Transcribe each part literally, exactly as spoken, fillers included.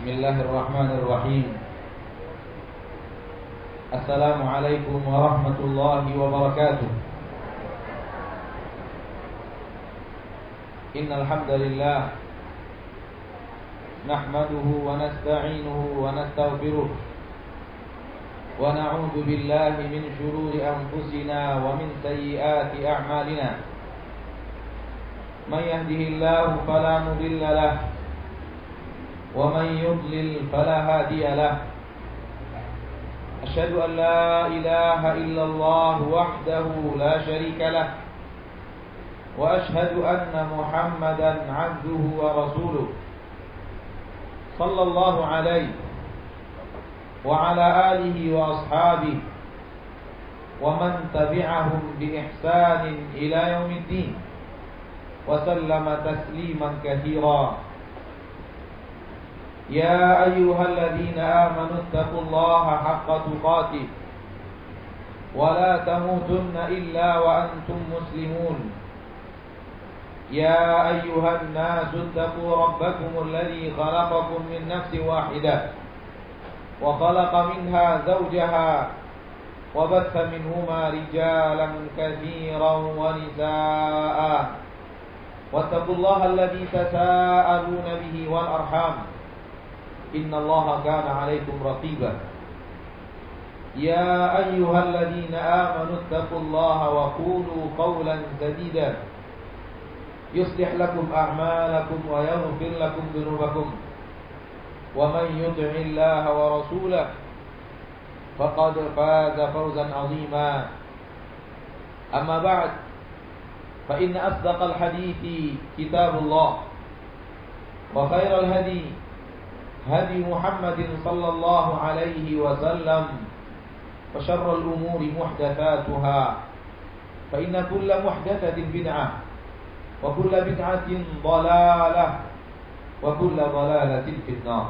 Bismillahirrahmanirrahim. Assalamualaikum warahmatullahi wabarakatuh. Innal hamdalillah nahmaduhu wa nasta'inuhu wa nastaghfiruh wa na'udzu billahi min shururi anfusina wa min sayyiati a'malina. May yahdihillahu fala mudilla lahu ومن يضلل فلا هادي له أشهد أن لا إله إلا الله وحده لا شريك له وأشهد أن محمدا عبده ورسوله صلى الله عليه وعلى آله وأصحابه ومن تبعهم بإحسان إلى يوم الدين وسلم تسليما كثيرا. يا أيها الذين آمنوا اتقوا الله حق تقاته ولا تموتن إلا وأنتم مسلمون. يا أيها الناس اتقوا ربكم الذي خلقكم من نفس واحدة وخلق منها زوجها وبث منهما رجالا كثيرا ونساء واتقوا الله الذي تساءلون به والأرحام Inna Allah kana alaikum raqiba. Ya ayyuhalladzina amanu taqullaha wa qulu qawlan sadida yuslih lakum a'malakum wa yaghfir lakum dhunubakum wa man yuti'illaha wa rasulahu faqad faza fawzan 'azima. Amma ba'd, fa inna asdaqal hadithi kitabullah wa khairal hadi هدي محمد صلى الله عليه وسلم وشر الأمور محدثاتها فإن كل محدثة بدعة وكل بدعة ضلالة وكل ضلالة في النار.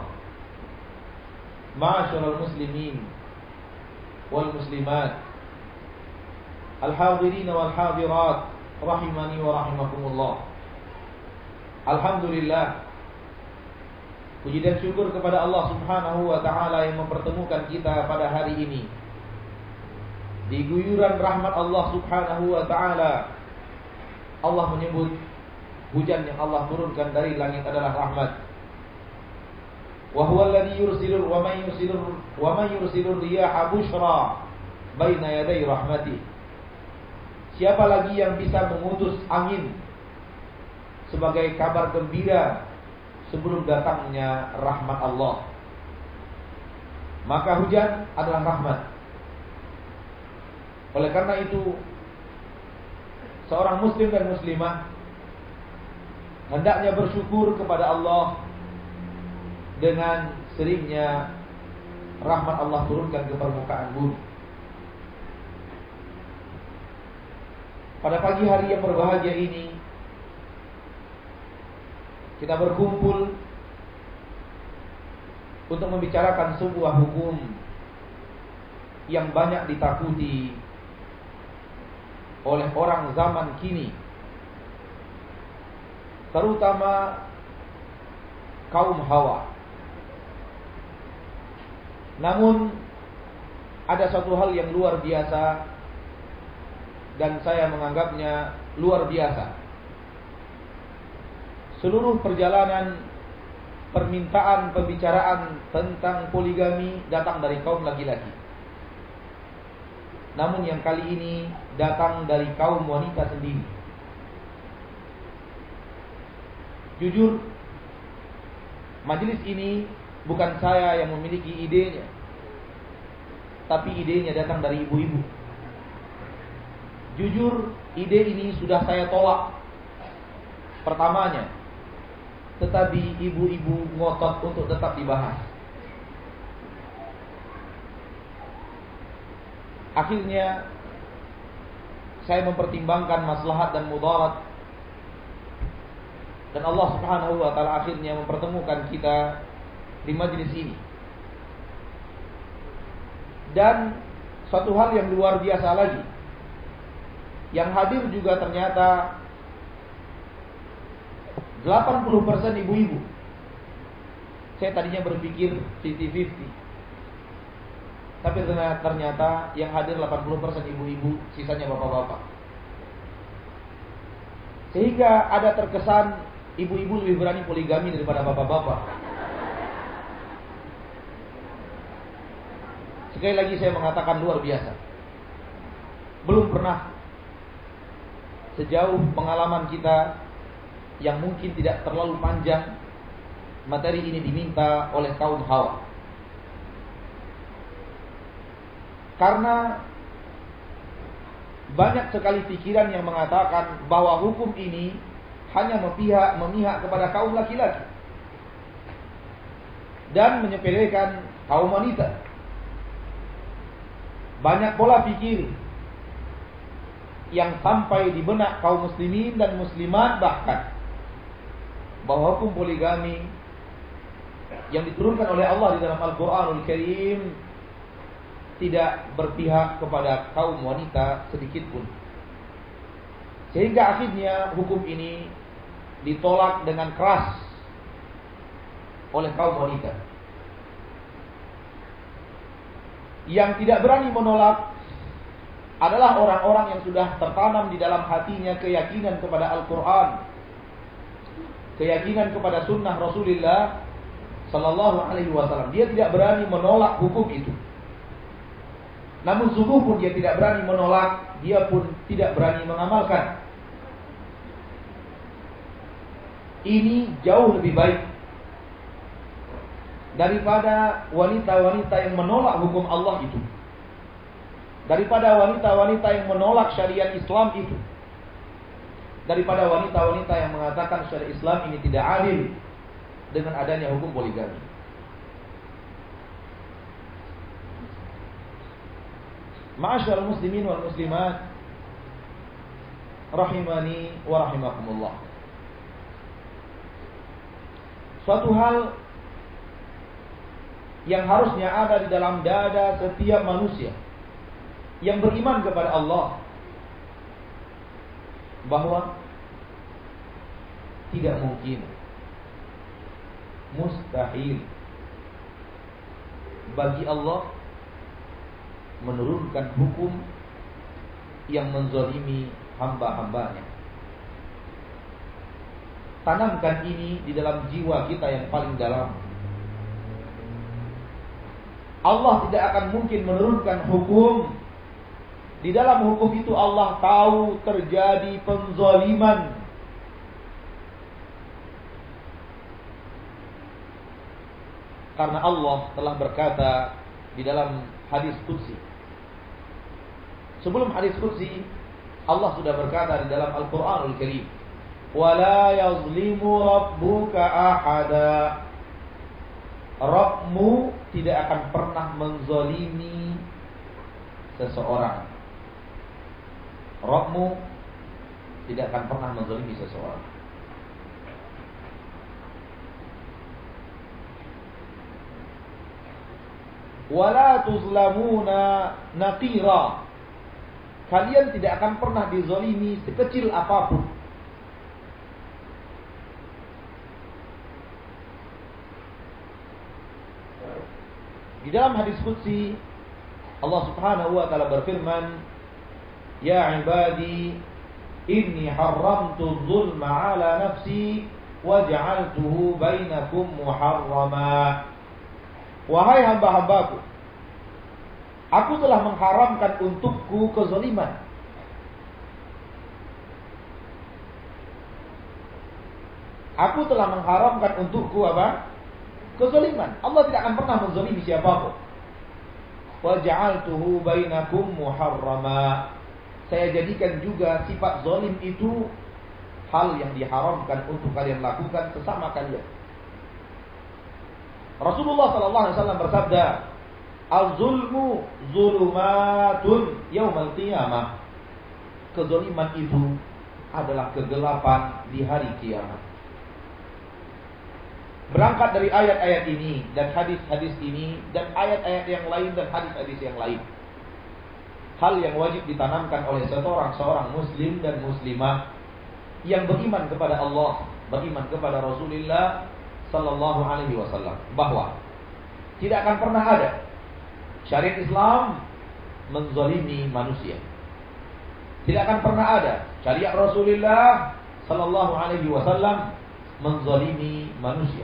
معاشر المسلمين والمسلمات الحاضرين والحاضرات رحمني ورحمكم الله. Alhamdulillah, puji dan syukur kepada Allah Subhanahu wa ta'ala yang mempertemukan kita pada hari ini di guyuran rahmat Allah Subhanahu wa ta'ala. Allah menyebut hujan yang Allah turunkan dari langit adalah rahmat. Wa huwa alladhi yursilu wa man yursilu wa man yursilu riyaha bushra baina yaday rahmati. Siapa lagi yang bisa mengutus angin sebagai kabar gembira sebelum datangnya rahmat Allah? Maka hujan adalah rahmat. Oleh karena itu, seorang muslim dan muslimah hendaknya bersyukur kepada Allah dengan seringnya rahmat Allah turunkan ke permukaan bumi. Pada pagi hari yang berbahagia ini, kita berkumpul untuk membicarakan sebuah hukum yang banyak ditakuti oleh orang zaman kini, terutama kaum hawa. Namun ada satu hal yang luar biasa dan saya menganggapnya luar biasa. Seluruh perjalanan permintaan pembicaraan tentang poligami datang dari kaum laki-laki. Namun yang kali ini datang dari kaum wanita sendiri. Jujur, majelis ini bukan saya yang memiliki idenya, tapi idenya datang dari ibu-ibu. Jujur, ide ini sudah saya tolak pertamanya, tetapi ibu-ibu ngotot untuk tetap dibahas. Akhirnya saya mempertimbangkan maslahat dan mudarat, dan Allah Subhanahu wa ta'ala akhirnya mempertemukan kita di majlis ini. Dan suatu hal yang luar biasa lagi, yang hadir juga ternyata delapan puluh persen ibu-ibu. Saya tadinya berpikir lima puluh lima puluh. Tapi ternyata yang hadir delapan puluh persen ibu-ibu, sisanya bapak-bapak. Sehingga ada terkesan ibu-ibu lebih berani poligami daripada bapak-bapak. Sekali lagi saya mengatakan luar biasa. Belum pernah sejauh pengalaman kita yang mungkin tidak terlalu panjang, materi ini diminta oleh kaum Hawa. Karena banyak sekali pikiran yang mengatakan bahwa hukum ini hanya memihak, memihak kepada kaum laki-laki dan menyepelekan kaum wanita. Banyak pola pikir yang sampai di benak kaum muslimin dan muslimat bahkan bahwa hukum poligami yang diturunkan oleh Allah di dalam Al-Quranul Karim tidak berpihak kepada kaum wanita sedikit pun. Sehingga akhirnya hukum ini ditolak dengan keras oleh kaum wanita. Yang tidak berani menolak adalah orang-orang yang sudah tertanam di dalam hatinya keyakinan kepada Al-Quran, keyakinan kepada sunnah Rasulullah Sallallahu Alaihi Wasallam. Dia tidak berani menolak hukum itu. Namun sungguh pun dia tidak berani menolak, dia pun tidak berani mengamalkan. Ini jauh lebih baik daripada wanita-wanita yang menolak hukum Allah itu, daripada wanita-wanita yang menolak syariat Islam itu, daripada wanita-wanita yang mengatakan syariat Islam ini tidak adil dengan adanya hukum poligami. Ma'asyiral muslimin wal muslimat rahimani wa rahimakumullah. Suatu hal yang harusnya ada di dalam dada setiap manusia yang beriman kepada Allah, bahwa tidak mungkin, mustahil bagi Allah menurunkan hukum yang menzalimi hamba-hambanya. Tanamkan ini di dalam jiwa kita yang paling dalam. Allah tidak akan mungkin menurunkan hukum. Di dalam hukum itu Allah tahu terjadi penzaliman. Karena Allah telah berkata di dalam hadis qudsi. Sebelum hadis qudsi, Allah sudah berkata di dalam Al-Quranul Karim, وَلَا يَظْلِمُ رَبُّكَ أَحَدًا. Rabbmu tidak akan pernah menzalimi seseorang. Rabbmu tidak akan pernah menzalimi seseorang. وَلَا تُظْلَمُونَ نَقِيرًا. Kalian tidak akan pernah dizalimi sekecil apapun. Di dalam hadis qudsi Allah Subhanahu wa taala berfirman, "Ya ibadi, inni haramtu dzulma 'ala nafsi wa ja'altuhu bainakum muharrama." Wahai hamba-hambaku, aku telah mengharamkan untukku kezaliman. Aku telah mengharamkan untukku apa? Kezaliman. Allah tidak akan pernah menzalimi siapapun. Wa ja'altuhu bainakum muharrama. Saya jadikan juga sifat zalim itu hal yang diharamkan untuk kalian lakukan sesama kalian. Rasulullah sallallahu alaihi wasallam bersabda, "Al-zulmu zulumatun yaumal qiyamah." Kezaliman itu adalah kegelapan di hari kiamat. Berangkat dari ayat-ayat ini dan hadis-hadis ini dan ayat-ayat yang lain dan hadis-hadis yang lain, hal yang wajib ditanamkan oleh seorang seorang muslim dan muslimah yang beriman kepada Allah, beriman kepada Rasulullah Sallallahu Alaihi Wasallam bahwa tidak akan pernah ada syariat Islam menzalimi manusia. Tidak akan pernah ada syariat Rasulullah Sallallahu Alaihi Wasallam menzalimi manusia.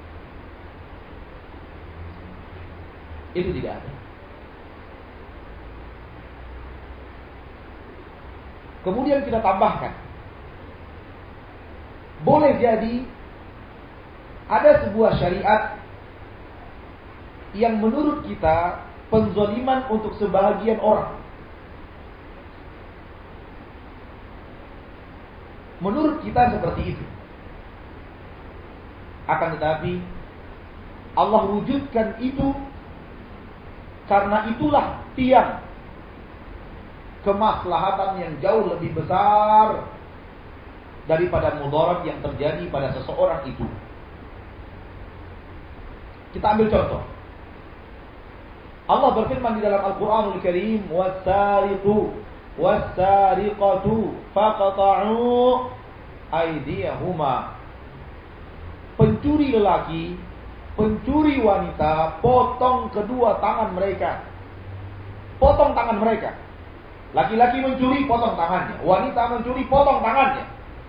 Itu tidak ada. Kemudian kita tambahkan, boleh jadi ada sebuah syariat yang menurut kita penzaliman untuk sebahagian orang. Menurut kita seperti itu. Akan tetapi Allah wujudkan itu karena itulah tiang kemaslahatan yang jauh lebih besar daripada mudarat yang terjadi pada seseorang itu. Kita ambil contoh. Allah berfirman di dalam Al-Qur'anul Karim, "Was-sariqu was-sariqatu faqta'u aydiyahuma." Pencuri lelaki, pencuri wanita, potong kedua tangan mereka. Potong tangan mereka. Laki-laki mencuri, potong tangannya. Wanita mencuri, potong tangannya.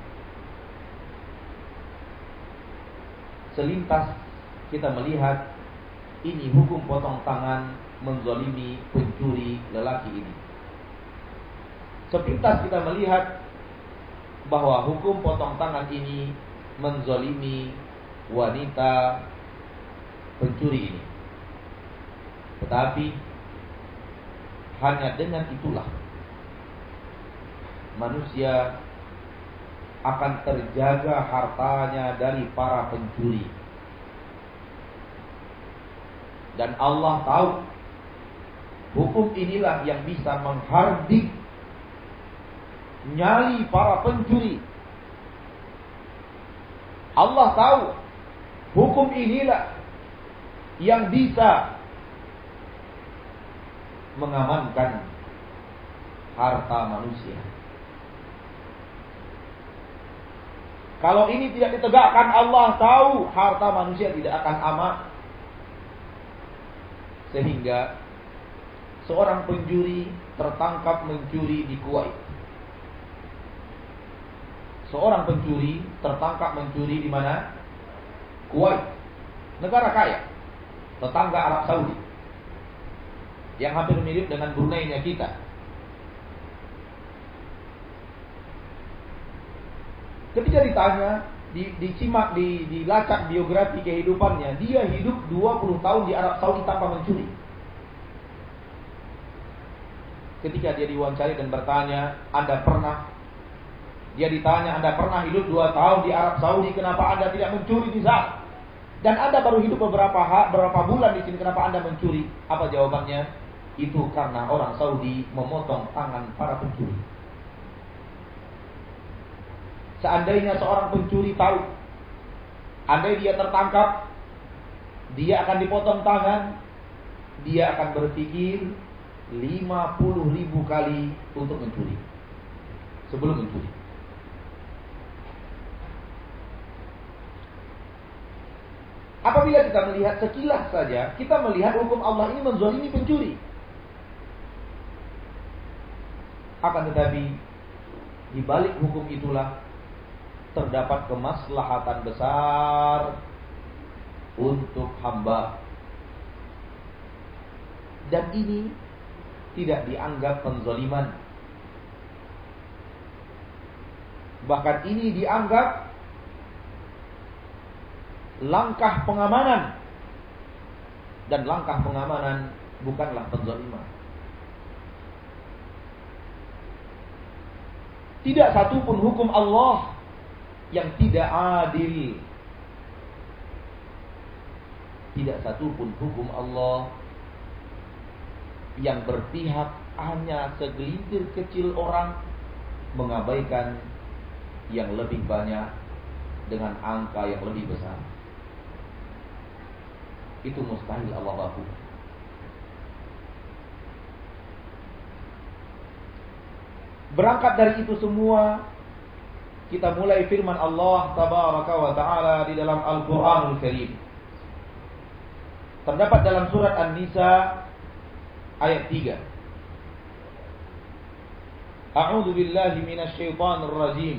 Selintas kita melihat ini hukum potong tangan menzalimi pencuri lelaki ini. Sepintas kita melihat bahwa hukum potong tangan ini menzalimi wanita pencuri ini. Tetapi hanya dengan itulah manusia akan terjaga hartanya dari para pencuri. Dan Allah tahu hukum inilah yang bisa menghardik nyali para pencuri. Allah tahu hukum inilah yang bisa mengamankan harta manusia. Kalau ini tidak ditegakkan, Allah tahu harta manusia tidak akan aman. Sehingga seorang pencuri tertangkap mencuri di Kuwait. Seorang pencuri tertangkap mencuri di mana? Kuwait. Negara kaya, tetangga Arab Saudi, yang hampir mirip dengan Brunei-nya kita. Ketika ditanya, di, disimak, di, dilacak biografi kehidupannya, dia hidup dua puluh tahun di Arab Saudi tanpa mencuri. Ketika dia diwawancari dan bertanya, Anda pernah? Dia ditanya, Anda pernah hidup dua tahun di Arab Saudi, kenapa Anda tidak mencuri di sana? Dan Anda baru hidup beberapa beberapa bulan di sini, kenapa Anda mencuri? Apa jawabannya? Itu karena orang Saudi memotong tangan para pencuri. Seandainya seorang pencuri tahu, andai dia tertangkap, dia akan dipotong tangan, dia akan berpikir lima puluh ribu kali untuk mencuri sebelum mencuri. Apabila kita melihat sekilas saja, kita melihat hukum Allah ini menzalimi pencuri. Akan tetapi di balik hukum itulah terdapat kemaslahatan besar untuk hamba. Dan ini tidak dianggap penzaliman. Bahkan ini dianggap langkah pengamanan. Dan langkah pengamanan bukanlah penzaliman. Tidak satu pun hukum Allah yang tidak adil. Tidak satu pun hukum Allah yang berpihak hanya segelintir kecil orang, mengabaikan yang lebih banyak dengan angka yang lebih besar. Itu mustahil Allah lakukan. Berangkat dari itu semua, kita mulai firman Allah tabaraka wa ta'ala di dalam Al-Qur'anul Karim. Terdapat dalam surat An-Nisa ayat tiga. A'udzu billahi minasy syaithanir rajim.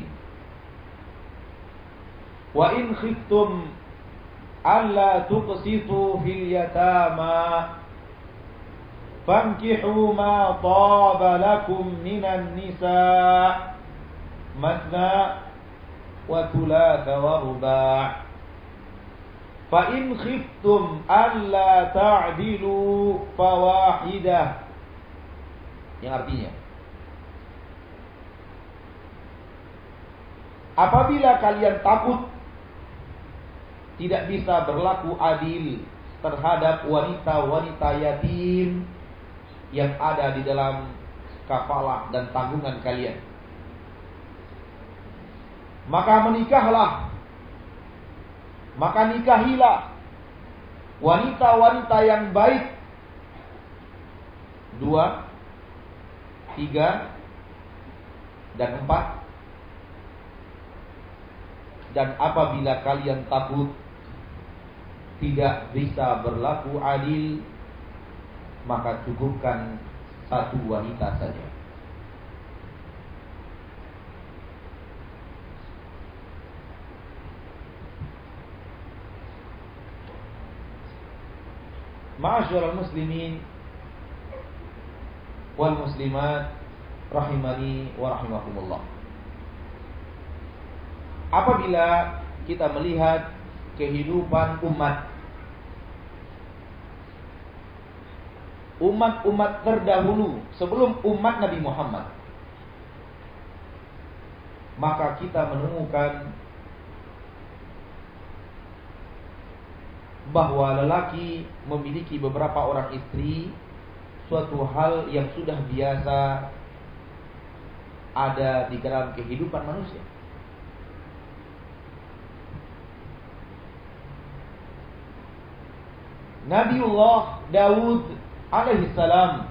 Wa in khiftum alla tuqsitu fil yatama fankihu ma taba lakum minan nisa matna wa thulatha wa ruba' fa in khiftum alla ta'dilu fawahidah, yang artinya apabila kalian takut tidak bisa berlaku adil terhadap wanita-wanita yatim yang ada di dalam kafalah dan tanggungan kalian, maka menikahlah, maka nikahilah wanita-wanita yang baik. Dua, tiga, dan empat. Dan apabila kalian takut tidak bisa berlaku adil, maka cukupkan satu wanita saja. Ma'asyiral muslimin wal muslimat rahimani wa rahimakumullah. Apabila kita melihat kehidupan umat umat-umat terdahulu sebelum umat Nabi Muhammad, maka kita menemukan bahwa lelaki memiliki beberapa orang istri suatu hal yang sudah biasa ada di dalam kehidupan manusia. Nabiullah Daud alaihi salam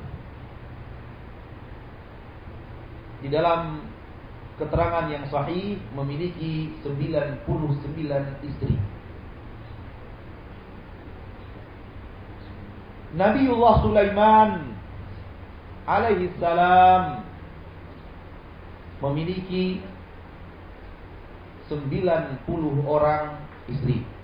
di dalam keterangan yang sahih memiliki sembilan puluh sembilan istri. Nabiullah Sulaiman alaihi salam memiliki sembilan puluh orang istri.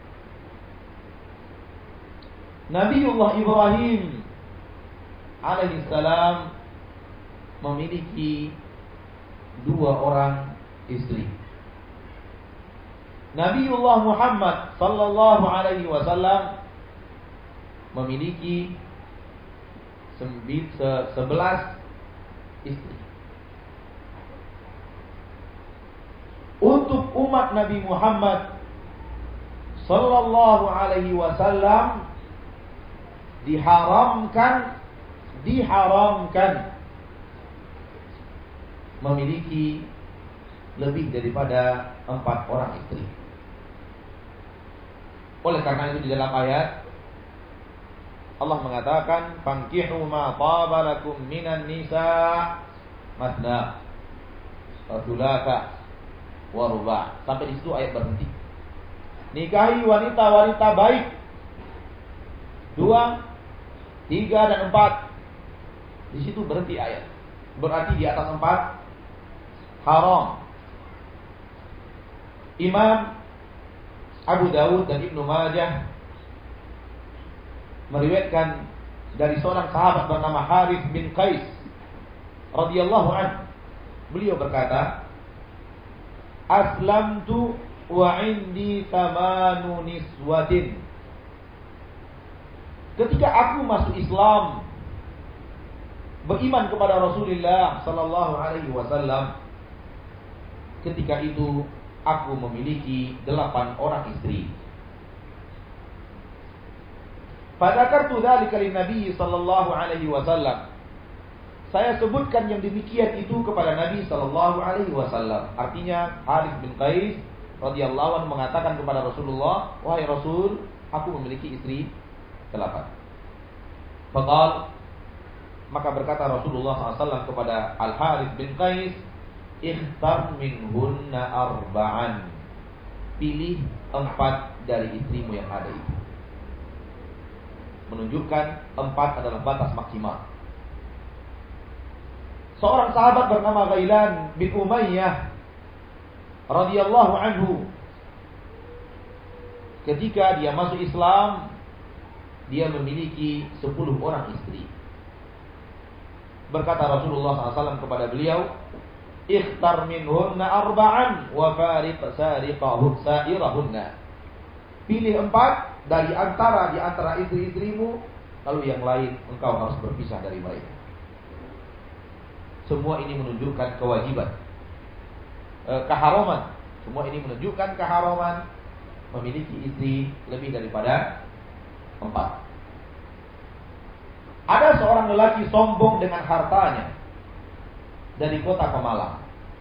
Nabiullah Ibrahim alaihi salam memiliki dua orang istri. Nabiullah Muhammad sallallahu alaihi wasallam memiliki sebelas istri. Untuk umat Nabi Muhammad sallallahu alaihi wasallam diharamkan diharamkan memiliki lebih daripada empat orang istri. Oleh karena itu di dalam ayat Allah mengatakan fankihu ma taba lakum minan nisa masna wa thulatha wa ruba'. Sampai di situ ayat berhenti. Nikahi wanita-wanita baik. Dua, tiga, dan empat. Di situ berhenti ayat. Berarti di atas empat haram. Imam Abu Dawud dan Ibnu Majah meriwayatkan dari seorang sahabat bernama Harith bin Qais radhiyallahu anhu. Beliau berkata, "Aslamtu wa indi thamanu niswatin." Ketika aku masuk Islam, beriman kepada Rasulullah sallallahu alaihi wasallam, ketika itu aku memiliki delapan orang istri. Fadzakartu dzalika lin-nabi sallallahu alaihi wasallam. Saya sebutkan yang demikian itu kepada Nabi sallallahu alaihi wasallam. Artinya Harith bin Qais radhiyallahu anhu mengatakan kepada Rasulullah, "Wahai Rasul, aku memiliki istri delapan." Faqal, maka berkata Rasulullah sallallahu alaihi wasallam kepada Al-Harith bin Qais, ikhtar minhunna arba'an. Pilih empat dari istrimu yang ada itu. Menunjukkan empat adalah batas maksimal. Seorang sahabat bernama Ghailan bin Umayyah radhiyallahu anhu, ketika dia masuk Islam, dia memiliki sepuluh orang istri. Berkata Rasulullah shallallahu alaihi wasallam kepada beliau, ikhtar minhunna arba'an wa fariq sariqahun sa'irahunna. Pilih empat dari antara di antara istri-istrimu, lalu yang lain engkau harus berpisah dari mereka. Semua ini menunjukkan kewajiban, e, keharaman. Semua ini menunjukkan keharaman memiliki istri lebih daripada empat. Ada seorang lelaki sombong dengan hartanya dari kota Pemalang.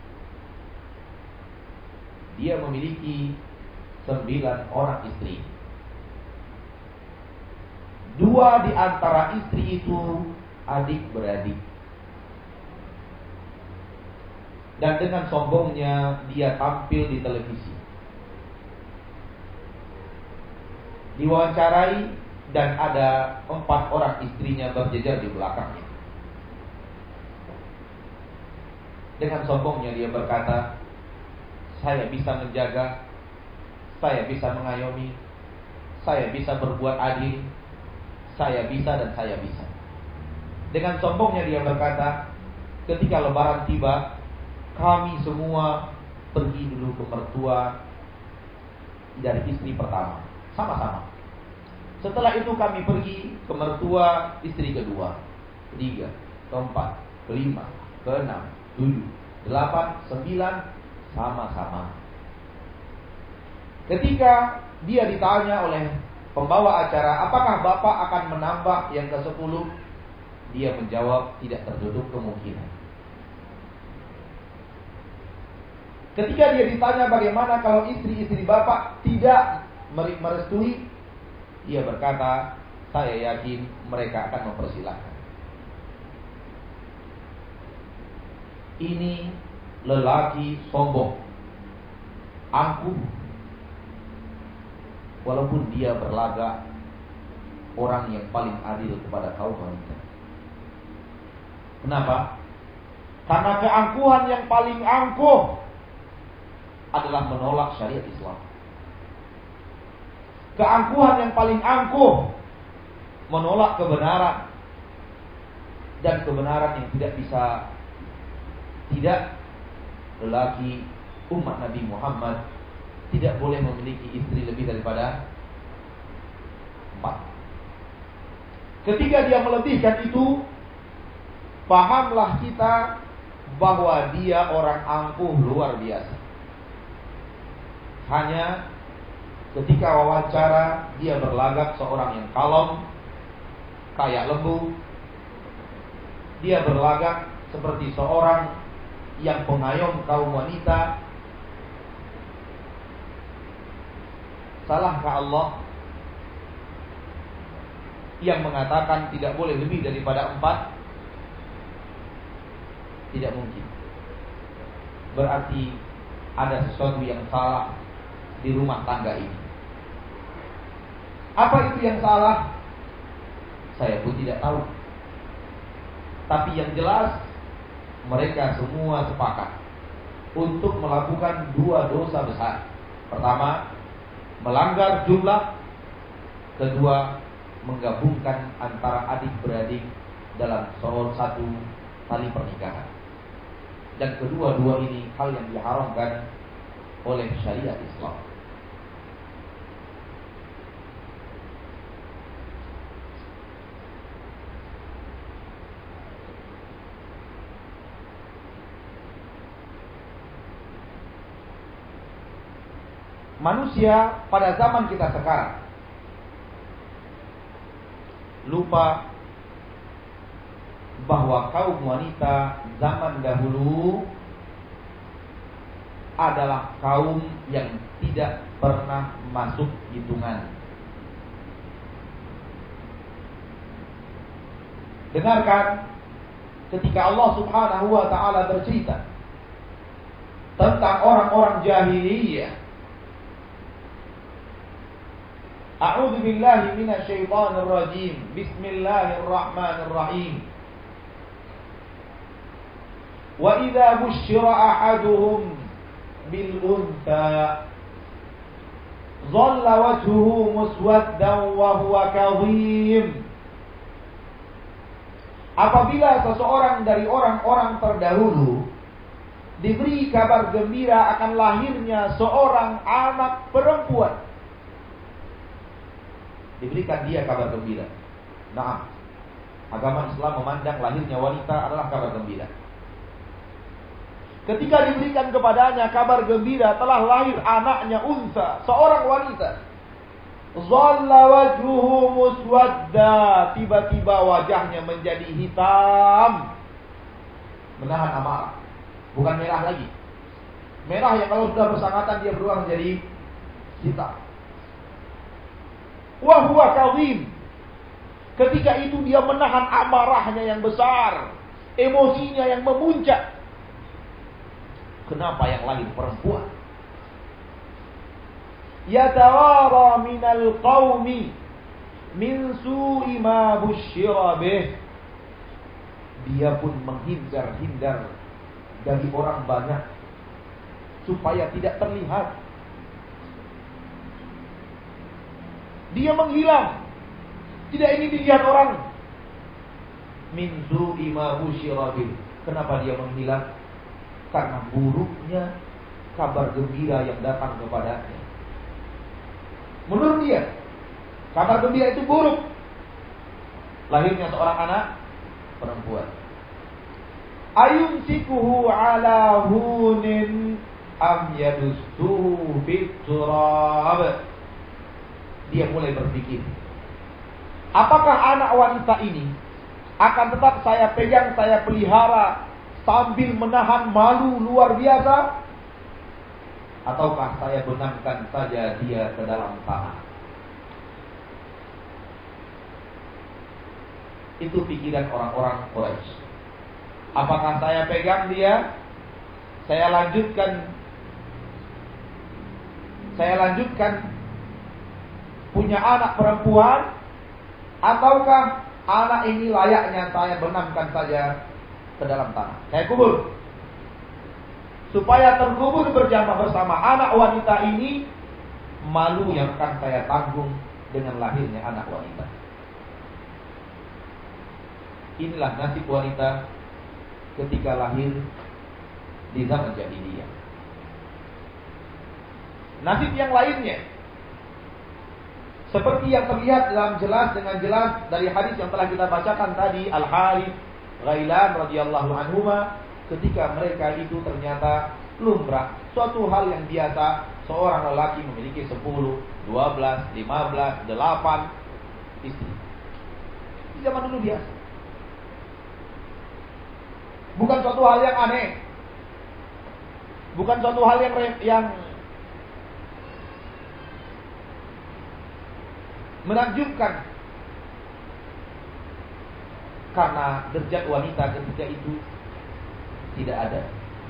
Dia memiliki sembilan orang istri. Dua di antara istri itu adik-beradik. Dan dengan sombongnya dia tampil di televisi, diwawancarai, dan ada empat orang istrinya berjejer di belakangnya. Dengan sombongnya dia berkata, saya bisa menjaga, saya bisa mengayomi, saya bisa berbuat adil, saya bisa dan saya bisa. Dengan sombongnya dia berkata, ketika lebaran tiba, kami semua pergi dulu ke mertua dari istri pertama, sama-sama. Setelah itu kami pergi ke mertua istri kedua, ketiga, keempat, kelima, keenam, tujuh, delapan, sembilan, sama-sama. Ketika dia ditanya oleh pembawa acara, apakah bapak akan menambah yang ke sepuluh? Dia menjawab, tidak tertutup kemungkinan. Ketika dia ditanya bagaimana kalau istri-istri bapak tidak merestui, dia berkata, saya yakin mereka akan mempersilahkan. Ini lelaki sombong, angkuh, walaupun dia berlagak orang yang paling adil kepada kaum wanita. Kenapa? Karena keangkuhan yang paling angkuh adalah menolak syariat Islam. Keangkuhan yang paling angkuh menolak kebenaran, dan kebenaran yang tidak bisa, tidak, lelaki umat Nabi Muhammad tidak boleh memiliki istri lebih daripada empat. Ketika dia melebihkan itu, pahamlah kita bahwa dia orang angkuh luar biasa. Hanya ketika wawancara dia berlagak seorang yang kalem, kayak lembu. Dia berlagak seperti seorang yang pengayom kaum wanita. Salahkah Allah yang mengatakan tidak boleh lebih daripada empat? Tidak mungkin. Berarti ada sesuatu yang salah di rumah tangga ini. Apa itu yang salah? Saya pun tidak tahu. Tapi yang jelas, mereka semua sepakat untuk melakukan dua dosa besar. Pertama, melanggar jumlah. Kedua, menggabungkan antara adik-beradik dalam satu tali pernikahan. Dan kedua-dua ini hal yang diharamkan oleh syariat Islam. Manusia pada zaman kita sekarang lupa bahwa kaum wanita zaman dahulu adalah kaum yang tidak pernah masuk hitungan. Dengarkan ketika Allah Subhanahu wa taala bercerita tentang orang-orang jahiliyah. A'udzu billahi minasyaitonir rajim. Bismillahirrahmanirrahim. Wa idza busyira ahaduhum bil untha dhalla wajhuhu muswaddan wa huwa kadhim. Apabila seseorang dari orang-orang terdahulu diberi kabar gembira akan lahirnya seorang anak perempuan, diberikan dia kabar gembira. Nah, agama Islam memandang lahirnya wanita adalah kabar gembira. Ketika diberikan kepadanya kabar gembira telah lahir anaknya unsa, seorang wanita. Dhalla wajhuhu muswadda, tiba-tiba wajahnya menjadi hitam, menahan amarah. Bukan merah lagi. Merah yang kalau sudah bersangatan dia berubah menjadi hitam. Wa huwa kadhim. Ketika itu dia menahan amarahnya yang besar, emosinya yang memuncak. Kenapa yang lahir perempuan? Yatawara minal qaumi min su'i ma busyira bih. Dia pun menghindar-hindar dari orang banyak supaya tidak terlihat. Dia menghilang, tidak ingin dilihat orang. Min su'i ma busyira bih. Kenapa dia menghilang? Karena buruknya kabar gembira yang datang kepadanya. Menurut dia, kabar gembira itu buruk. Lahirnya seorang anak perempuan. Ayumsikuhu ala hunin am yadustuhu fit turab. Dia mulai berpikir, apakah anak wanita ini akan tetap saya pegang, saya pelihara sambil menahan malu luar biasa, ataukah saya benamkan saja dia ke dalam tanah? Itu pikiran orang-orang Quraisy. Apakah saya pegang dia, saya lanjutkan saya lanjutkan punya anak perempuan, ataukah anak ini layaknya saya benamkan saja ke dalam tanah, saya kubur, supaya terkubur berjamaah bersama anak wanita ini. Malu yang akan saya tanggung dengan lahirnya anak wanita. Inilah nasib wanita ketika lahir di zaman jahiliyah. Nasib yang lainnya, seperti yang terlihat dalam jelas dengan jelas dari hadis yang telah kita bacakan tadi, Al-Harith Ghailan radhiyallahu anhuma, ketika mereka itu ternyata lumrah, suatu hal yang biasa, seorang lelaki memiliki sepuluh, dua belas, lima belas, delapan istri. Di zaman dulu biasa. Bukan suatu hal yang aneh. Bukan suatu hal yang yang menakjubkan. Karena derajat wanita ketika itu tidak ada.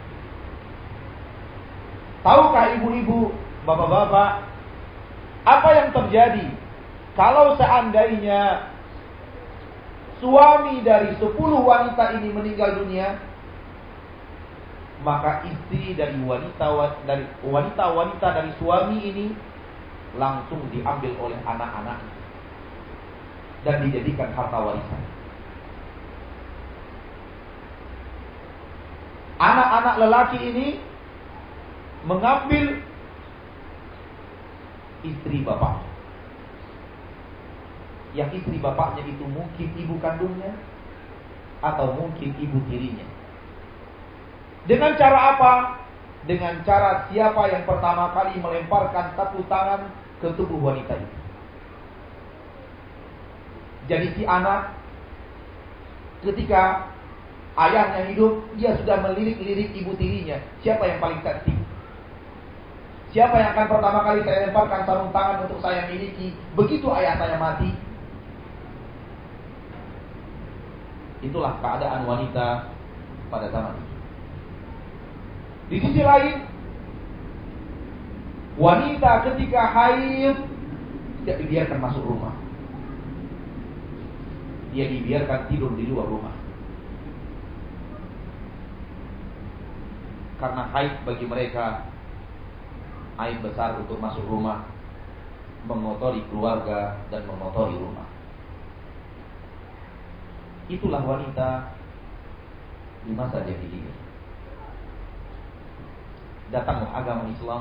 Tahukah ibu-ibu, bapak-bapak, apa yang terjadi kalau seandainya suami dari sepuluh wanita ini meninggal dunia? Maka istri dari wanita dari wanita-wanita dari suami ini langsung diambil oleh anak-anaknya dan dijadikan harta warisan. Anak-anak lelaki ini mengambil istri bapaknya. Yang istri bapaknya itu mungkin ibu kandungnya atau mungkin ibu tirinya. Dengan cara apa? Dengan cara siapa yang pertama kali melemparkan satu tangan ke tubuh wanita itu. Jadi si anak ketika ayahnya hidup, dia sudah melirik-lirik ibu tirinya. Siapa yang paling seksi? Siapa yang akan pertama kali saya lemparkan sarung tangan untuk saya miliki begitu ayah saya mati? Itulah keadaan wanita pada zaman itu. Di sisi lain, wanita ketika haid tidak dibiarkan masuk rumah. Dia dibiarkan tidur di luar rumah. Karena haid bagi mereka aib besar untuk masuk rumah, mengotori keluarga dan mengotori rumah. Itulah wanita di masa jahiliyah. Datanglah agama Islam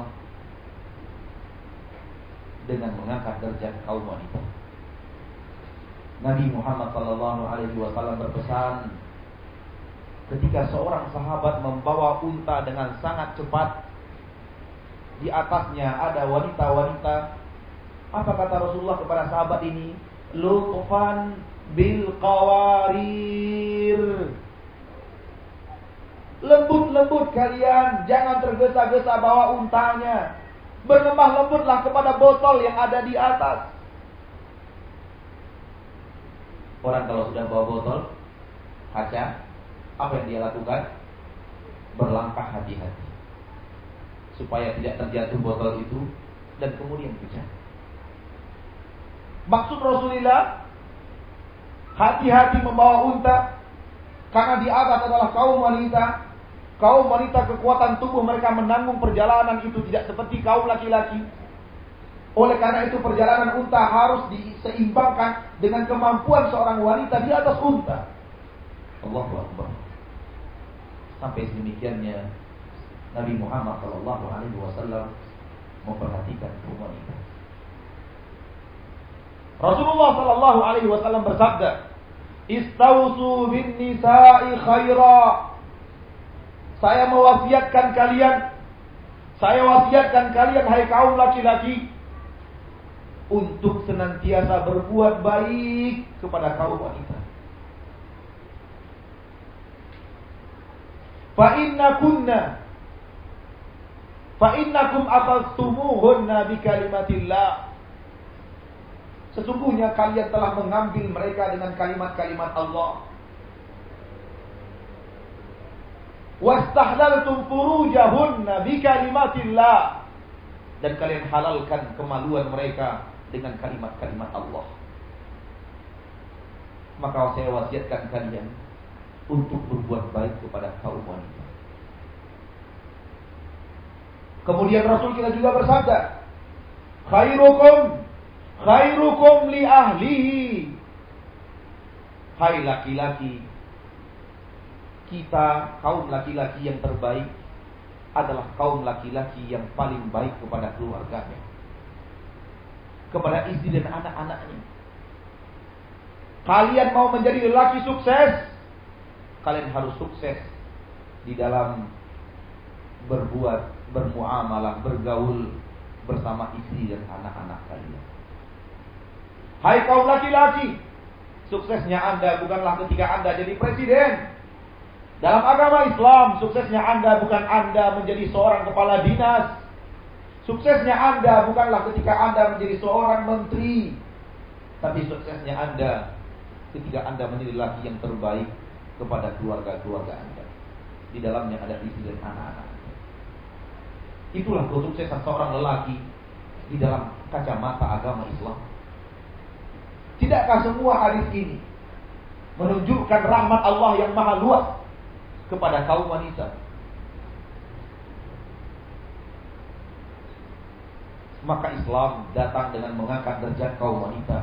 dengan mengangkat derajat kaum wanita. Nabi Muhammad sallallahu alaihi wasallam berpesan, ketika seorang sahabat membawa unta dengan sangat cepat, di atasnya ada wanita-wanita. Apa kata Rasulullah kepada sahabat ini? Lutfan bil qawarir. Lembut-lembut kalian, jangan tergesa-gesa bawa untanya. Berlemah lembutlah kepada botol yang ada di atas. Orang kalau sudah bawa botol kaca, apa yang dia lakukan? Berlangkah hati-hati supaya tidak terjatuh botol itu dan kemudian pecah. Maksud Rasulullah, hati-hati membawa unta, karena di atas adalah kaum wanita. Kaum wanita kekuatan tubuh mereka menanggung perjalanan itu tidak seperti kaum laki-laki. Oleh karena itu perjalanan unta harus diseimbangkan dengan kemampuan seorang wanita di atas unta. Allahu Akbar. Sampai sedemikiannya Nabi Muhammad sallallahu alaihi wasallam memperhatikan kaum wanita. Rasulullah sallallahu alaihi wasallam bersabda, "Istausu bin nisa'i khaira." Saya mewasiatkan kalian, saya wasiatkan kalian hai kaum laki-laki untuk senantiasa berbuat baik kepada kaum wanita. Fa inna kunna fa innakum aqastumuhunna bi kalimatillah. Sesungguhnya kalian telah mengambil mereka dengan kalimat-kalimat Allah. Wastahlaltum furujahunna bi kalimatillah. Dan kalian halalkan kemaluan mereka dengan kalimat-kalimat Allah. Maka saya wasiatkan kalian untuk berbuat baik kepada kaum wanita. Kemudian Rasul kita juga bersabda, khairukum khairukum li ahlihi. Hai laki-laki, kita kaum laki-laki yang terbaik adalah kaum laki-laki yang paling baik kepada keluarganya, kepada istri dan anak-anaknya. Kalian mau menjadi lelaki sukses, kalian harus sukses di dalam berbuat, bermuamalah, bergaul bersama istri dan anak-anak kalian. Hai kaum laki-laki, suksesnya Anda bukanlah ketika Anda jadi presiden. Dalam agama Islam, suksesnya Anda bukan Anda menjadi seorang kepala dinas. Suksesnya Anda bukanlah ketika Anda menjadi seorang menteri. Tapi suksesnya Anda ketika Anda menjadi laki yang terbaik kepada keluarga-keluarga Anda. Di dalamnya ada istri dan anak-anak. Itulah kesuksesan seorang lelaki di dalam kacamata agama Islam. Tidakkah semua hadis ini menunjukkan rahmat Allah yang maha luas kepada kaum wanita? Maka Islam datang dengan mengangkat derajat kaum wanita.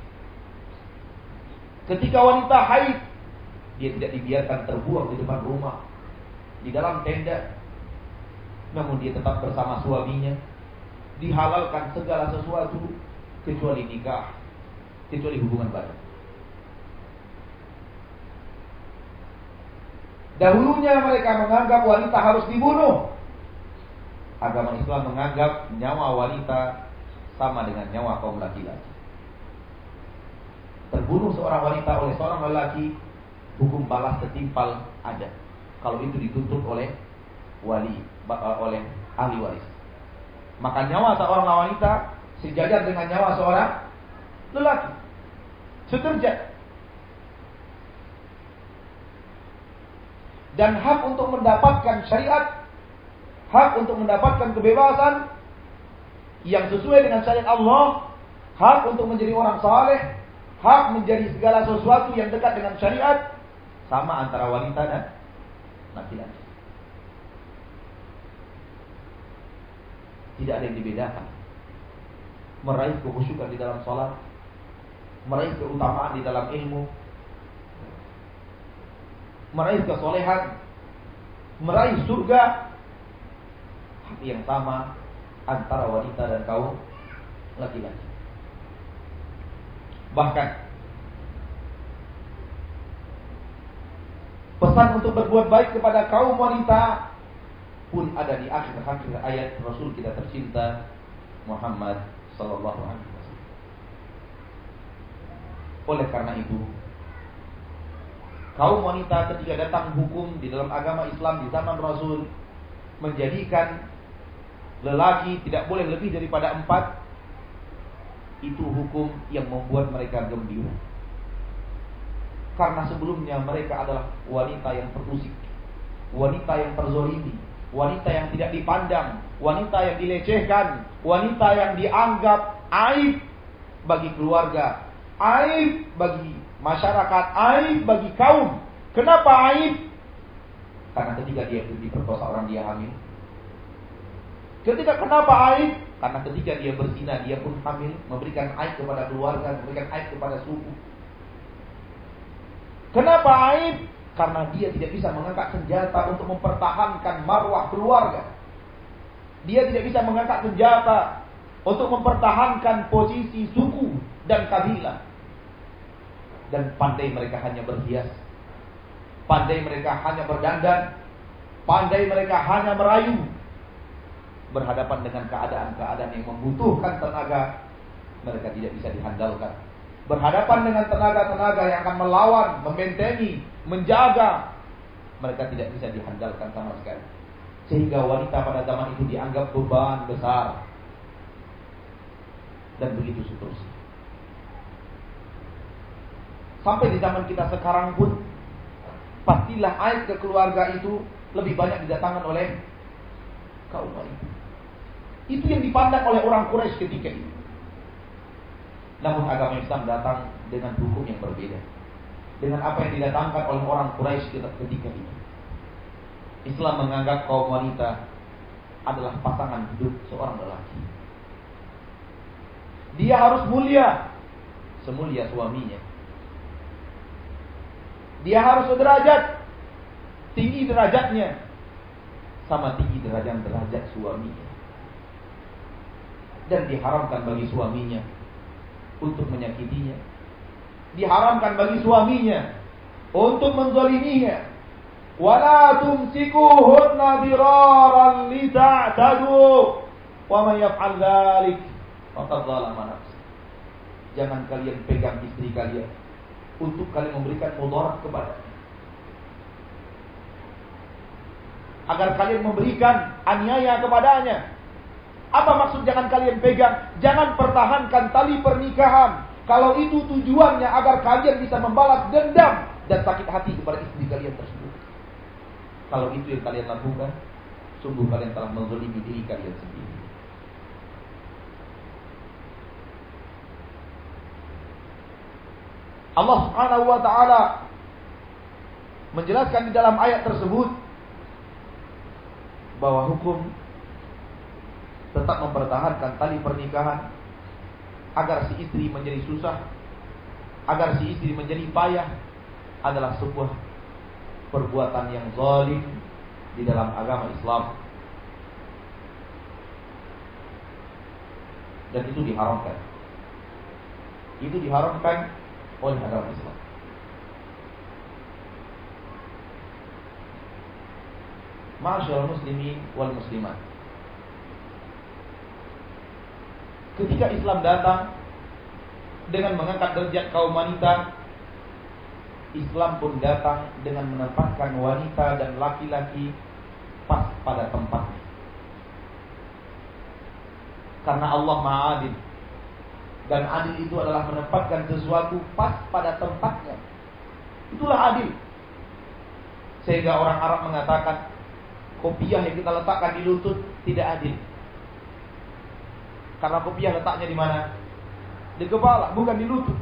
Ketika wanita haid, dia tidak dibiarkan terbuang di depan rumah, di dalam tenda. Namun dia tetap bersama suaminya. Dihalalkan segala sesuatu kecuali nikah, kecuali hubungan badan. Dahulunya mereka menganggap wanita harus dibunuh. Agama Islam menganggap nyawa wanita sama dengan nyawa kaum laki-laki. Terbunuh seorang wanita oleh seorang lelaki, hukum balas setimpal ada. Kalau itu dituntut oleh wali, oleh ahli waris. Maka nyawa seorang wanita sejajar dengan nyawa seorang lelaki, sederajat. Dan hak untuk mendapatkan syariat hak untuk mendapatkan kebebasan yang sesuai dengan syariat Allah, hak untuk menjadi orang saleh, hak menjadi segala sesuatu yang dekat dengan syariat, sama antara wanita dan laki-laki. Tidak ada yang dibedakan. Meraih kekhusyukan di dalam salat, meraih keutamaan di dalam ilmu, meraih kesolehan, meraih surga, hak yang sama antara wanita dan kaum laki-laki. Bahkan pesan untuk berbuat baik kepada kaum wanita pun ada di akhir-akhir ayat Rasul kita tercinta Muhammad sallallahu alaihi wasallam. Oleh karena itu, kaum wanita ketika datang hukum di dalam agama Islam di zaman Rasul menjadikan lelaki tidak boleh lebih daripada empat, itu hukum yang membuat mereka gembira. Karena sebelumnya mereka adalah wanita yang terusik, wanita yang terzolimi, wanita yang tidak dipandang, wanita yang dilecehkan, wanita yang dianggap aib bagi keluarga, aib bagi masyarakat, aib bagi kaum. Kenapa aib? Karena ketika dia diperkosa orang dia hamil. Ketika kenapa aib? Karena ketika dia berzina dia pun hamil, memberikan aib kepada keluarga, memberikan aib kepada suku. Kenapa aib? Karena dia tidak bisa mengangkat senjata untuk mempertahankan marwah keluarga. Dia tidak bisa mengangkat senjata untuk mempertahankan posisi suku dan kabilah. Dan pandai mereka hanya berhias, pandai mereka hanya berdandan, pandai mereka hanya merayu. Berhadapan dengan keadaan-keadaan yang membutuhkan tenaga, mereka tidak bisa dihandalkan. Berhadapan dengan tenaga-tenaga yang akan melawan, membentengi, menjaga, mereka tidak bisa dihandalkan sama sekali. Sehingga wanita pada zaman itu dianggap beban besar. Dan begitu seterusnya. Sampai di zaman kita sekarang pun, pastilah aib ke keluarga itu lebih banyak didatangkan oleh kaum wanita. Itu yang dipandang oleh orang Quraisy ketika itu. Namun agama Islam datang dengan hukum yang berbeda dengan apa yang didatangkan oleh orang Quraisy ketika itu. Islam menganggap kaum wanita adalah pasangan hidup seorang lelaki. Dia harus mulia semulia suaminya. Dia harus sederajat, tinggi derajatnya sama tinggi derajat-derajat suaminya. Dan diharamkan bagi suaminya untuk menyakitinya. Diharamkan bagi suaminya untuk menzaliminya. Wala tumsikuhunna diraran lita'tadu wa man yaf'al dzalik faqad zalama nafsah. Jangan kalian pegang istri kalian untuk kalian memberikan mudarat kepadanya, agar kalian memberikan aniaya kepadanya. Apa maksud jangan kalian pegang? Jangan pertahankan tali pernikahan kalau itu tujuannya agar kalian bisa membalas dendam dan sakit hati kepada istri kalian tersebut. Kalau itu yang kalian lakukan, sungguh kalian telah menzalimi diri kalian sendiri. Allah Subhanahu wa taala menjelaskan di dalam ayat tersebut bahwa hukum tetap mempertahankan tali pernikahan agar si istri menjadi susah, agar si istri menjadi payah, adalah sebuah perbuatan yang zalim di dalam agama Islam. Dan itu diharamkan. Itu diharamkan oleh agama Islam. Ma'asyiral muslimin wal muslimat, ketika Islam datang dengan mengangkat derajat kaum wanita, Islam pun datang dengan menempatkan wanita dan laki-laki pas pada tempatnya. Karena Allah Maha Adil, dan adil itu adalah menempatkan sesuatu pas pada tempatnya. Itulah adil. Sehingga orang Arab mengatakan, kopiah yang kita letakkan di lutut tidak adil. Karena kopiah letaknya di mana? Di kepala, bukan di lutut.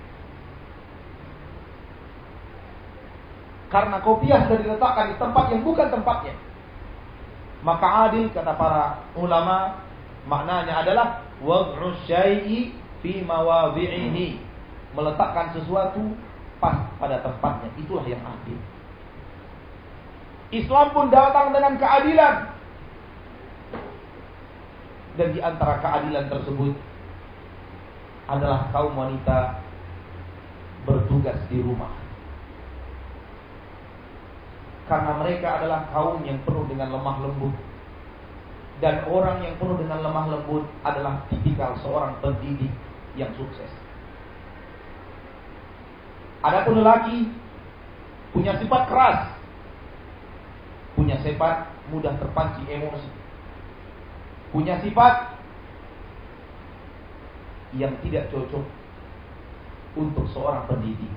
Karena kopiah sudah diletakkan di tempat yang bukan tempatnya. Maka adil, kata para ulama, maknanya adalah wad'u syai'i fi mawadhi'ihi, meletakkan sesuatu pas pada tempatnya. Itulah yang adil. Islam pun datang dengan keadilan. Dan di antara keadilan tersebut adalah kaum wanita bertugas di rumah. Karena mereka adalah kaum yang penuh dengan lemah lembut. Dan orang yang penuh dengan lemah lembut adalah tipikal seorang pendidik yang sukses. Adapun lelaki punya sifat keras, punya sifat mudah terpancing emosi, punya sifat yang tidak cocok untuk seorang pendidik.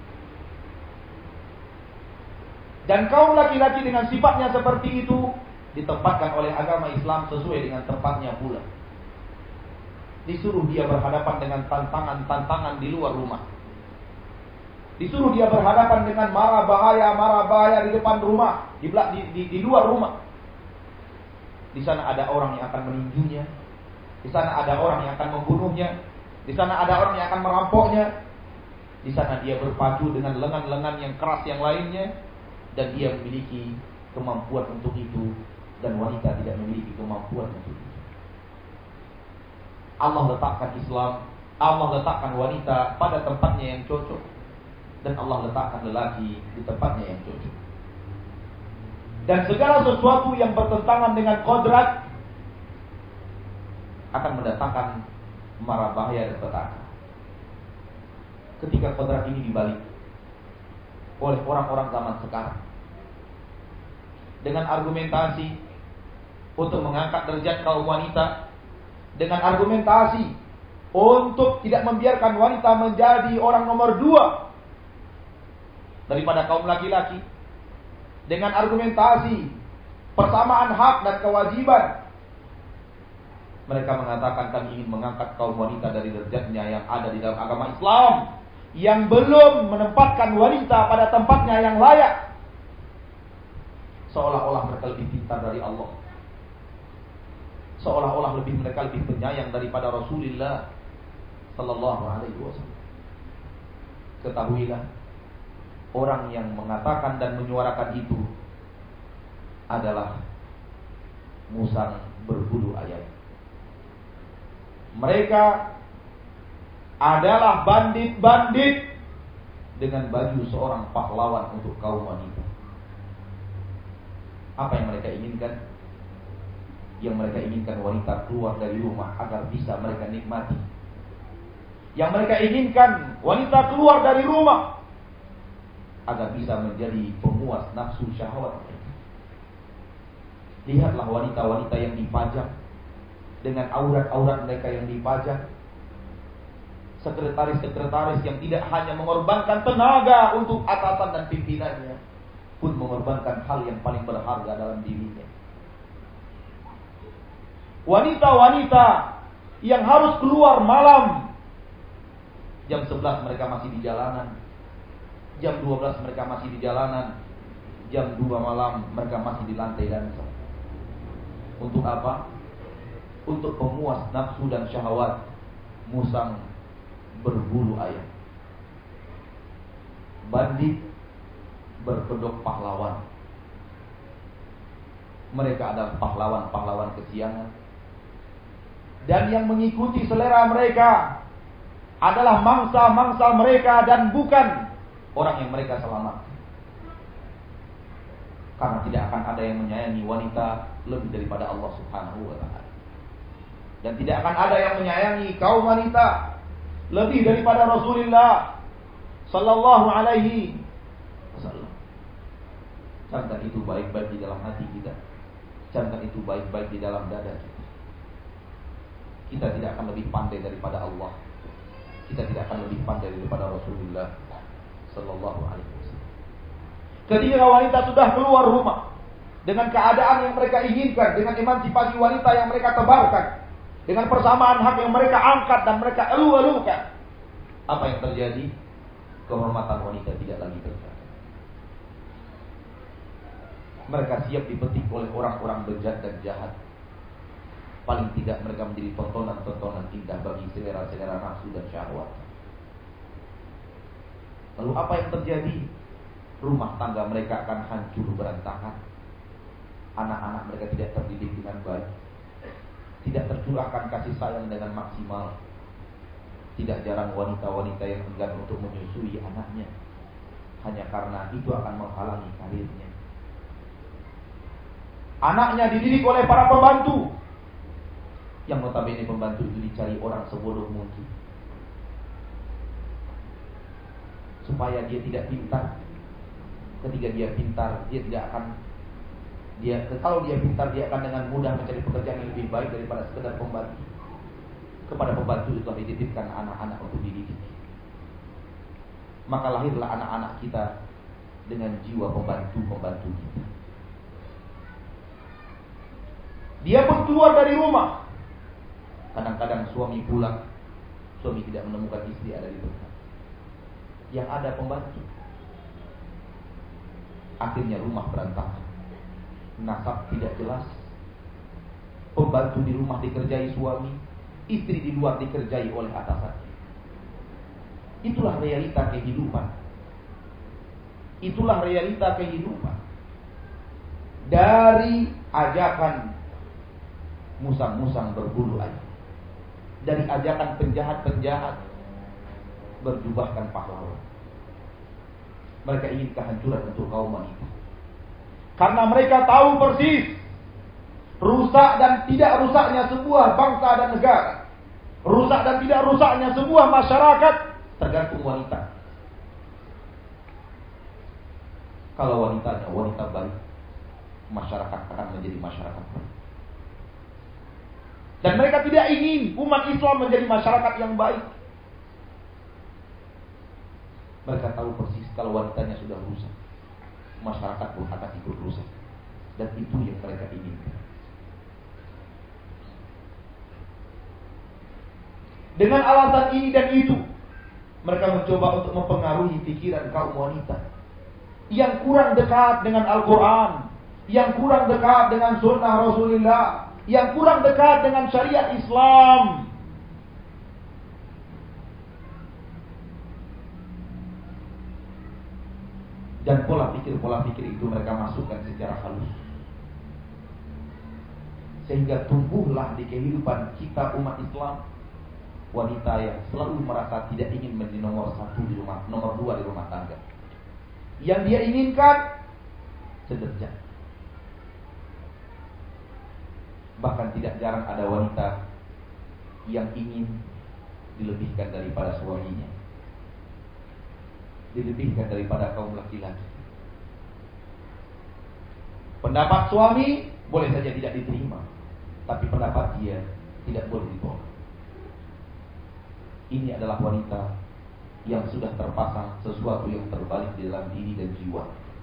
Dan kaum laki-laki dengan sifatnya seperti itu ditempatkan oleh agama Islam sesuai dengan tempatnya pula. Disuruh dia berhadapan dengan tantangan-tantangan di luar rumah. Disuruh dia berhadapan dengan mara bahaya, mara bahaya di depan rumah, di, di, di, di luar rumah. Di sana ada orang yang akan meninjunya. Di sana ada orang yang akan membunuhnya. Di sana ada orang yang akan merampoknya. Di sana dia berpacu dengan lengan-lengan yang keras yang lainnya. Dan dia memiliki kemampuan untuk itu. Dan wanita tidak memiliki kemampuan untuk itu. Allah letakkan Islam, Allah letakkan wanita pada tempatnya yang cocok. Dan Allah letakkan lelaki di tempatnya yang cocok. Dan segala sesuatu yang bertentangan dengan kodrat akan mendatangkan mara bahaya dan petaka. Ketika kodrat ini dibalik oleh orang-orang zaman sekarang dengan argumentasi untuk mengangkat derajat kaum wanita, dengan argumentasi untuk tidak membiarkan wanita menjadi orang nomor dua daripada kaum laki-laki, dengan argumentasi persamaan hak dan kewajiban. Mereka mengatakan kami ingin mengangkat kaum wanita dari derajatnya yang ada di dalam agama Islam, yang belum menempatkan wanita pada tempatnya yang layak. Seolah-olah mereka lebih pintar dari Allah. Seolah-olah lebih mereka lebih penyayang daripada Rasulullah sallallahu alaihi wasallam. Ketahuilah, orang yang mengatakan dan menyuarakan itu adalah musang berbulu ayam. Mereka adalah bandit-bandit dengan baju seorang pahlawan untuk kaum wanita. Apa yang mereka inginkan? Yang mereka inginkan wanita keluar dari rumah agar bisa mereka nikmati. Yang mereka inginkan wanita keluar dari rumah agar bisa menjadi pemuas nafsu syahwat mereka. Lihatlah wanita-wanita yang dipajang, dengan aurat-aurat mereka yang dipajang. Sekretaris-sekretaris yang tidak hanya mengorbankan tenaga untuk atasan dan pimpinannya, pun mengorbankan hal yang paling berharga dalam dirinya. Wanita-wanita yang harus keluar malam, jam sebelas mereka masih di jalanan, jam dua belas mereka masih di jalanan, jam dua malam mereka masih di lantai dansa. Untuk apa? Untuk pemuas nafsu dan syahwat musang berbulu ayam. Bandit berkedok pahlawan. Mereka adalah pahlawan-pahlawan kesiangan. Dan yang mengikuti selera mereka adalah mangsa-mangsa mereka dan bukan orang yang mereka selamatkan. Karena tidak akan ada yang menyayangi wanita lebih daripada Allah Subhanahu wa taala. Dan tidak akan ada yang menyayangi kaum wanita lebih daripada Rasulullah sallallahu alaihi wasallam. Camkan itu baik-baik di dalam hati kita. Camkan itu baik-baik di dalam dada kita. Kita tidak akan lebih pandai daripada Allah. Kita tidak akan lebih pandai daripada Rasulullah sallallahu alaihi wasallam. Ketika wanita sudah keluar rumah dengan keadaan yang mereka inginkan, dengan emansipasi wanita yang mereka tebarkan, dengan persamaan hak yang mereka angkat dan mereka elu-elukan, apa yang terjadi? Kehormatan wanita tidak lagi terjaga. Mereka siap dipetik oleh orang-orang bejat dan jahat. Paling tidak mereka menjadi tontonan-tontonan indah bagi selera-selera nafsu dan syahwat. Lalu apa yang terjadi? Rumah tangga mereka akan hancur berantakan. Anak-anak mereka tidak terdidik dengan baik, tidak tercurahkan kasih sayang dengan maksimal. Tidak jarang wanita-wanita yang enggan untuk menyusui anaknya hanya karena itu akan menghalangi karirnya. Anaknya dididik oleh para pembantu, yang notabene pembantu itu dicari orang sebodoh mungkin, supaya dia tidak pintar. Ketika dia pintar, dia tidak akan dia kalau dia pintar, dia akan dengan mudah mencari pekerjaan yang lebih baik daripada sekedar pembantu. Kepada pembantu itu telah dititipkan anak-anak untuk dididik. Maka lahirlah anak-anak kita dengan jiwa pembantu-pembantu kita. Dia pun keluar dari rumah. Kadang-kadang suami pulang, suami tidak menemukan istri ada di tempat. Yang ada pembantu. Akhirnya rumah berantakan. Nasab tidak jelas. Pembantu di rumah dikerjai suami, istri di luar dikerjai oleh atasannya. Itulah realita kehidupan. Itulah realita kehidupan. Dari ajakan musang-musang berbulu ayam, dari ajakan penjahat-penjahat berjubahkan pahlawan. Mereka ingin kehancuran untuk kaum wanita, karena mereka tahu persis rusak dan tidak rusaknya sebuah bangsa dan negara, rusak dan tidak rusaknya sebuah masyarakat tergantung wanita. Kalau wanitanya wanita baik, masyarakat akan menjadi masyarakat baik. Dan mereka tidak ingin umat Islam menjadi masyarakat yang baik. Mereka tahu persis kalau wanitanya sudah rusak, masyarakat pun akan ikut rusak. Dan itu yang mereka inginkan. Dengan alasan ini dan itu, mereka mencoba untuk mempengaruhi pikiran kaum wanita yang kurang dekat dengan Al-Quran, yang kurang dekat dengan sunnah Rasulullah, yang kurang dekat dengan syariat Islam. Dan pola pikir-pola pikir itu mereka masukkan secara halus, sehingga tumbuhlah di kehidupan kita umat Islam wanita yang selalu merasa tidak ingin menjadi nomor satu di rumah, nomor dua di rumah tangga. Yang dia inginkan sederajat. Bahkan tidak jarang ada wanita yang ingin dilebihkan daripada suaminya, dilebihkan daripada kaum laki-laki. Pendapat suami boleh saja tidak diterima, tapi pendapat dia tidak boleh ditolak. Ini adalah wanita yang sudah terpasang sesuatu yang terbalik di dalam diri dan jiwa.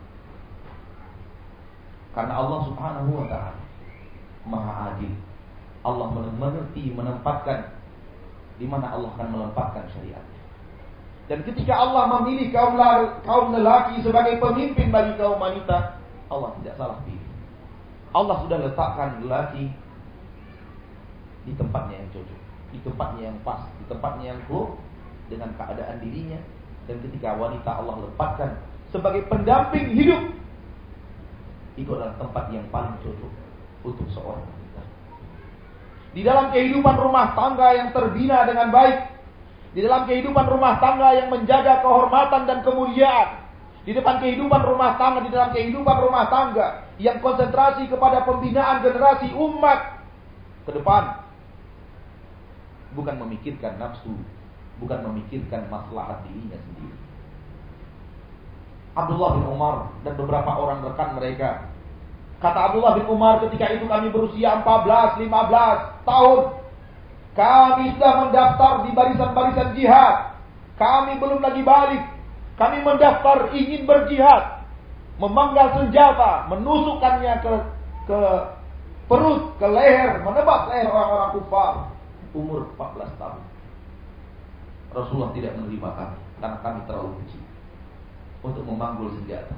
Karena Allah Subhanahu wa ta'ala Maha adil. Allah mengerti, menempatkan di mana Allah akan menempatkan syariatnya. Dan ketika Allah memilih kaum kaum lelaki sebagai pemimpin bagi kaum wanita, Allah tidak salah pilih. Allah sudah letakkan lelaki di tempatnya yang cocok, di tempatnya yang pas, di tempatnya yang klop dengan keadaan dirinya. Dan ketika wanita Allah lepaskan sebagai pendamping hidup, itu adalah tempat yang paling cocok untuk seorang wanita. Di dalam kehidupan rumah tangga yang terbina dengan baik, di dalam kehidupan rumah tangga yang menjaga kehormatan dan kemuliaan, di depan kehidupan rumah tangga, di dalam kehidupan rumah tangga yang konsentrasi kepada pembinaan generasi umat ke depan, bukan memikirkan nafsu, bukan memikirkan maslahat dirinya sendiri. Abdullah bin Umar dan beberapa orang rekan mereka, kata Abdullah bin Umar, ketika itu kami berusia empat belas lima belas tahun. Kami sudah mendaftar di barisan-barisan jihad. Kami belum lagi balik. Kami mendaftar ingin berjihad. memanggal senjata, menusukkannya ke ke perut, ke leher, menebas leher orang-orang kufar. Umur empat belas tahun. Rasulullah tidak menerima kami karena kami terlalu kecil untuk memanggul senjata.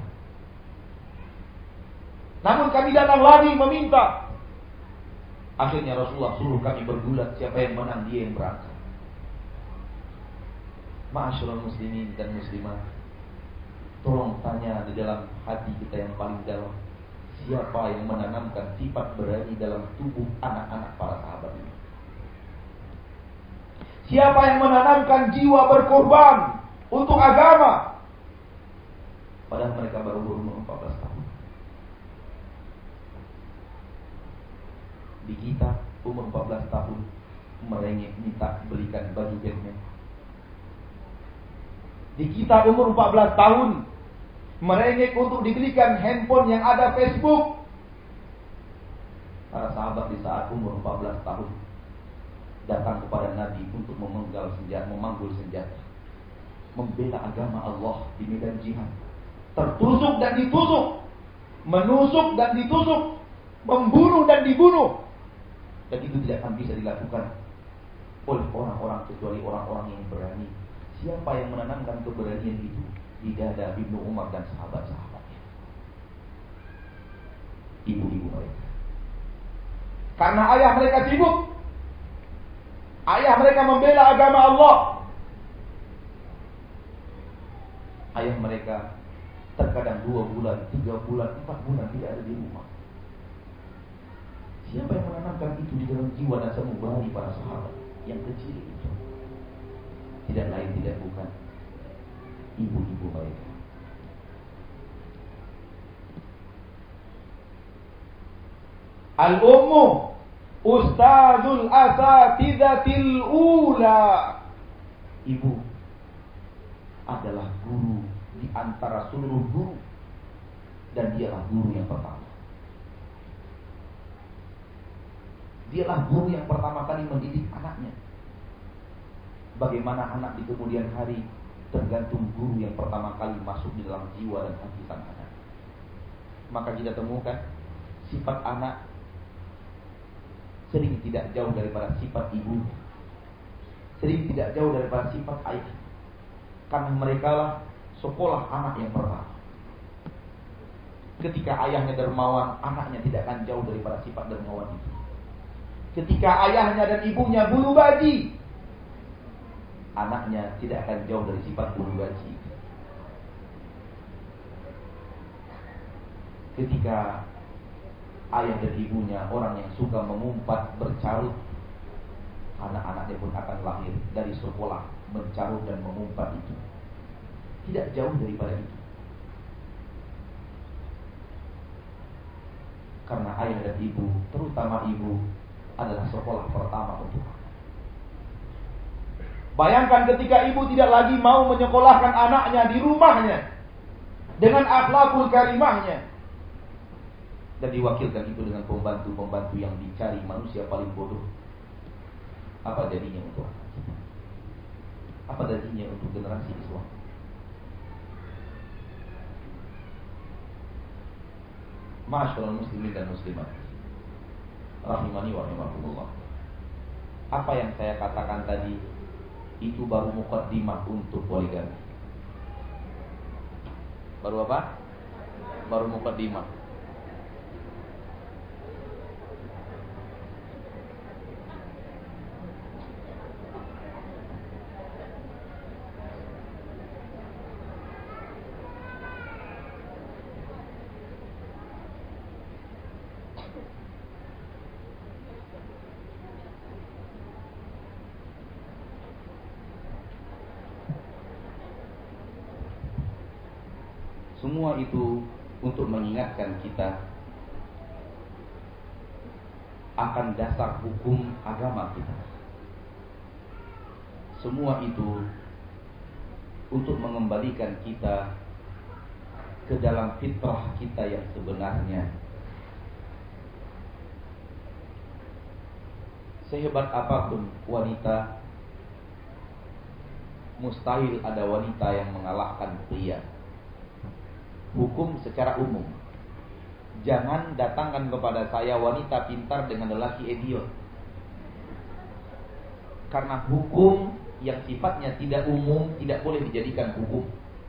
Namun kami datang lagi meminta. Akhirnya Rasulullah suruh kami bergulat, siapa yang menang dia yang berangkat. Ma'asyiral muslimin dan muslimat, tolong tanya di dalam hati kita yang paling dalam, siapa yang menanamkan sifat berani dalam tubuh anak-anak para sahabat ini? Siapa yang menanamkan jiwa berkorban untuk agama? Padahal mereka baru berumur empat belas tahun. Di kita umur empat belas tahun merengek minta belikan baju Batman. Di kita umur empat belas tahun merengek untuk dibelikan handphone yang ada Facebook. Para sahabat di saat umur empat belas tahun datang kepada Nabi untuk memenggal senjata, memanggul senjata, membela agama Allah di medan jihad. Tertusuk dan ditusuk, menusuk dan ditusuk, membunuh dan dibunuh. Dan itu tidak akan bisa dilakukan oleh orang-orang kecuali orang-orang yang berani. Siapa yang menanamkan keberanian itu di dada Ibnu Umar dan sahabat-sahabatnya? Ibu-ibu mereka. Karena ayah mereka sibuk. Ayah mereka membela agama Allah. Ayah mereka terkadang dua bulan, tiga bulan, empat bulan tidak ada di rumah. Siapa yang menanamkan itu di dalam jiwa dan sanubari para sahabat yang kecil itu? Tidak lain tidak bukan ibu-ibu mereka. Al-ummu ustadzul asatidatil ula. Ibu adalah guru di antara seluruh guru, dan dialah guru yang pertama. Dialah guru yang pertama kali mendidik anaknya. Bagaimana anak di kemudian hari tergantung guru yang pertama kali masuk di dalam jiwa dan hati sang anak. Maka kita temukan sifat anak sering tidak jauh daripada sifat ibu, sering tidak jauh daripada sifat ayah. Karena mereka lah sekolah anak yang pertama. Ketika ayahnya dermawan, anaknya tidak akan jauh daripada sifat dermawan itu. Ketika ayahnya dan ibunya bulu baji, anaknya tidak akan jauh dari sifat bulu baji. Ketika ayah dan ibunya orang yang suka mengumpat, bercarut, anak-anaknya pun akan lahir dari sekolah mencarut dan mengumpat itu. Tidak jauh daripada itu. Karena ayah dan ibu, terutama ibu, adalah sekolah pertama untuk anak. Bayangkan ketika ibu tidak lagi mau menyekolahkan anaknya di rumahnya dengan akhlakul karimahnya, dan diwakilkan itu dengan pembantu-pembantu yang dicari manusia paling bodoh. Apa jadinya untuk anak kita? Apa jadinya untuk generasi Islam? Ma'asyiral muslimin dan muslimat, rahimani wa rahimakumullah. Apa yang saya katakan tadi itu baru muqaddimah untuk poligami. Baru apa? Baru muqaddimah. Semua itu untuk mengingatkan kita akan dasar hukum agama kita. Semua itu untuk mengembalikan kita ke dalam fitrah kita yang sebenarnya. Sehebat apapun wanita, mustahil ada wanita yang mengalahkan pria. hukum secara umum. Jangan datangkan kepada saya wanita pintar dengan lelaki idiot. Karena hukum yang sifatnya tidak umum tidak boleh dijadikan hukum.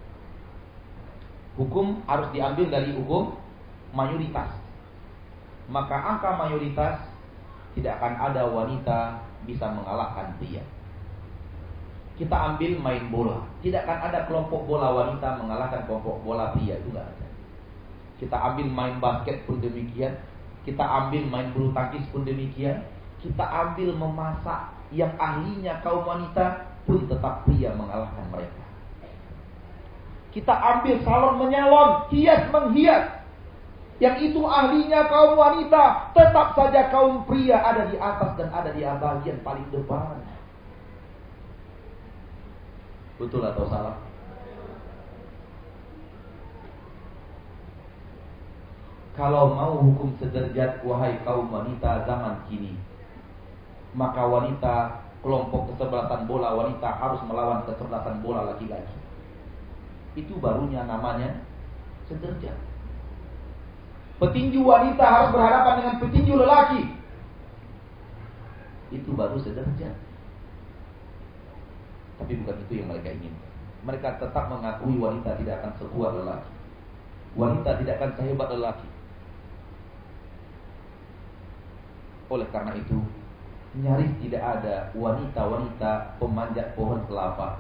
Hukum harus diambil dari hukum mayoritas. Maka angka mayoritas tidak akan ada wanita bisa mengalahkan pria. Kita ambil main bola, tidak akan ada kelompok bola wanita mengalahkan kelompok bola pria, itu tidak ada. Kita ambil main basket pun demikian, kita ambil main bulu tangkis pun demikian, kita ambil memasak yang ahlinya kaum wanita pun tetap pria mengalahkan mereka. Kita ambil salon menyalon, hias menghias, yang itu ahlinya kaum wanita, tetap saja kaum pria ada di atas dan ada di bagian paling depan. Betul atau salah? Kalau mau hukum sederajat, wahai kaum wanita zaman kini, maka wanita, kelompok kesebelasan bola wanita harus melawan kecerdasan bola laki-laki. Itu barunya namanya sederajat. Petinju wanita harus berhadapan dengan petinju lelaki. Itu baru sederajat. Tapi bukan itu yang mereka inginkan. Mereka tetap mengakui wanita tidak akan sekuat lelaki. Wanita tidak akan sehebat lelaki. Oleh karena itu, nyaris tidak ada wanita-wanita pemanjat pohon kelapa.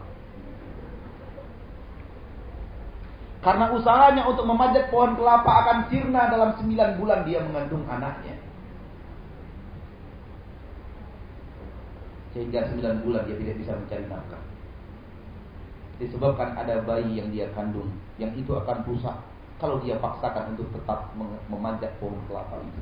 Karena usahanya untuk memanjat pohon kelapa akan sirna dalam sembilan bulan dia mengandung anaknya. Sehingga sembilan bulan dia tidak bisa mencari nafkah. Disebabkan ada bayi yang dia kandung, yang itu akan rusak kalau dia paksakan untuk tetap memanjat pohon kelapa itu.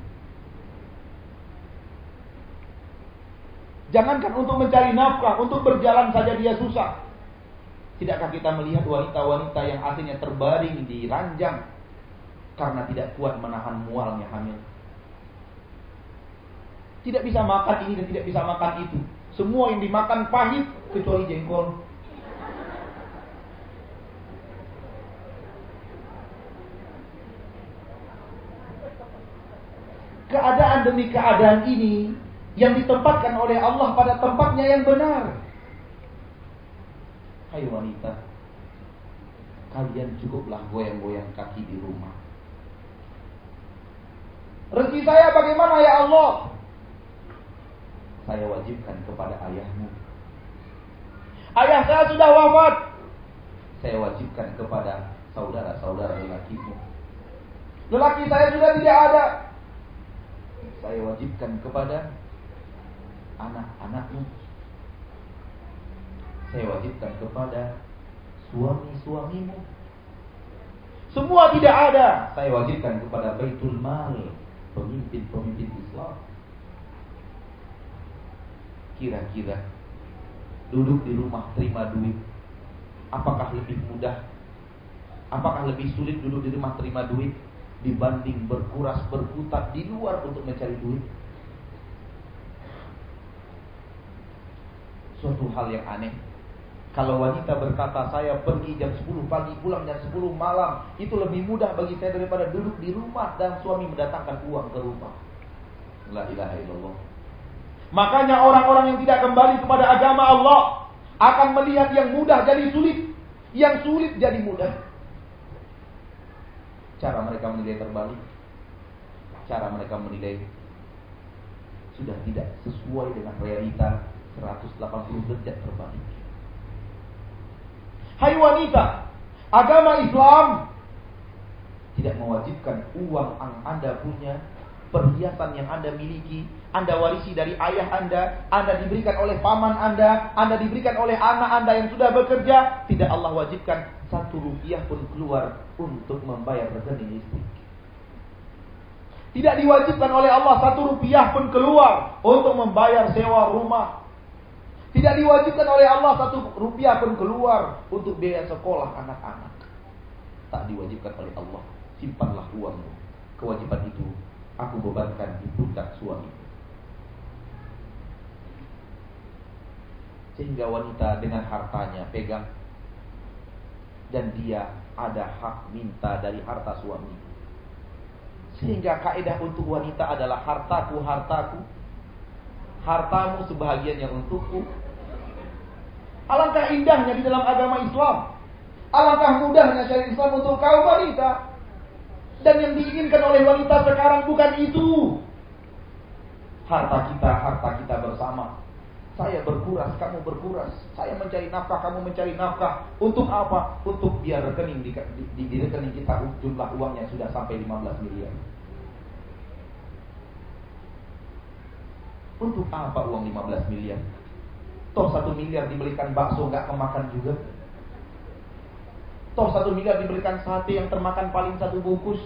Jangankan untuk mencari nafkah, untuk berjalan saja dia susah. Tidakkah kita melihat wanita-wanita yang akhirnya terbaring di ranjang karena tidak kuat menahan mualnya hamil? Tidak bisa makan ini dan tidak bisa makan itu. Semua yang dimakan pahit kecuali jengkol. Keadaan demi keadaan ini yang ditempatkan oleh Allah pada tempatnya yang benar. Hai wanita, kalian cukuplah goyang-goyang kaki di rumah. Rezeki saya bagaimana ya Allah? Saya wajibkan kepada ayahmu. Ayah saya sudah wafat. Saya wajibkan kepada saudara-saudara lelakimu. Lelaki saya sudah tidak ada. Saya wajibkan kepada anak-anakmu. Saya wajibkan kepada suami-suamimu. Semua tidak ada. Saya wajibkan kepada Baitul Mal, pemimpin-pemimpin Islam. Kira-kira duduk di rumah terima duit, apakah lebih mudah? Apakah lebih sulit duduk di rumah terima duit dibanding berkuras berkutat di luar untuk mencari duit? Suatu hal yang aneh. Kalau wanita berkata saya pergi jam sepuluh pagi pulang jam sepuluh malam, itu lebih mudah bagi saya daripada duduk di rumah dan suami mendatangkan uang ke rumah. La ilaha illallah. Makanya orang-orang yang tidak kembali kepada agama Allah akan melihat yang mudah jadi sulit, yang sulit jadi mudah. Cara mereka menilai terbalik. Cara mereka menilai sudah tidak sesuai dengan realita seratus delapan puluh derajat terbalik. Hai wanita, agama Islam tidak mewajibkan uang yang Anda punya, perhiasan yang Anda miliki, Anda warisi dari ayah Anda, Anda diberikan oleh paman Anda, Anda diberikan oleh anak Anda yang sudah bekerja. Tidak Allah wajibkan satu rupiah pun keluar untuk membayar rekening listrik. Tidak diwajibkan oleh Allah satu rupiah pun keluar untuk membayar sewa rumah. Tidak diwajibkan oleh Allah satu rupiah pun keluar untuk biaya sekolah anak-anak. Tak diwajibkan oleh Allah. Simpanlah uangmu. Kewajiban itu aku bebankan di pundak suami. Sehingga wanita dengan hartanya pegang. dan dia ada hak minta dari harta suami. Sehingga kaidah untuk wanita adalah hartaku hartaku, hartamu sebahagiannya untukku. Alangkah indahnya di dalam agama Islam, alangkah mudahnya syariat Islam untuk kaum wanita. Dan yang diinginkan oleh wanita sekarang bukan itu. Harta kita, harta kita bersama. Saya berkuras, kamu berkuras. Saya mencari nafkah, kamu mencari nafkah. Untuk apa? Untuk biar rekening di, di, di rekening kita jumlah uangnya sudah sampai lima belas miliar. Untuk apa uang lima belas miliar? Toh satu miliar dibelikan bakso gak kemakan juga. Toh satu miliar dibelikan sate yang termakan paling satu bungkus.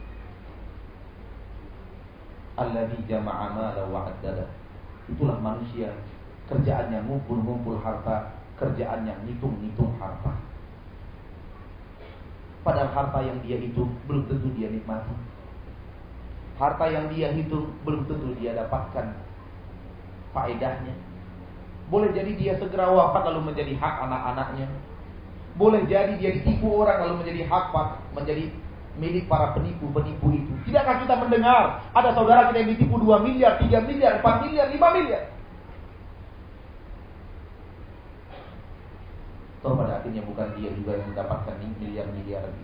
Alladzi jama'a mala wa 'addada. Itulah manusia. Kerjaannya ngumpul-ngumpul harta, kerjaannya ngitung-ngitung harta. Padahal harta yang dia hitung belum tentu dia nikmati. Harta yang dia hitung belum tentu dia dapatkan faedahnya. Boleh jadi dia segera wafat lalu menjadi hak anak-anaknya. Boleh jadi dia ditipu orang lalu menjadi hak, menjadi milik para penipu-penipu itu. Tidakkah kita mendengar ada saudara kita yang ditipu dua miliar, tiga miliar, empat miliar, lima miliar? Toh pada akhirnya bukan dia juga yang mendapatkan miliar-miliar lagi.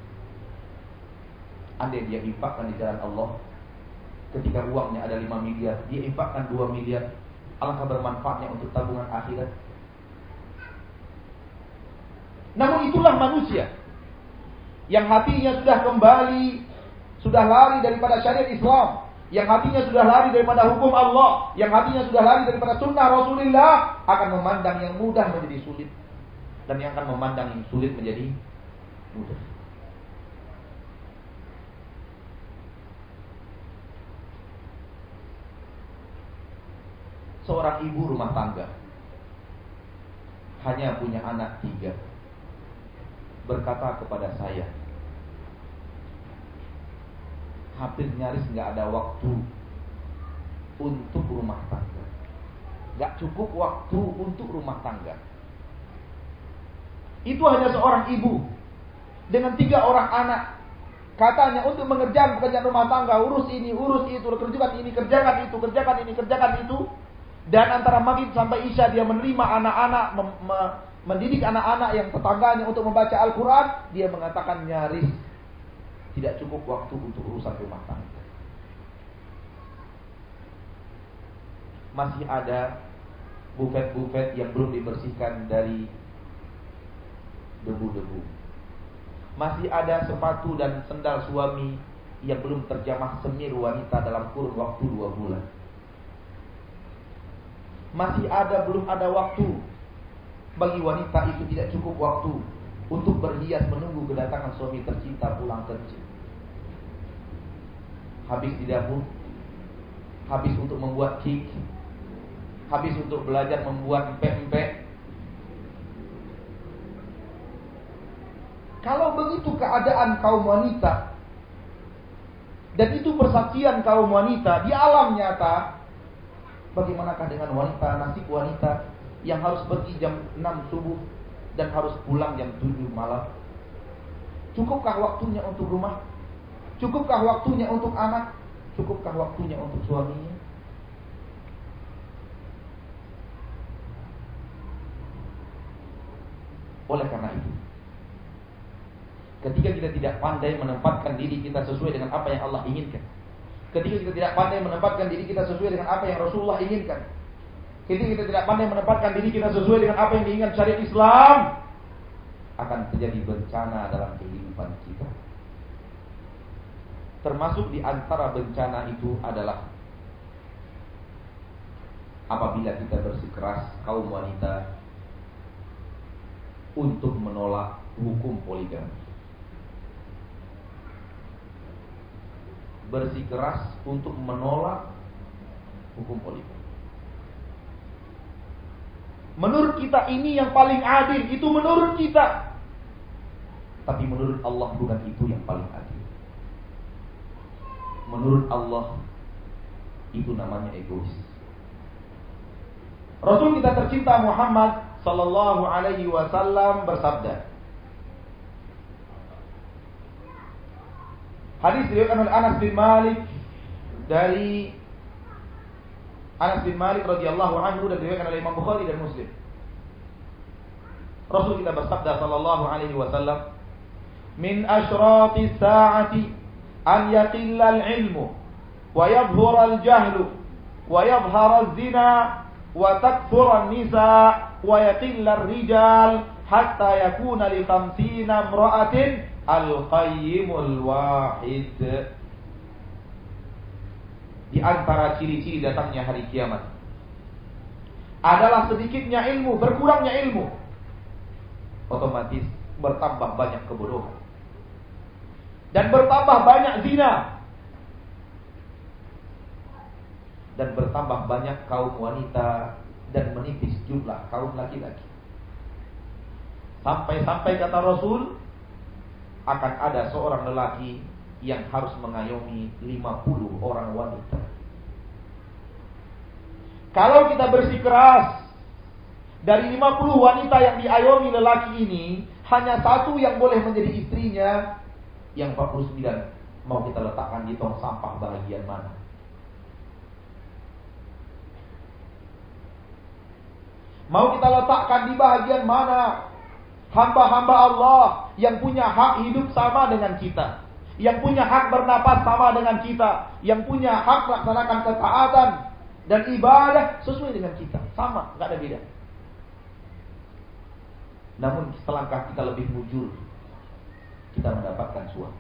Andai dia infakkan di jalan Allah, ketika uangnya ada lima miliar, dia infakkan dua miliar, alangkah bermanfaatnya untuk tabungan akhirat. Namun itulah manusia yang hatinya sudah kembali, sudah lari daripada syariat Islam, yang hatinya sudah lari daripada hukum Allah, yang hatinya sudah lari daripada sunnah Rasulullah, akan memandang yang mudah menjadi sulit, dan yang akan memandang yang sulit menjadi mudah. Seorang ibu rumah tangga hanya punya anak tiga, berkata kepada saya, hampir nyaris gak ada waktu untuk rumah tangga, gak cukup waktu untuk rumah tangga. Itu hanya seorang ibu dengan tiga orang anak. Katanya untuk mengerjakan pekerjaan rumah tangga, urus ini, urus itu, kerjakan ini, kerjakan itu, kerjakan ini, kerjakan itu. Dan antara maghrib sampai isya dia menerima anak-anak, mem- me- mendidik anak-anak yang tetangganya untuk membaca Al-Quran. Dia mengatakan nyaris tidak cukup waktu untuk urusan rumah tangga. Masih ada bufet-bufet yang belum dibersihkan dari debu-debu. Masih ada sepatu dan sendal suami yang belum terjamah semir wanita dalam kurun waktu dua bulan. Masih ada, belum ada waktu bagi wanita itu, tidak cukup waktu untuk berhias menunggu kedatangan suami tercinta pulang kerja. Habis di dapur, habis untuk membuat cake, habis untuk belajar membuat empek-empek. Kalau begitu keadaan kaum wanita, dan itu persaksian kaum wanita di alam nyata, bagaimanakah dengan wanita, nasib wanita yang harus pergi jam enam subuh dan harus pulang jam tujuh malam? Cukupkah waktunya untuk rumah? Cukupkah waktunya untuk anak? Cukupkah waktunya untuk suaminya? Oleh karena itu, ketika kita tidak pandai menempatkan diri kita sesuai dengan apa yang Allah inginkan, ketika kita tidak pandai menempatkan diri kita sesuai dengan apa yang Rasulullah inginkan, ketika kita tidak pandai menempatkan diri kita sesuai dengan apa yang diinginkan syariat Islam, akan terjadi bencana dalam kehidupan kita. Termasuk di antara bencana itu adalah apabila kita bersikeras kaum wanita untuk menolak hukum poligami. Bersikeras untuk menolak hukum poligami. Menurut kita ini yang paling adil, itu menurut kita. Tapi menurut Allah bukan itu yang paling adil. Menurut Allah itu namanya egois. Rasul kita tercinta Muhammad sallallahu alaihi wasallam bersabda, Hadis diriwayatkan oleh Anas bin Malik dari Anas bin Malik radhiyallahu anhu dan diriwayatkan oleh Imam Bukhari dan Muslim. Rasul kita bersabda sallallahu alaihi wasallam, "Min asyrati sa'ati an yaqilla al-'ilmu wa yadhhura al-jahlu wa yadhhara az-zina wa takthura an-nisa wa yaqilla ar-rijal hatta yakuna li khamsina imra'atin al-qayyimul wahid." Di antara ciri-ciri datangnya hari kiamat adalah sedikitnya ilmu, berkurangnya ilmu, otomatis bertambah banyak kebodohan dan bertambah banyak zina dan bertambah banyak kaum wanita dan menipis jumlah kaum laki-laki. Sampai-sampai kata Rasul, akan ada seorang lelaki yang harus mengayomi lima puluh orang wanita. Kalau kita bersikeras, dari lima puluh wanita yang diayomi lelaki ini, hanya satu yang boleh menjadi istrinya, yang empat puluh sembilan mau kita letakkan di tong sampah bagian mana? Mau kita letakkan di bahagian mana? Hamba-hamba Allah yang punya hak hidup sama dengan kita, yang punya hak bernapas sama dengan kita, yang punya hak melaksanakan ketaatan dan ibadah sesuai dengan kita, sama, nggak ada beda. Namun selangkah kita lebih mujur, kita mendapatkan suami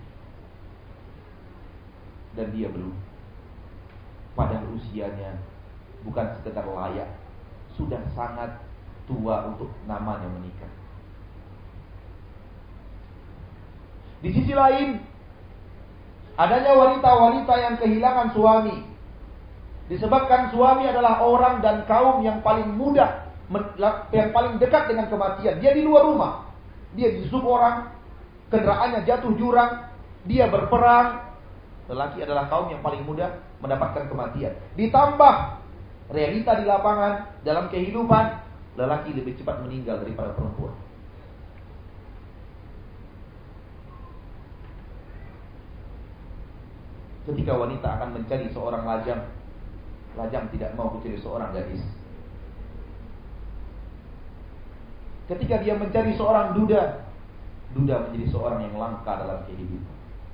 dan dia belum, padahal usianya bukan sekedar layak, sudah sangat tua untuk namanya menikah. Di sisi lain, adanya wanita-wanita yang kehilangan suami disebabkan suami adalah orang dan kaum yang paling mudah, yang paling dekat dengan kematian. Dia di luar rumah, dia disub orang, kendaraannya jatuh jurang, dia berperang. Lelaki adalah kaum yang paling mudah mendapatkan kematian. Ditambah realita di lapangan, dalam kehidupan, lelaki lebih cepat meninggal daripada perempuan. Ketika wanita akan mencari seorang lajang, lajang tidak mau mencari seorang gadis. Ketika dia mencari seorang duda, duda menjadi seorang yang langka dalam kehidupan.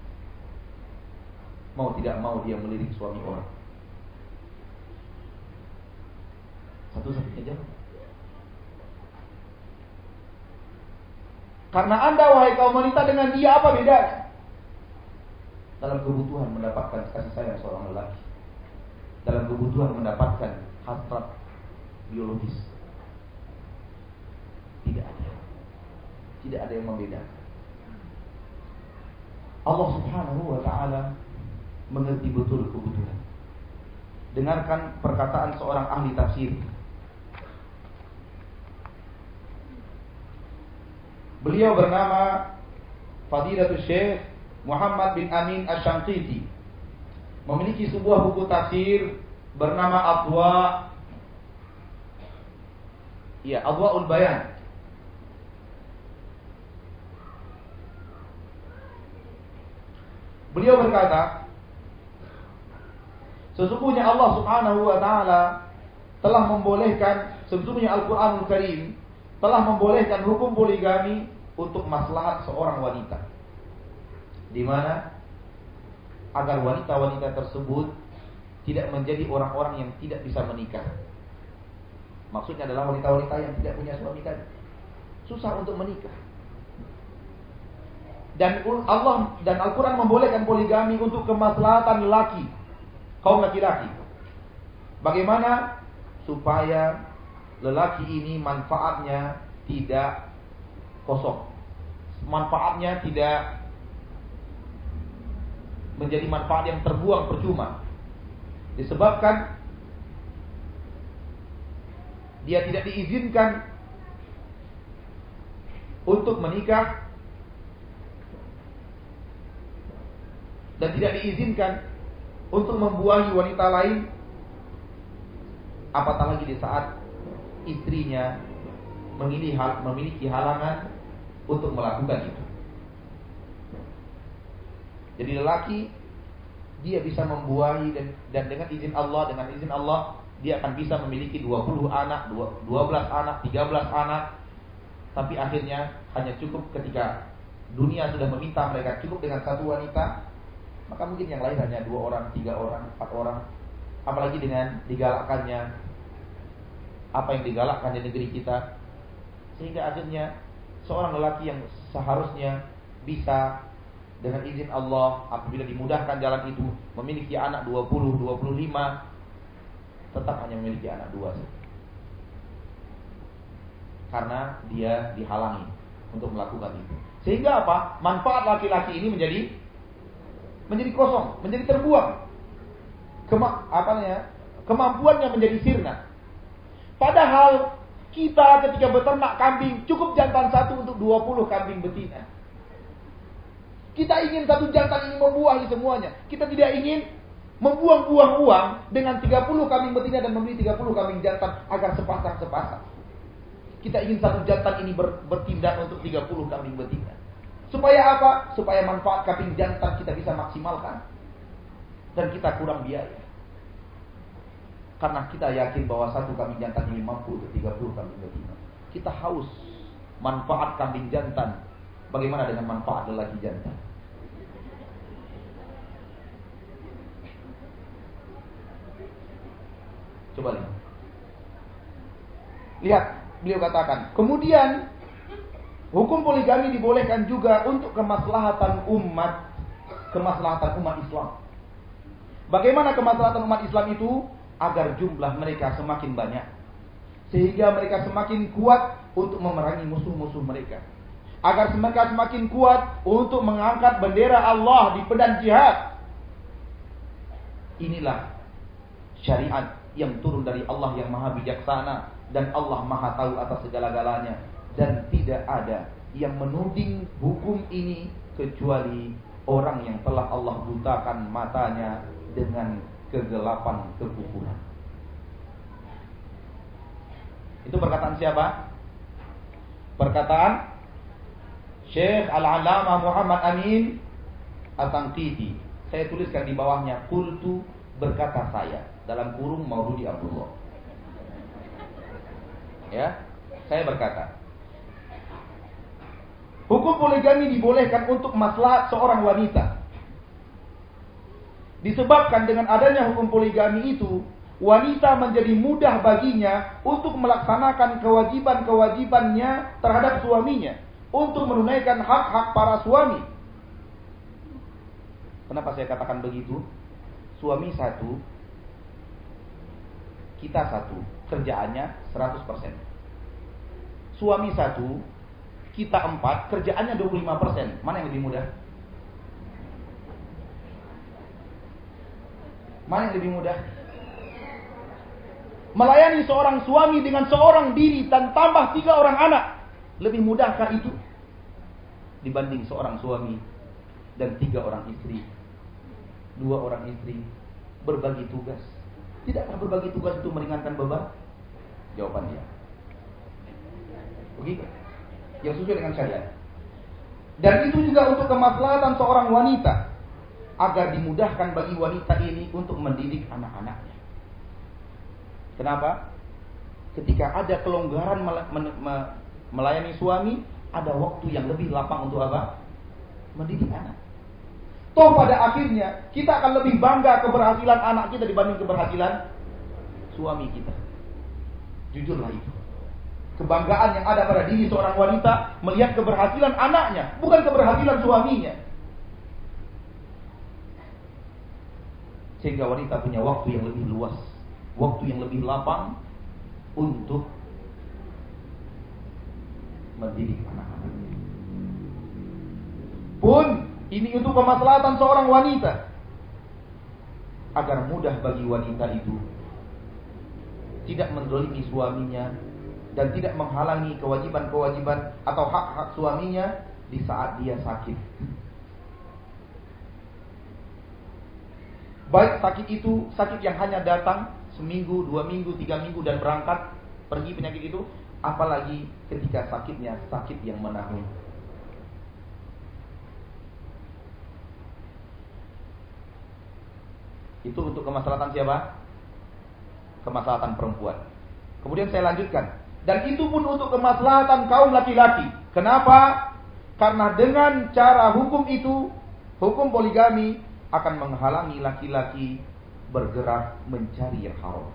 Mau tidak mau dia melirik suami orang. Satu-satunya jalan. Karena Anda wahai kaum wanita dengan dia apa bedanya? Dalam kebutuhan mendapatkan kasih sayang seorang lelaki, dalam kebutuhan mendapatkan hasrat biologis, tidak ada, tidak ada yang membedakan. Allah Subhanahu wa Ta'ala mengerti betul kebutuhan. Dengarkan perkataan seorang ahli tafsir. Beliau bernama Fadilatul Syekh Muhammad bin Amin Asy-Syanqiti, memiliki sebuah buku tafsir bernama Adwa Ya, Adwaul Bayan. Beliau berkata, sesungguhnya Allah Subhanahu wa Ta'ala telah membolehkan, sesungguhnya Al-Qur'anul Karim telah membolehkan hukum poligami untuk maslahat seorang wanita, di mana agar wanita-wanita tersebut tidak menjadi orang-orang yang tidak bisa menikah. Maksudnya adalah wanita-wanita yang tidak punya suami tadi, susah untuk menikah. Dan Allah dan Al-Quran membolehkan poligami untuk kemaslahatan lelaki, kaum laki-laki. Bagaimana? Supaya lelaki ini manfaatnya tidak kosong, manfaatnya tidak menjadi manfaat yang terbuang percuma. Disebabkan dia tidak diizinkan untuk menikah dan tidak diizinkan untuk membuahi wanita lain, apatah lagi di saat istrinya memiliki halangan untuk melakukan itu. Jadi lelaki dia bisa membuahi dan, dan dengan izin Allah, dengan izin Allah dia akan bisa memiliki dua puluh anak, dua belas anak, tiga belas anak. Tapi akhirnya hanya cukup ketika dunia sudah meminta mereka cukup dengan satu wanita, maka mungkin yang lain hanya dua orang, tiga orang, empat orang. Apalagi dengan digalakkannya apa yang digalakkan di negeri kita, sehingga akhirnya seorang lelaki yang seharusnya bisa dengan izin Allah apabila dimudahkan jalan itu memiliki anak dua puluh, dua puluh lima, tetap hanya memiliki anak dua saja. Karena dia dihalangi untuk melakukan itu. Sehingga apa? Manfaat laki-laki ini menjadi menjadi kosong, menjadi terbuang. Kema, apanya? Kemampuannya menjadi sirna. Padahal kita ketika beternak kambing cukup jantan satu untuk dua puluh kambing betina. Kita ingin satu jantan ini membuahi semuanya. Kita tidak ingin membuang-buang uang dengan tiga puluh kambing betina dan membeli tiga puluh kambing jantan agar sepasang-sepasang. Kita ingin satu jantan ini ber, bertindak untuk tiga puluh kambing betina. Supaya apa? Supaya manfaat kambing jantan kita bisa maksimalkan. Dan kita kurang biaya. Karena kita yakin bahwa satu kambing jantan ini mampu untuk tiga puluh kambing betina. Kita haus manfaat kambing jantan. Bagaimana dengan manfaat lelaki jantan? Coba lihat. Lihat, beliau katakan, kemudian hukum poligami dibolehkan juga untuk kemaslahatan umat, kemaslahatan umat Islam. Bagaimana kemaslahatan umat Islam itu? Agar jumlah mereka semakin banyak, sehingga mereka semakin kuat untuk memerangi musuh-musuh mereka. Agar mereka semakin kuat untuk mengangkat bendera Allah di medan jihad. Inilah syariat yang turun dari Allah yang maha bijaksana, dan Allah maha tahu atas segala-galanya. Dan tidak ada yang menuding hukum ini kecuali orang yang telah Allah butakan matanya dengan kegelapan kekufuran. Itu perkataan siapa? Perkataan Syekh Al-Allamah Muhammad Amin At-Tanqiti. Saya tuliskan di bawahnya, qultu, berkata saya, dalam kurung Maududi Abdullah. Ya, saya berkata, hukum poligami dibolehkan untuk maslahat seorang wanita. Disebabkan dengan adanya hukum poligami itu, wanita menjadi mudah baginya untuk melaksanakan kewajiban-kewajibannya terhadap suaminya, untuk menunaikan hak-hak para suami. Kenapa saya katakan begitu? Suami satu, kita satu, kerjaannya seratus persen. Suami satu, kita empat, kerjaannya dua puluh lima persen. Mana yang lebih mudah? Mana yang lebih mudah? Melayani seorang suami dengan seorang diri dan tambah tiga orang anak, lebih mudahkah itu dibanding seorang suami dan tiga orang istri, dua orang istri berbagi tugas? Tidakkah berbagi tugas itu meringankan beban? Jawabannya begitu, yang sesuai dengan syariat. Dan itu juga untuk kemaslahatan seorang wanita, agar dimudahkan bagi wanita ini untuk mendidik anak-anaknya. Kenapa? Ketika ada kelonggaran melayani suami, ada waktu yang lebih lapang untuk apa? Mendidik anak. Toh pada akhirnya kita akan lebih bangga keberhasilan anak kita dibanding keberhasilan suami kita. Jujurlah itu. Kebanggaan yang ada pada diri seorang wanita melihat keberhasilan anaknya, bukan keberhasilan suaminya. Sehingga wanita punya waktu yang lebih luas, waktu yang lebih lapang untuk mendidik anak-anaknya. Pun ini untuk kemaslahatan seorang wanita, agar mudah bagi wanita itu tidak menzalimi suaminya dan tidak menghalangi kewajiban-kewajiban atau hak-hak suaminya di saat dia sakit. Baik sakit itu sakit yang hanya datang seminggu, dua minggu, tiga minggu dan berangkat pergi penyakit itu, apalagi ketika sakitnya sakit yang menahun. Itu untuk kemaslahatan siapa? Kemaslahatan perempuan. Kemudian saya lanjutkan. Dan itu pun untuk kemaslahatan kaum laki-laki. Kenapa? Karena dengan cara hukum itu, hukum poligami akan menghalangi laki-laki bergerak mencari yang haram.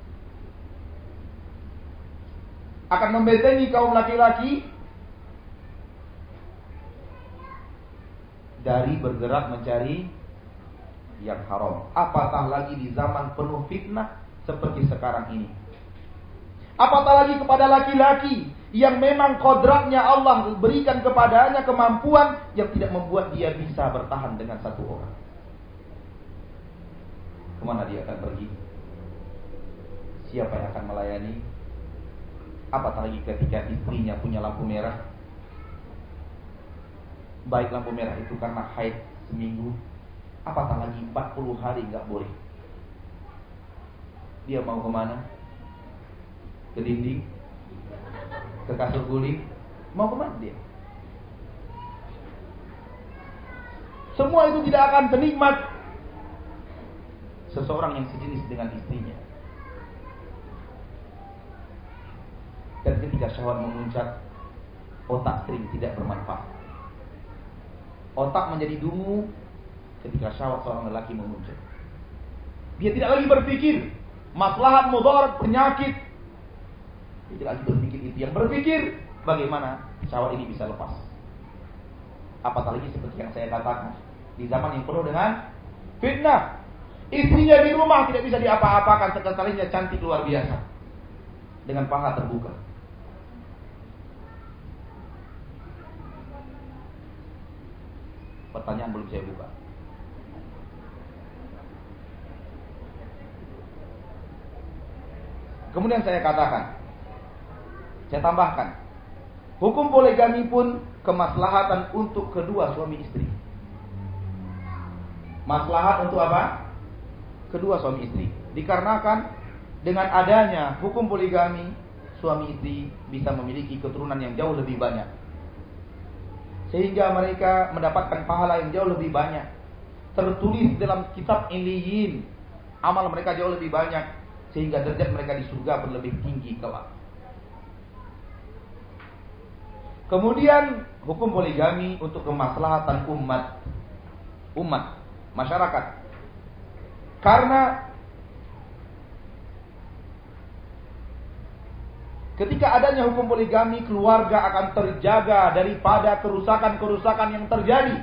Akan membentengi kaum laki-laki dari bergerak mencari yang haram. Apatah lagi di zaman penuh fitnah seperti sekarang ini. Apatah lagi kepada laki-laki yang memang kodratnya Allah berikan kepadanya kemampuan yang tidak membuat dia bisa bertahan dengan satu orang. Kemana dia akan pergi? Siapa yang akan melayani? Apatah lagi ketika istrinya punya lampu merah. Baik lampu merah itu karena haid seminggu, apatah lagi empat puluh hari nggak boleh. Dia mau kemana? Ke dinding? Ke kasur guling? Mau kemana dia? Semua itu tidak akan senikmat seseorang yang sejenis dengan istrinya. Dan ketika syahwat memuncak, otak sering tidak bermanfaat. Otak menjadi dungu ketika syahwat seorang lelaki memuncak. Dia tidak lagi berpikir maslahat, mudarat, penyakit. Dia tidak lagi berpikir itu. Yang berpikir bagaimana syahwat ini bisa lepas. Apatah lagi seperti yang saya katakan, di zaman yang penuh dengan fitnah. Istrinya di rumah tidak bisa diapa-apakan, sekretarisnya cantik luar biasa, dengan paha terbuka. Pertanyaan belum saya buka. Kemudian saya katakan, saya tambahkan, hukum poligami pun kemaslahatan untuk kedua suami istri. Maslahat untuk apa? Kedua suami istri. Dikarenakan dengan adanya hukum poligami, suami istri bisa memiliki keturunan yang jauh lebih banyak, sehingga mereka mendapatkan pahala yang jauh lebih banyak. Tertulis dalam kitab Iliyin, amal mereka jauh lebih banyak, sehingga derajat mereka di surga pun lebih tinggi kelak. Kemudian hukum poligami untuk kemaslahatan umat, umat, masyarakat. Karena ketika adanya hukum poligami, keluarga akan terjaga daripada kerusakan-kerusakan yang terjadi.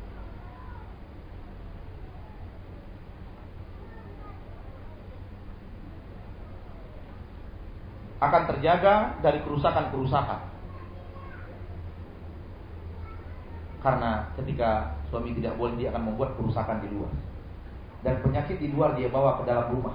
Akan terjaga dari kerusakan-kerusakan. Karena ketika suami tidak boleh, dia akan membuat kerusakan di luar. Dan penyakit di luar dia bawa ke dalam rumah.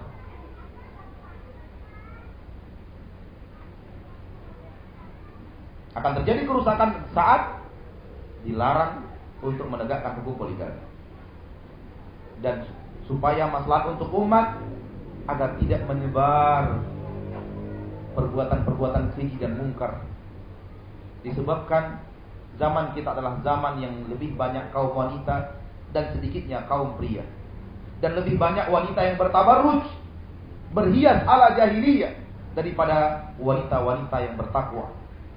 Akan terjadi kerusakan saat dilarang untuk menegakkan hukum poligami. Dan supaya maslahat untuk umat agar tidak menyebar perbuatan-perbuatan keji dan mungkar. Disebabkan zaman kita adalah zaman yang lebih banyak kaum wanita dan sedikitnya kaum pria. Dan lebih banyak wanita yang bertabarruj, berhias ala jahiliyah, daripada wanita-wanita yang bertakwa.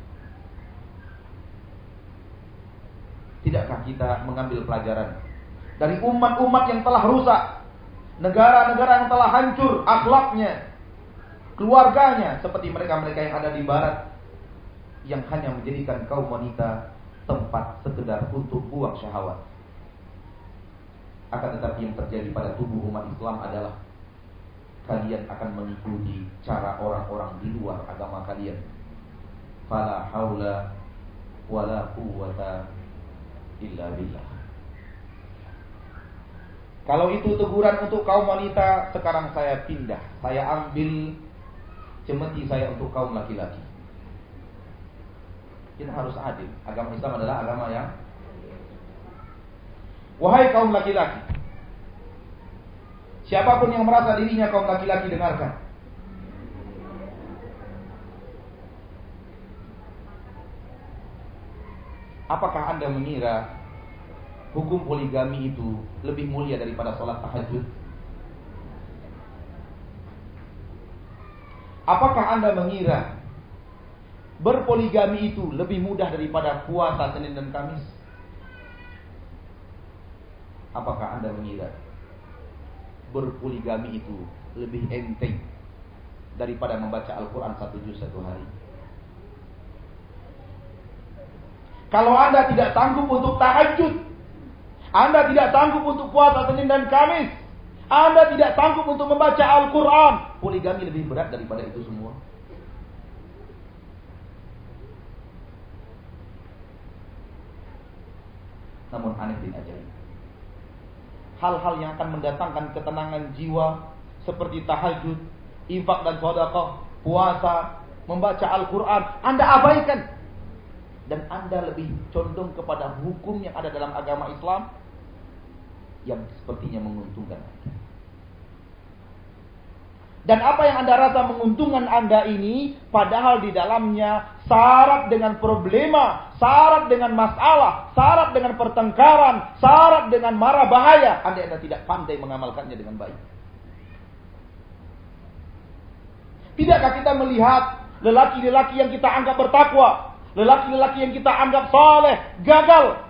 Tidakkah kita mengambil pelajaran dari umat-umat yang telah rusak, negara-negara yang telah hancur akhlaknya, keluarganya, seperti mereka-mereka yang ada di barat, yang hanya menjadikan kaum wanita tempat sekedar untuk buang syahwat. Akan tetapi yang terjadi pada tubuh umat Islam adalah kalian akan mengikuti cara orang-orang di luar agama kalian. Fala haula wala quwwata illa billah. Kalau itu teguran untuk kaum wanita, sekarang saya pindah. Saya ambil cemeti saya untuk kaum laki-laki. Kita harus adil. Agama Islam adalah agama yang, wahai kaum laki-laki, siapapun yang merasa dirinya kaum laki-laki, dengarkan. Apakah Anda mengira hukum poligami itu lebih mulia daripada sholat tahajud? Apakah Anda mengira berpoligami itu lebih mudah daripada puasa Senin dan Kamis? Apakah Anda mengira berpoligami itu lebih enteng daripada membaca Al-Quran satu juz satu hari? Kalau Anda tidak sanggup untuk tahajud, Anda tidak sanggup untuk puasa Senin dan Kamis, Anda tidak sanggup untuk membaca Al-Quran, poligami lebih berat daripada itu semua. Namun aneh bin ajaib, hal-hal yang akan mendatangkan ketenangan jiwa seperti tahajud, infak dan sedekah, puasa, membaca Al-Quran, Anda abaikan. Dan Anda lebih condong kepada hukum yang ada dalam agama Islam yang sepertinya menguntungkan. Dan apa yang Anda rasa menguntungkan Anda ini, padahal di dalamnya syarat dengan problema, syarat dengan masalah, syarat dengan pertengkaran, syarat dengan mara bahaya, Anda, Anda tidak pandai mengamalkannya dengan baik. Tidakkah kita melihat lelaki-lelaki yang kita anggap bertakwa, lelaki-lelaki yang kita anggap saleh, gagal?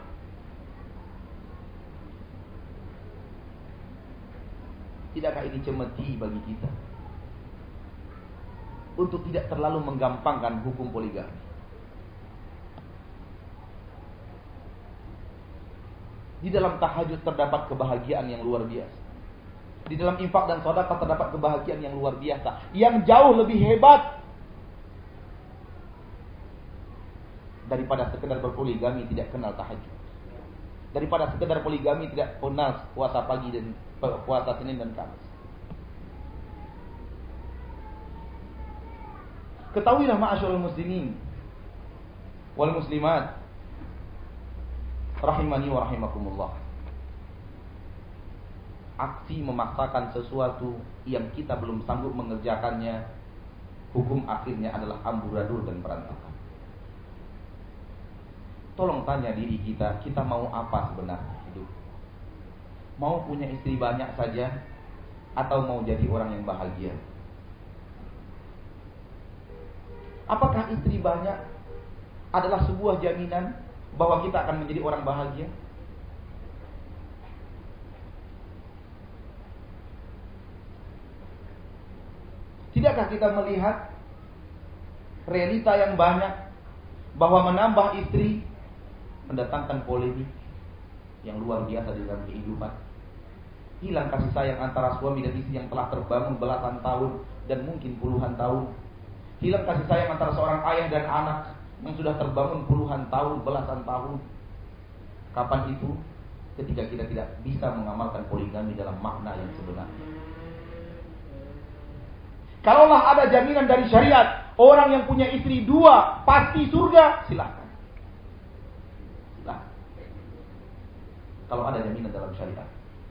Tidakkah ini cemeti bagi kita untuk tidak terlalu menggampangkan hukum poligami? Di dalam tahajud terdapat kebahagiaan yang luar biasa. Di dalam infak dan sedekah terdapat kebahagiaan yang luar biasa, yang jauh lebih hebat daripada sekedar berpoligami tidak kenal tahajud, daripada sekedar poligami tidak kenal puasa pagi dan puasa Senin dan Kamis. Ketahuilah ma'asyiral muslimin wal muslimat rahimani wa rahimakumullah, aksi memaksakan sesuatu yang kita belum sanggup mengerjakannya, hukum akhirnya adalah amburadul dan berantakan. Tolong tanya diri kita, kita mau apa sebenarnya hidup? Mau punya istri banyak saja atau mau jadi orang yang bahagia? Apakah istri banyak adalah sebuah jaminan bahwa kita akan menjadi orang bahagia? Tidakkah kita melihat realita yang banyak bahwa menambah istri mendatangkan polemik yang luar biasa di dalam kehidupan? Hilang kasih sayang antara suami dan istri yang telah terbangun belasan tahun dan mungkin puluhan tahun. Hilang kasih sayang antara seorang ayah dan anak yang sudah terbangun puluhan tahun, belasan tahun. Kapan itu? Ketika kita tidak bisa mengamalkan poligami dalam makna yang sebenarnya. Kalaulah ada jaminan dari syariat, orang yang punya istri dua pasti surga, silahkan. Silahkan. Kalau ada jaminan dalam syariat,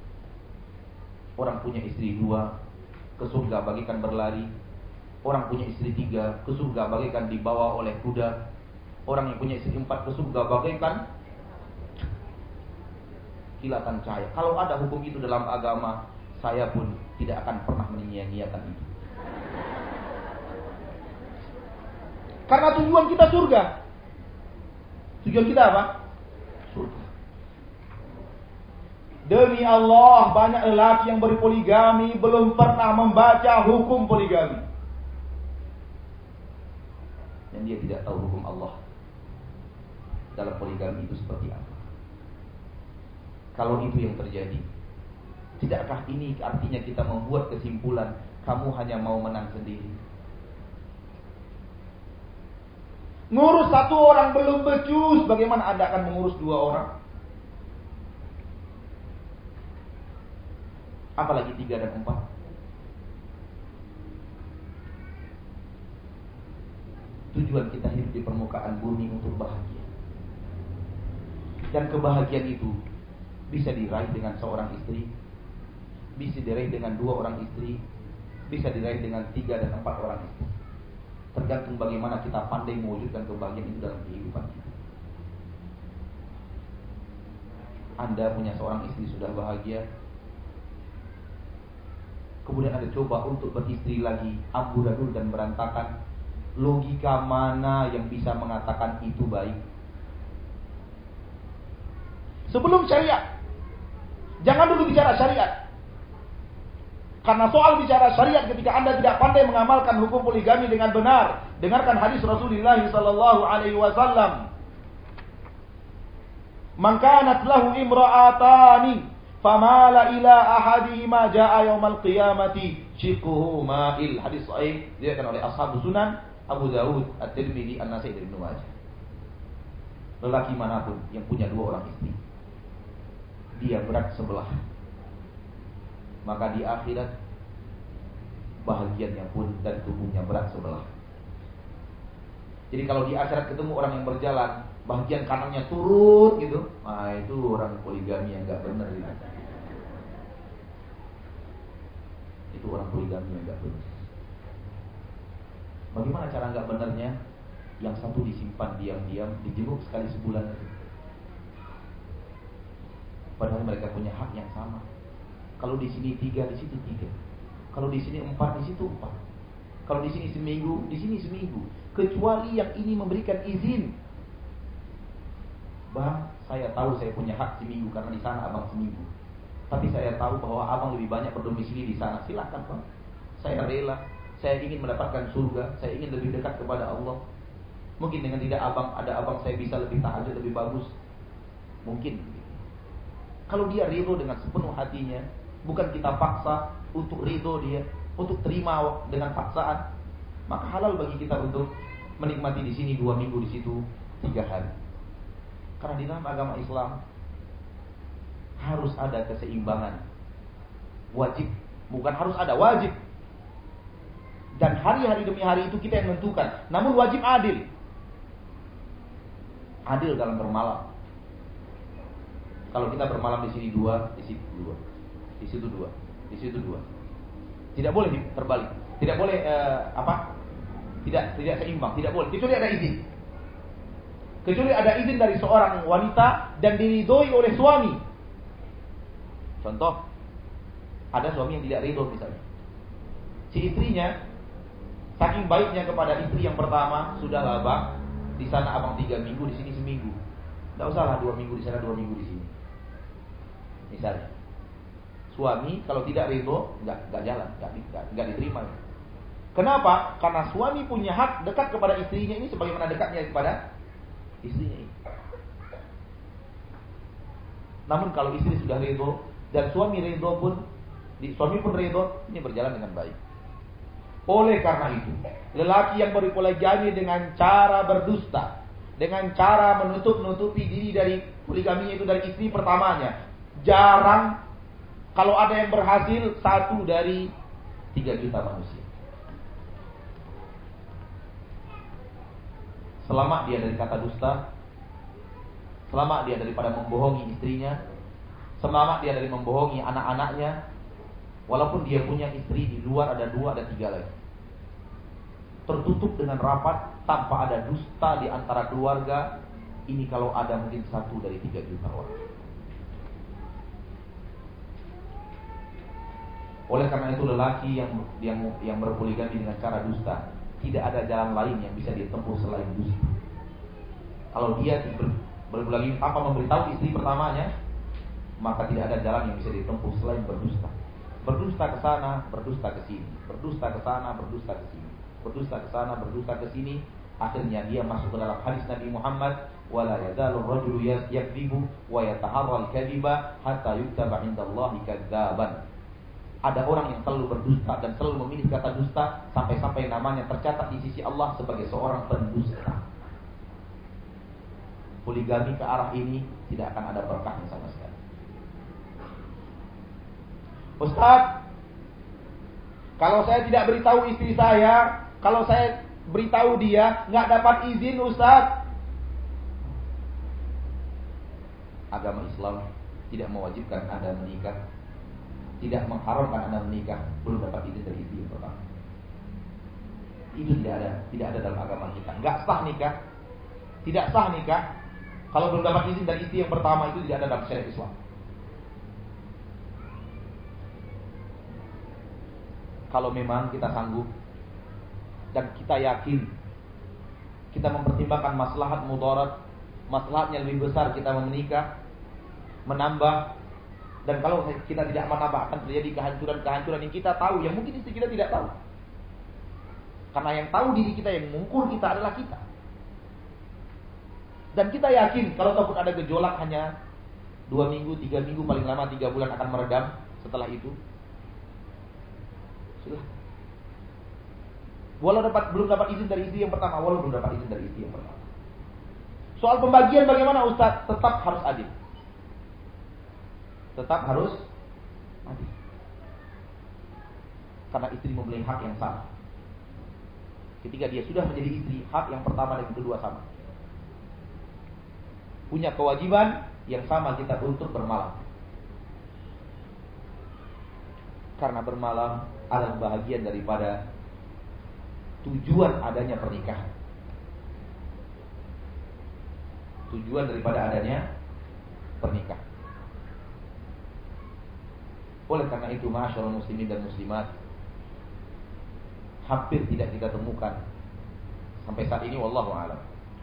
orang punya istri dua ke surga bagaikan berlari, orang punya istri tiga ke surga bagaikan dibawa oleh kuda, orang yang punya istri empat ke surga bagaikan kilatan cahaya. Kalau ada hukum itu dalam agama, saya pun tidak akan pernah menyia-nyiakan itu. Karena tujuan kita surga. Tujuan kita apa? Surga. Demi Allah, banyak lelaki yang berpoligami belum pernah membaca hukum poligami. Dan dia tidak tahu hukum Allah dalam poligami itu seperti apa. Kalau itu yang terjadi, tidakkah ini artinya kita membuat kesimpulan kamu hanya mau menang sendiri? Ngurus satu orang belum becus, bagaimana Anda akan mengurus dua orang? Apalagi tiga dan empat. Tujuan kita hidup di permukaan bumi untuk bahagia. Dan kebahagiaan itu bisa diraih dengan seorang istri, bisa diraih dengan dua orang istri, bisa diraih dengan tiga dan empat orang istri. Tergantung bagaimana kita pandai mewujudkan kebahagiaan itu dalam kehidupan kita. Anda punya seorang istri sudah bahagia, kemudian Anda coba untuk beristri lagi, amburadul dan berantakan. Logika mana yang bisa mengatakan itu baik? Sebelum syariat, jangan dulu bicara syariat. Karena soal bicara syariat ketika Anda tidak pandai mengamalkan hukum poligami dengan benar, dengarkan hadis Rasulullah sallallahu alaihi wasallam. Man kanat lahu imra'atani famala ila ahadihima jaa yaumal qiyamati shiqquhu ma'il. Hadis sahih diriwayatkan oleh ashabus sunan Abu Dawud, At-Tirmidzi, An-Nasa'i dan Ibnu Majah. Lelaki manapun yang punya dua orang istri, dia berat sebelah, maka di akhirat bahagiannya pun dari tubuhnya berat sebelah. Jadi kalau di akhirat ketemu orang yang berjalan, bagian kanannya turun gitu, nah itu orang poligami yang enggak benar gitu. Itu orang poligami yang enggak benar. Bagaimana cara enggak benarnya? Yang satu disimpan diam-diam, dijenguk sekali sebulan itu. Padahal mereka punya hak yang sama. Kalau di sini tiga, di situ tiga. Kalau di sini empat, di situ empat. Kalau di sini seminggu, di sini seminggu. Kecuali yang ini memberikan izin. Bang, saya tahu saya punya hak seminggu karena di sana abang seminggu. Tapi saya tahu bahwa abang lebih banyak berdomisili di sana. Silakan bang. Saya rela. Saya ingin mendapatkan surga. Saya ingin lebih dekat kepada Allah. Mungkin dengan tidak abang, ada abang saya bisa lebih tahajud lebih bagus. Mungkin. Kalau dia ridho dengan sepenuh hatinya, bukan kita paksa untuk ridho dia, untuk terima dengan paksaan, maka halal bagi kita untuk menikmati di sini dua minggu, di situ tiga hari. Karena di dalam agama Islam harus ada keseimbangan. Wajib, bukan harus ada, wajib. Dan hari-hari demi hari itu kita yang menentukan. Namun wajib adil. Adil dalam bermalam. Kalau kita bermalam di sini dua, di situ dua, di situ dua, di situ dua. Tidak boleh terbalik. Tidak boleh uh, apa? Tidak tidak seimbang. Tidak boleh. Kecuali ada izin. Kecuali ada izin dari seorang wanita dan diridhoi oleh suami. Contoh, ada suami yang tidak ridho misalnya. Si istrinya saking baiknya kepada istri yang pertama, sudahlah bang, di sana abang tiga minggu, di sini seminggu. Tidak usahlah dua minggu di sana, dua minggu di sini. Misalnya, suami kalau tidak ridho, nggak nggak jalan, nggak nggak diterima. Kenapa? Karena suami punya hak dekat kepada istrinya ini sebagaimana dekatnya kepada istrinya ini. Namun kalau istri sudah ridho dan suami ridho pun, suami pun ridho, ini berjalan dengan baik. Oleh karena itu, lelaki yang berpoligami dengan cara berdusta, dengan cara menutup-nutupi diri dari poligaminya itu dari istri pertamanya, jarang. Kalau ada yang berhasil, satu dari tiga juta manusia. Selamat dia dari kata dusta, selamat dia daripada membohongi istrinya, selamat dia dari membohongi anak-anaknya. Walaupun dia punya istri di luar ada dua, ada tiga lagi. Tertutup dengan rapat, tanpa ada dusta di antara keluarga. Ini kalau ada mungkin satu dari tiga juta orang. Oleh karena itu lelaki yang yang yang berpoligami dengan cara dusta, tidak ada jalan lain yang bisa ditempuh selain dusta. Kalau dia ber, berpoligami tanpa memberitahu istri pertamanya, maka tidak ada jalan yang bisa ditempuh selain berdusta. Berdusta ke sana, berdusta ke sini, berdusta ke sana, berdusta ke sini, berdusta ke sana, berdusta ke sini. Akhirnya dia masuk ke dalam hadis Nabi Muhammad, wala yazalu rajulu yakdzibu wa yataharral kadhiba hatta yuktaba 'indallahi kadzaban. Ada orang yang selalu berdusta dan selalu memilih kata dusta sampai-sampai namanya tercatat di sisi Allah sebagai seorang pendusta. Poligami ke arah ini tidak akan ada berkahnya sama sekali. Ustaz, kalau saya tidak beritahu istri saya, kalau saya beritahu dia, nggak dapat izin Ustaz. Agama Islam tidak mewajibkan Anda menikah, tidak mengharamkan Anda menikah belum dapat izin dari istri yang pertama. Itu tidak ada, tidak ada dalam agama kita. Nggak sah nikah, tidak sah nikah kalau belum dapat izin dari istri yang pertama. Itu tidak ada dalam syariat Islam. kalau memang kita sanggup dan kita yakin kita mempertimbangkan maslahat mudarat, maslahatnya lebih besar kita menikah, menambah. Dan kalau kita tidak menambah akan terjadi kehancuran-kehancuran yang kita tahu, yang mungkin istri kita tidak tahu. Karena yang tahu diri kita, yang mengukur kita adalah kita. Dan kita yakin kalau ataupun ada gejolak hanya dua minggu, tiga minggu, paling lama tiga bulan akan meredam. Setelah itu sudah. Walau dapat belum dapat izin dari istri yang pertama, walau belum dapat izin dari istri yang pertama. Soal pembagian bagaimana Ustaz? Tetap harus adil. Tetap harus adil. Karena istri memiliki hak yang sama. Ketika dia sudah menjadi istri, hak yang pertama dan yang kedua sama. Punya kewajiban yang sama kita untuk bermalam. Karena bermalam adalah bahagian daripada tujuan adanya pernikahan. Tujuan daripada adanya pernikahan. Oleh karena itu, ma'asyiral muslimin dan muslimat, hampir tidak kita temukan sampai saat ini, wallahu a'lam.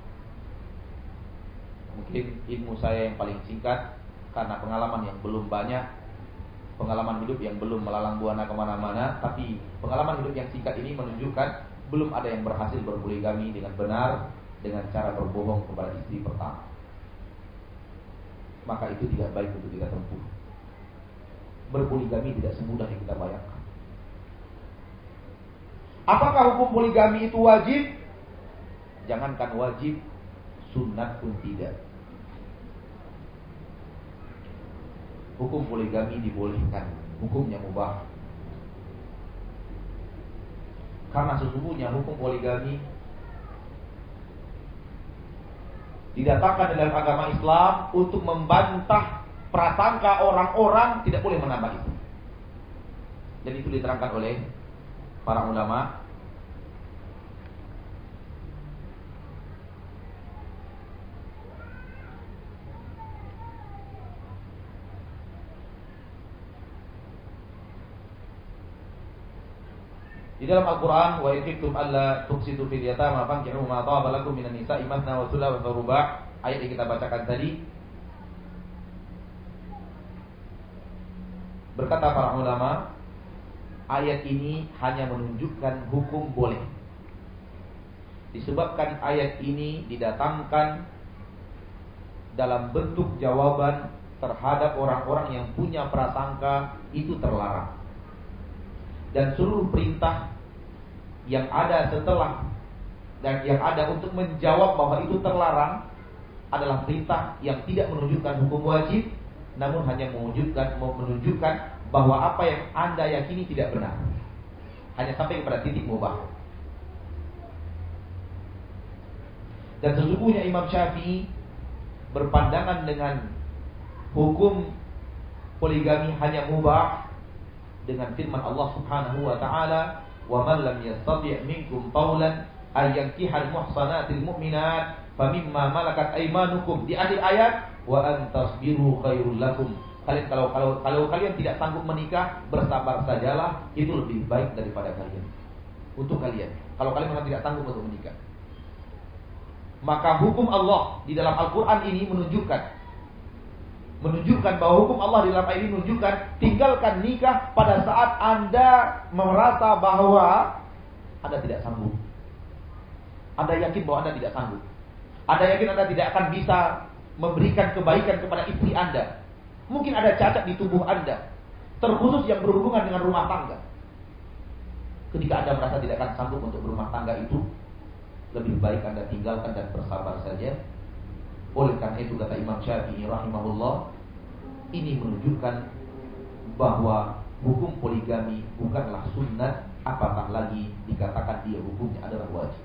Mungkin ilmu saya yang paling singkat, karena pengalaman yang belum banyak, pengalaman hidup yang belum melalang buana kemana-mana. Tapi pengalaman hidup yang singkat ini menunjukkan belum ada yang berhasil berpoligami dengan benar, dengan cara berbohong kepada istri pertama. Maka itu tidak baik untuk kita tempuh. Berpoligami tidak semudah yang kita bayangkan. Apakah hukum poligami itu wajib? Jangankan wajib, sunnah pun tidak. Hukum poligami dibolehkan, hukumnya mubah. Karena sesungguhnya hukum poligami didatangkan dalam agama Islam untuk membantah prasangka orang-orang tidak boleh menambah itu. Dan itu diterangkan oleh para ulama. Di dalam Al-Quran, wa in khiftum alla tuqsitu fil yatama fankihu ma taba lakum minan nisa'i mathna wa thulatha wa ruba'. Ayat yang kita bacakan tadi, berkata para ulama, ayat ini hanya menunjukkan hukum boleh. Disebabkan ayat ini didatangkan dalam bentuk jawaban terhadap orang-orang yang punya prasangka itu terlarang. Dan seluruh perintah yang ada setelah dan yang ada untuk menjawab bahwa itu terlarang adalah perintah yang tidak menunjukkan hukum wajib, namun hanya menunjukkan menunjukkan bahwa apa yang Anda yakini tidak benar, hanya sampai kepada titik mubah. Dan sesungguhnya Imam Syafi'i berpandangan dengan hukum poligami hanya mubah dengan firman Allah Subhanahu wa taala, "Wa man lam yastati' minkum qawlan ay yankihal muhsanatil mu'minat famimma malakat aymanukum." Di akhir ayat, "Wa an tasbiru khairul lakum." Kalian kalau kalau kalau kalian tidak sanggup menikah, bersabar sajalah, itu lebih baik daripada kalian. Untuk kalian, kalau kalian memang tidak sanggup untuk menikah. Maka hukum Allah di dalam Al-Qur'an ini menunjukkan menunjukkan bahwa hukum Allah di dalam ayat ini menunjukkan tinggalkan nikah pada saat Anda merasa bahwa Anda tidak sanggup. Anda yakin bahwa Anda tidak sanggup. Anda yakin Anda tidak akan bisa memberikan kebaikan kepada istri Anda. Mungkin ada cacat di tubuh Anda, terkhusus yang berhubungan dengan rumah tangga. Ketika Anda merasa tidak akan sanggup untuk berumah tangga itu, lebih baik Anda tinggalkan dan bersabar saja. Oleh karena itu kata Imam Syafi'i rahimahullah, ini menunjukkan bahwa hukum poligami bukanlah sunnah, apatah lagi dikatakan dia hukumnya adalah wajib.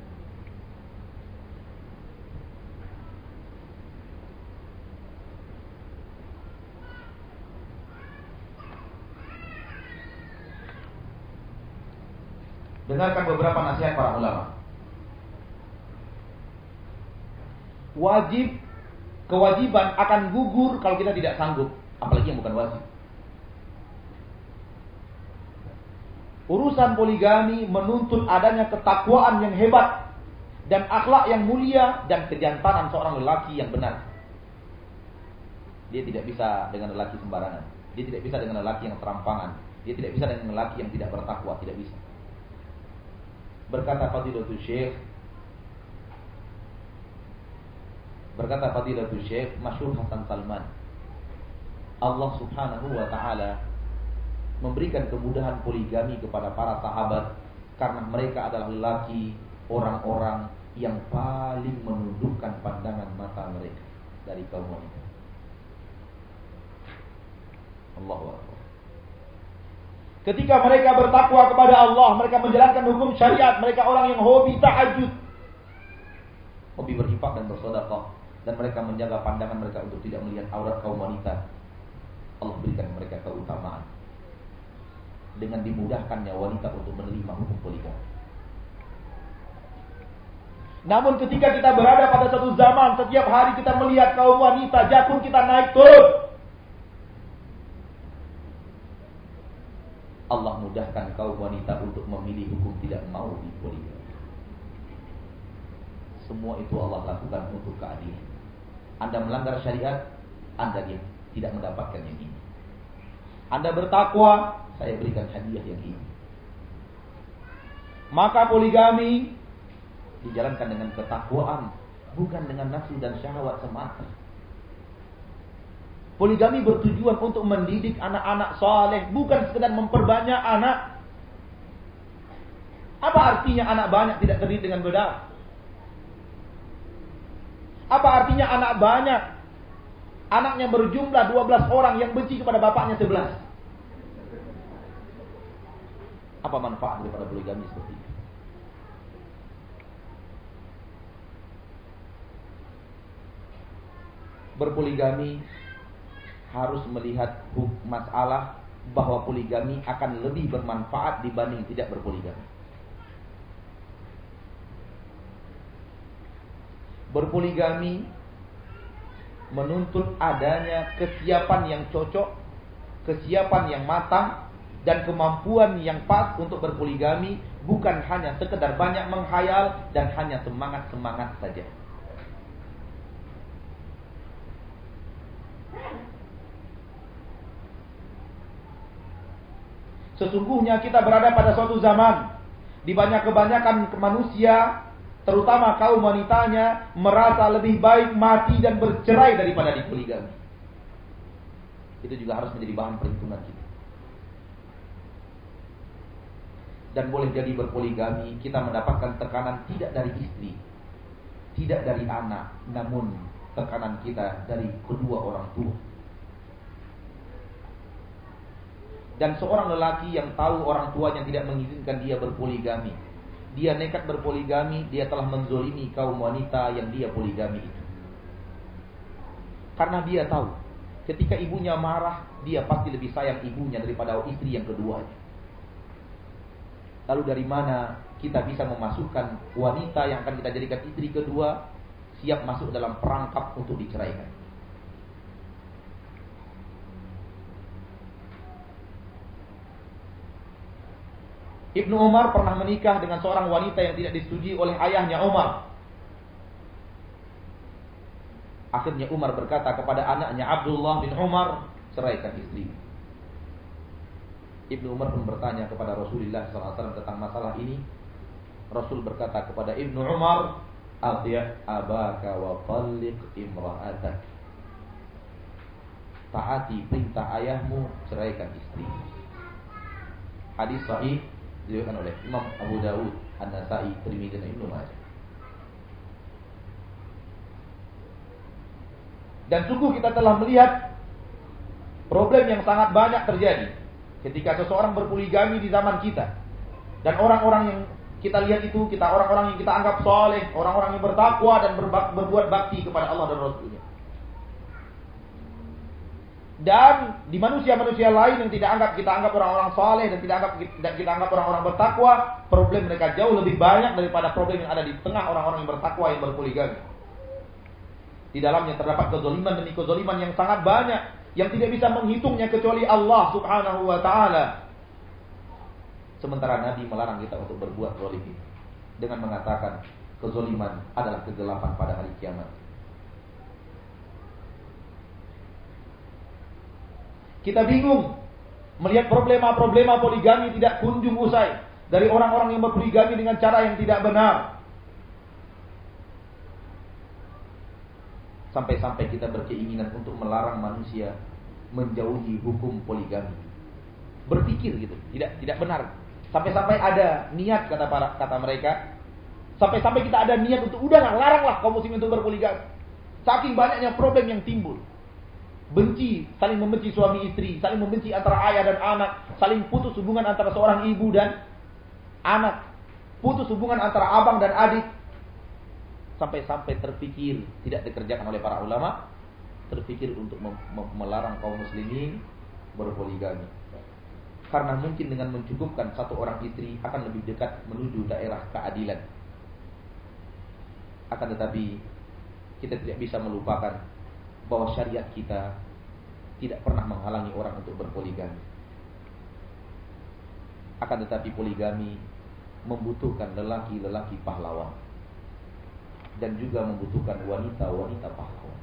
Dengarkan beberapa nasihat para ulama. Wajib, kewajiban akan gugur kalau kita tidak sanggup, apalagi yang bukan wajib. Urusan poligami menuntut adanya ketakwaan yang hebat dan akhlak yang mulia dan kejantanan seorang lelaki yang benar. Dia tidak bisa dengan lelaki sembarangan. Dia tidak bisa dengan lelaki yang serampangan. Dia tidak bisa dengan lelaki yang tidak bertakwa, tidak bisa. Berkata Fadilatul Syekh Berkata Fadilatul Syekh Masyhur Hasan Salman, Allah Subhanahu wa taala memberikan kemudahan poligami kepada para sahabat karena mereka adalah lelaki, orang-orang yang paling menundukkan pandangan mata mereka dari kaum wanita. Allahu Akbar. Ketika mereka bertakwa kepada Allah, mereka menjalankan hukum syariat, mereka orang yang hobi tahajud, hobi berinfak dan bersedekah, dan mereka menjaga pandangan mereka untuk tidak melihat aurat kaum wanita. Allah berikan mereka keutamaan dengan dimudahkannya wanita untuk menerima hukum poligami. Namun ketika kita berada pada satu zaman, setiap hari kita melihat kaum wanita, jakun kita naik turun. Allah mudahkan kaum wanita untuk memilih hukum tidak mau dipoligami. Semua itu Allah lakukan untuk keadilan. Anda melanggar syariat, Anda dia tidak mendapatkan yang ini. Anda bertakwa, saya berikan hadiah yang ini. Maka poligami dijalankan dengan ketakwaan, bukan dengan nafsu dan syahwat semata. Poligami bertujuan untuk mendidik anak-anak saleh, bukan sekedar memperbanyak anak. Apa artinya anak banyak tidak terdiri dengan benar? Apa artinya anak banyak? Anaknya berjumlah dua belas orang yang benci kepada bapaknya sebelas. Apa manfaat daripada poligami seperti itu? Berpoligami harus melihat masalah bahwa poligami akan lebih bermanfaat dibanding tidak berpoligami. Berpoligami menuntut adanya kesiapan yang cocok, kesiapan yang matang, dan kemampuan yang pas untuk berpoligami, bukan hanya sekedar banyak menghayal dan hanya semangat-semangat saja. Sesungguhnya kita berada pada suatu zaman di banyak kebanyakan manusia, terutama kaum wanitanya, merasa lebih baik mati dan bercerai daripada dipoligami. Itu juga harus menjadi bahan perhitungan kita. Dan boleh jadi berpoligami kita mendapatkan tekanan tidak dari istri, tidak dari anak, namun tekanan kita dari kedua orang tua. Dan seorang lelaki yang tahu orang tuanya tidak mengizinkan dia berpoligami, dia nekat berpoligami, dia telah menzolimi kaum wanita yang dia poligami itu. Karena dia tahu, ketika ibunya marah, dia pasti lebih sayang ibunya daripada istri yang keduanya. Lalu dari mana kita bisa memasukkan wanita yang akan kita jadikan istri kedua siap masuk dalam perangkap untuk diceraikan? Ibnu Umar pernah menikah dengan seorang wanita yang tidak disetujui oleh ayahnya Umar. Akhirnya Umar berkata kepada anaknya Abdullah bin Umar, ceraikan istri. Ibnu Umar pun bertanya kepada Rasulullah shallallahu alaihi wasallam tentang masalah ini. Rasul berkata kepada Ibnu Umar, "Ati' abaka wa talliq imra'atak." Taati perintah ayahmu, ceraikan istri. Hadis sahih diriwayatkan oleh Imam Abu Dawud, An-Nasa'i, Tirmidzi dan Ibnu Majah. Dan sungguh kita telah melihat problem yang sangat banyak terjadi ketika seseorang berpoligami di zaman kita. Dan orang-orang yang kita lihat itu, kita orang-orang yang kita anggap saleh, orang-orang yang bertakwa dan berbak- berbuat bakti kepada Allah dan Rasul-Nya. Dan di manusia-manusia lain yang tidak anggap kita anggap orang-orang saleh dan tidak anggap dan kita anggap orang-orang bertakwa, problem mereka jauh lebih banyak daripada problem yang ada di tengah orang-orang yang bertakwa yang berpoligami. Di dalamnya terdapat kezaliman demi kezaliman yang sangat banyak yang tidak bisa menghitungnya kecuali Allah Subhanahu wa taala. Sementara Nabi melarang kita untuk berbuat zalim dengan mengatakan kezaliman adalah kegelapan pada hari kiamat. Kita bingung melihat problema-problema poligami tidak kunjung usai dari orang-orang yang berpoligami dengan cara yang tidak benar. Sampai-sampai kita berkeinginan untuk melarang manusia menjauhi hukum poligami. Berpikir gitu, tidak tidak benar. Sampai-sampai ada niat kata para kata mereka, sampai-sampai kita ada niat untuk udahlah laranglah kaum muslimin untuk berpoligami. Saking banyaknya problem yang timbul. Benci, saling membenci suami istri, saling membenci antara ayah dan anak, saling putus hubungan antara seorang ibu dan anak, putus hubungan antara abang dan adik. Sampai-sampai terpikir, tidak dikerjakan oleh para ulama, terpikir untuk mem- mem- melarang kaum muslimin berpoligami. Karena mungkin dengan mencukupkan satu orang istri akan lebih dekat menuju daerah keadilan. Akan tetapi kita tidak bisa melupakan bahwa syariat kita tidak pernah menghalangi orang untuk berpoligami. Akan tetapi poligami membutuhkan lelaki-lelaki pahlawan dan juga membutuhkan wanita-wanita pahlawan.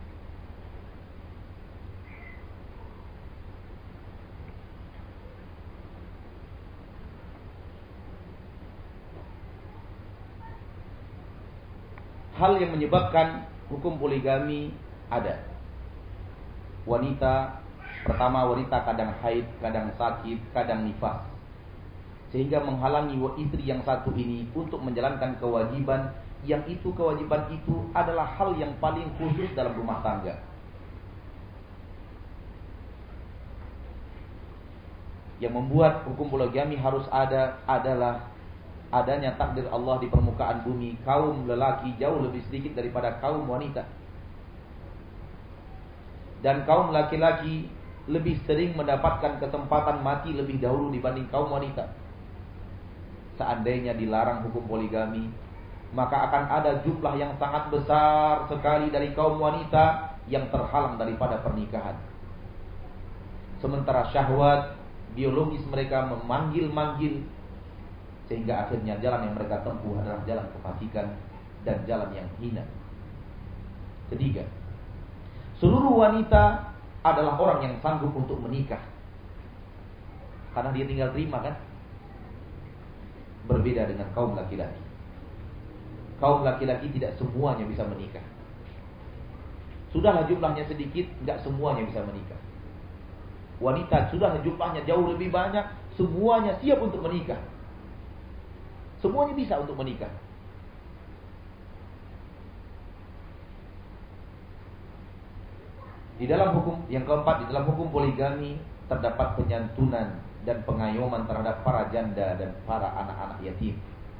Hal yang menyebabkan hukum poligami ada. Wanita, pertama wanita kadang haid, kadang sakit, kadang nifas. Sehingga menghalangi istri yang satu ini untuk menjalankan kewajiban, yang itu kewajiban itu adalah hal yang paling khusus dalam rumah tangga. Yang membuat hukum poligami harus ada adalah adanya takdir Allah di permukaan bumi, kaum lelaki jauh lebih sedikit daripada kaum wanita. Dan kaum laki-laki lebih sering mendapatkan kesempatan mati lebih dahulu dibanding kaum wanita. Seandainya dilarang hukum poligami, maka akan ada jumlah yang sangat besar sekali dari kaum wanita yang terhalang daripada pernikahan. Sementara syahwat biologis mereka memanggil-manggil, sehingga akhirnya jalan yang mereka tempuh adalah jalan kefasikan dan jalan yang hina. Ketiga, seluruh wanita adalah orang yang sanggup untuk menikah, karena dia tinggal terima kan. Berbeda dengan kaum laki-laki. Kaum laki-laki tidak semuanya bisa menikah. Sudahlah jumlahnya sedikit, tidak semuanya bisa menikah. Wanita sudahlah jumlahnya jauh lebih banyak, semuanya siap untuk menikah. Semuanya bisa untuk menikah. Di dalam hukum yang keempat, di dalam hukum poligami terdapat penyantunan dan pengayoman terhadap para janda dan para anak-anak yatim.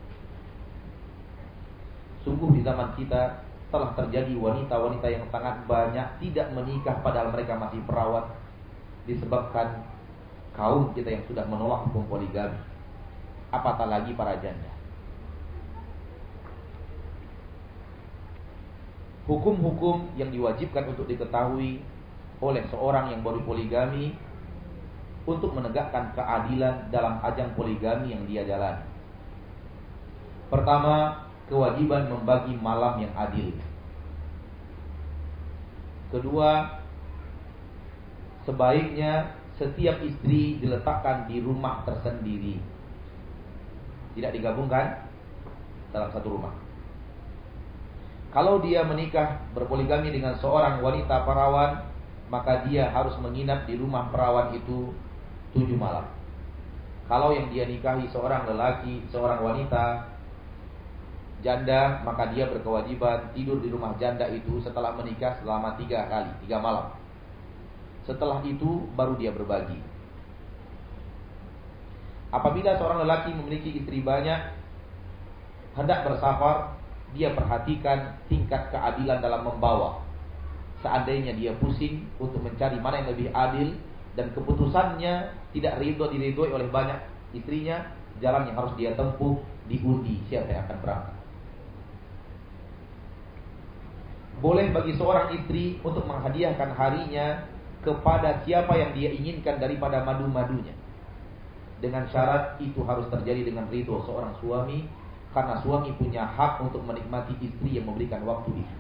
Sungguh di zaman kita telah terjadi wanita-wanita yang sangat banyak tidak menikah padahal mereka masih perawat, disebabkan kaum kita yang sudah menolak hukum poligami. Apatah lagi para janda. Hukum-hukum yang diwajibkan untuk diketahui oleh seorang yang baru poligami untuk menegakkan keadilan dalam ajang poligami yang dia jalani. Pertama, kewajiban membagi malam yang adil. Kedua, sebaiknya setiap istri diletakkan di rumah tersendiri, tidak digabungkan dalam satu rumah. Kalau dia menikah berpoligami dengan seorang wanita perawan, maka dia harus menginap di rumah perawan itu tujuh malam. Kalau yang dia nikahi seorang lelaki, seorang wanita janda, maka dia berkewajiban tidur di rumah janda itu setelah menikah selama tiga kali, tiga malam. Setelah itu baru dia berbagi. Apabila seorang lelaki memiliki istri banyak, hendak bersafar, dia perhatikan tingkat keadilan dalam membawa. Seandainya dia pusing untuk mencari mana yang lebih adil dan keputusannya tidak ridho diridhoi oleh banyak istrinya, jalan yang harus dia tempuh diundi siapa yang akan berangkat. Boleh bagi seorang istri untuk menghadiahkan harinya kepada siapa yang dia inginkan daripada madu-madunya. Dengan syarat itu harus terjadi dengan ridho seorang suami, karena suami punya hak untuk menikmati istri yang memberikan waktu itu.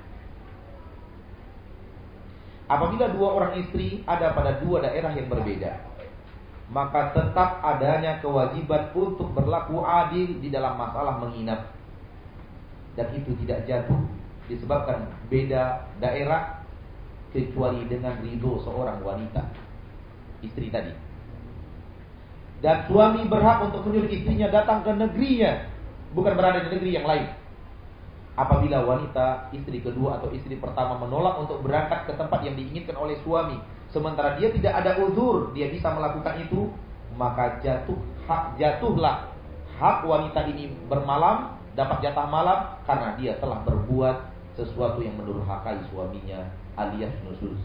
Apabila dua orang istri ada pada dua daerah yang berbeda, maka tetap adanya kewajiban untuk berlaku adil di dalam masalah menginap. Dan itu tidak jatuh disebabkan beda daerah, kecuali dengan ridho seorang wanita, istri tadi. Dan suami berhak untuk menyuruh istrinya datang ke negerinya, bukan berada di negeri yang lain. Apabila wanita, istri kedua atau istri pertama menolak untuk berangkat ke tempat yang diinginkan oleh suami, sementara dia tidak ada uzur, dia bisa melakukan itu, maka jatuh hak jatuhlah hak wanita ini bermalam, dapat jatah malam, karena dia telah berbuat sesuatu yang mendurhakai suaminya, alias nusyuz.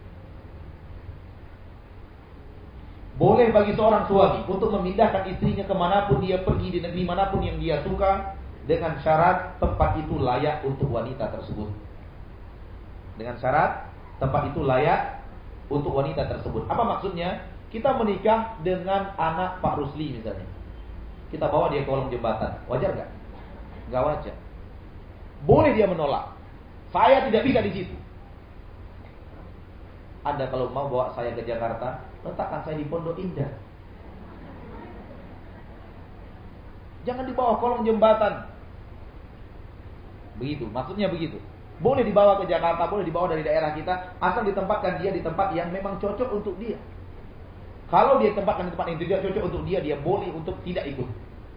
Boleh bagi seorang suami untuk memindahkan istrinya kemanapun dia pergi, di negeri manapun yang dia suka, dengan syarat tempat itu layak untuk wanita tersebut. Dengan syarat tempat itu layak untuk wanita tersebut. Apa maksudnya? Kita menikah dengan anak Pak Rusli misalnya, kita bawa dia ke kolong jembatan, wajar gak? Gak wajar. Boleh dia menolak, saya tidak bisa di situ. Anda kalau mau bawa saya ke Jakarta, letakkan saya di Pondok Indah, jangan di bawah kolong jembatan. Begitu, maksudnya begitu. Boleh dibawa ke Jakarta, boleh dibawa dari daerah kita, asal ditempatkan dia di tempat yang memang cocok untuk dia. Kalau dia tempatkan di tempat yang tidak cocok untuk dia, dia boleh untuk tidak ikut.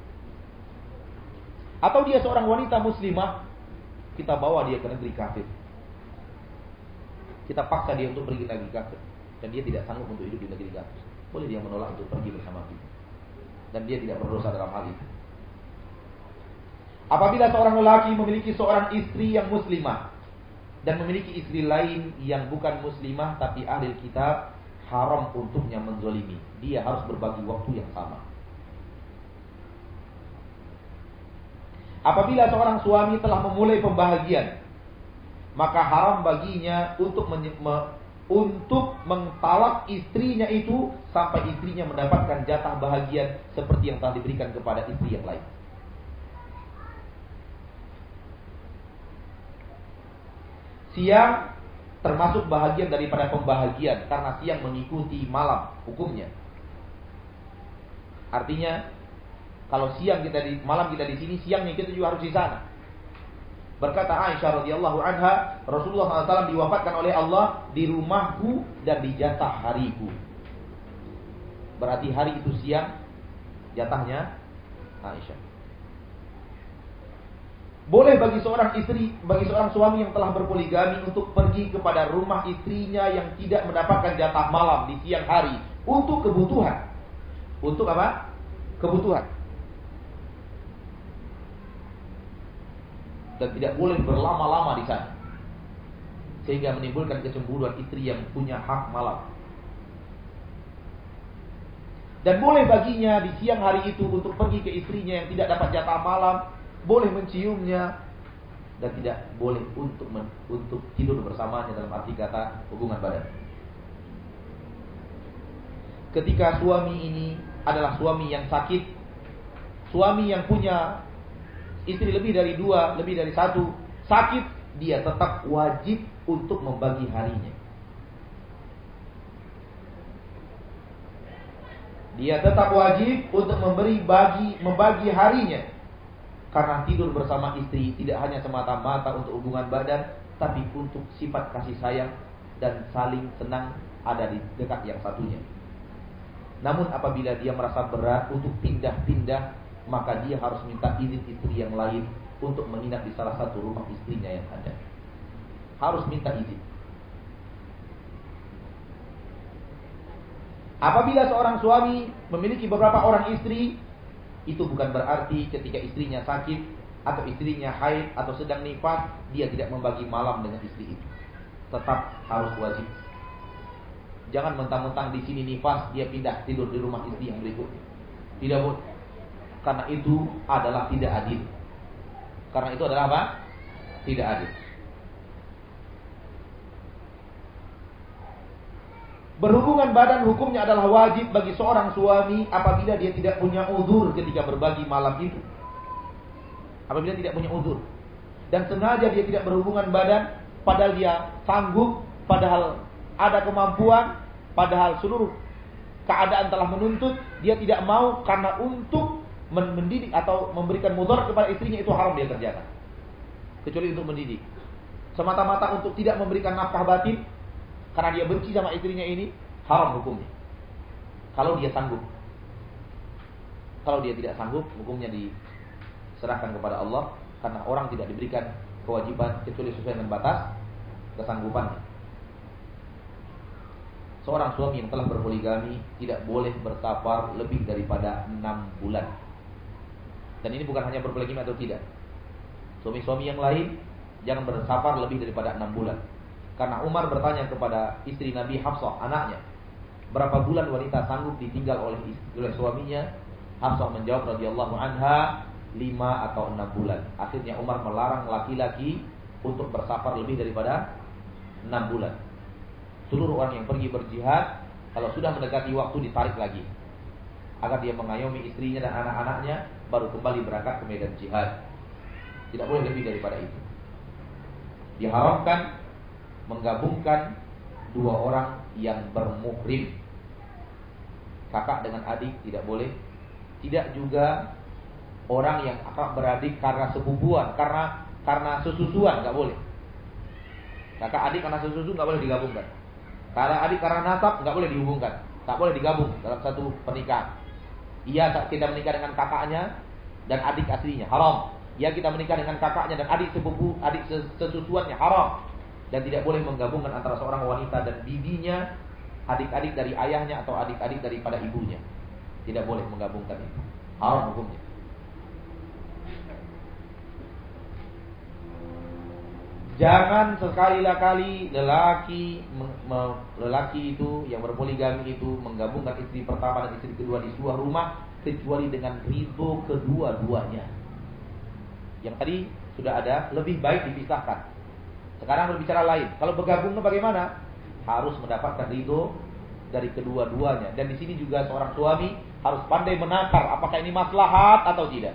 Atau dia seorang wanita muslimah, kita bawa dia ke negeri kafir, kita paksa dia untuk pergi ke negeri kafir, dan dia tidak sanggup untuk hidup di negeri kafir. Boleh dia menolak untuk pergi bersama kita, dan dia tidak berdosa dalam hal itu. Apabila seorang lelaki memiliki seorang istri yang muslimah dan memiliki istri lain yang bukan muslimah tapi ahli kitab, haram untuknya menzolimi. Dia harus berbagi waktu yang sama. Apabila seorang suami telah memulai pembahagian, maka haram baginya untuk menye- me- untuk mentalak istrinya itu sampai istrinya mendapatkan jatah bahagian seperti yang telah diberikan kepada istri yang lain. Siang termasuk bahagian daripada pembahagian, karena siang mengikuti malam hukumnya. Artinya kalau siang kita di malam kita di sini, siangnya kita juga harus di sana. Berkata Aisyah radhiyallahu anha, Rasulullah shallallahu alaihi wasallam diwafatkan oleh Allah di rumahku dan di jatah hariku. Berarti hari itu siang, jatahnya Aisyah. Boleh bagi seorang istri, bagi seorang suami yang telah berpoligami untuk pergi kepada rumah istrinya yang tidak mendapatkan jatah malam di siang hari untuk kebutuhan. Untuk apa? Kebutuhan. Dan tidak boleh berlama-lama di sana, sehingga menimbulkan kecemburuan istri yang punya hak malam. Dan boleh baginya di siang hari itu untuk pergi ke istrinya yang tidak dapat jatah malam, boleh menciumnya, dan tidak boleh untuk men, untuk tidur bersamanya dalam arti kata hubungan badan. Ketika suami ini adalah suami yang sakit, suami yang punya istri lebih dari dua, lebih dari satu, sakit, dia tetap wajib untuk membagi harinya. Dia tetap wajib untuk memberi bagi membagi harinya. Karena tidur bersama istri tidak hanya semata-mata untuk hubungan badan, tapi untuk sifat kasih sayang dan saling senang ada di dekat yang satunya. Namun apabila dia merasa berat untuk pindah-pindah, maka dia harus minta izin istri yang lain untuk menginap di salah satu rumah istrinya yang ada. Harus minta izin. Apabila seorang suami memiliki beberapa orang istri, itu bukan berarti ketika istrinya sakit atau istrinya haid atau sedang nifas, dia tidak membagi malam dengan istri itu. Tetap harus wajib. Jangan mentang-mentang di sini nifas, dia pindah tidur di rumah istri yang berikutnya. Tidak boleh. Karena itu adalah tidak adil. Karena itu adalah apa? Tidak adil. Berhubungan badan hukumnya adalah wajib bagi seorang suami apabila dia tidak punya uzur ketika berbagi malam itu. Apabila tidak punya uzur dan sengaja dia tidak berhubungan badan, padahal dia sanggup, padahal ada kemampuan, padahal seluruh keadaan telah menuntut, dia tidak mau karena untuk mendidik atau memberikan mudarat kepada istrinya, itu haram dia kerjakan. Kecuali untuk mendidik. Semata-mata untuk tidak memberikan nafkah batin, karena dia benci sama istrinya ini, haram hukumnya. Kalau dia sanggup. Kalau dia tidak sanggup, hukumnya diserahkan kepada Allah, karena orang tidak diberikan kewajiban kecuali sesuai dengan batas kesanggupannya. Seorang suami yang telah berpoligami tidak boleh bersafar lebih daripada enam bulan. Dan ini bukan hanya berpoligami atau tidak. Suami-suami yang lain jangan bersafar lebih daripada enam bulan. Karena Umar bertanya kepada istri Nabi Hafsah, anaknya, berapa bulan wanita sanggup ditinggal oleh oleh suaminya? Hafsah menjawab radhiyallahu anha, lima atau enam bulan. Akhirnya Umar melarang laki-laki untuk bersafar lebih daripada enam bulan. Seluruh orang yang pergi berjihad, kalau sudah mendekati waktu ditarik lagi, agar dia mengayomi istrinya dan anak-anaknya, baru kembali berangkat ke medan jihad. Tidak boleh lebih daripada itu. Diharamkan menggabungkan dua orang yang bermuhrim. Kakak dengan adik tidak boleh. Tidak juga orang yang akrab beradik karena sepupuan, karena karena sesusuan, nggak boleh. Kakak adik karena sesusu nggak boleh digabungkan. Karena adik karena nasab nggak boleh dihubungkan, nggak boleh digabung dalam satu pernikahan. Iya, kita menikah dengan kakaknya dan adik aslinya, haram. Ya, kita menikah dengan kakaknya dan adik sepupu, adik sesusuannya, haram. Dan tidak boleh menggabungkan antara seorang wanita dan bibinya, adik-adik dari ayahnya atau adik-adik daripada ibunya. Tidak boleh menggabungkan itu. Haram hukumnya. Jangan sekali-kali lelaki lelaki itu yang berpoligami itu menggabungkan istri pertama dan istri kedua di sebuah rumah kecuali dengan ridho kedua-duanya. Yang tadi sudah ada, lebih baik dipisahkan. Sekarang berbicara lain. Kalau bergabung bagaimana? Harus mendapatkan ridho dari kedua-duanya. Dan di sini juga seorang suami harus pandai menakar apakah ini maslahat atau tidak.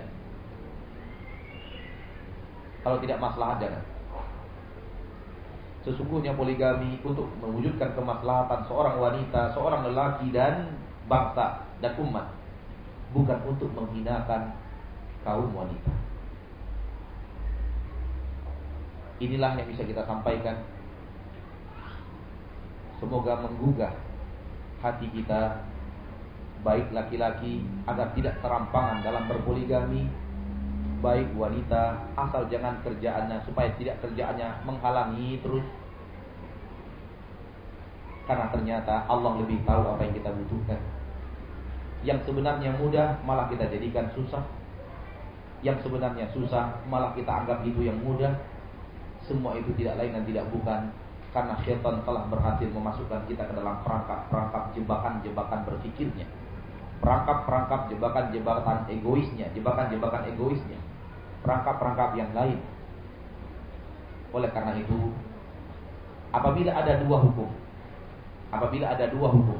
Kalau tidak maslahat, jangan. Sesungguhnya poligami untuk mewujudkan kemaslahatan seorang wanita, seorang lelaki dan bangsa dan umat, bukan untuk menghinakan kaum wanita. Inilah yang bisa kita sampaikan. Semoga menggugah hati kita, baik laki-laki agar tidak terampangan dalam berpoligami, baik wanita, asal jangan kerjaannya, supaya tidak kerjaannya menghalangi terus. Karena ternyata Allah lebih tahu apa yang kita butuhkan. Yang sebenarnya mudah malah kita jadikan susah. Yang sebenarnya susah malah kita anggap itu yang mudah. Semua itu tidak lain dan tidak bukan karena syaitan telah berhasil memasukkan kita ke dalam perangkap-perangkap jebakan-jebakan berfikirnya, perangkap-perangkap jebakan-jebakan egoisnya, jebakan-jebakan egoisnya, perangkap-perangkap yang lain. Oleh karena itu, apabila ada dua hukum, apabila ada dua hukum,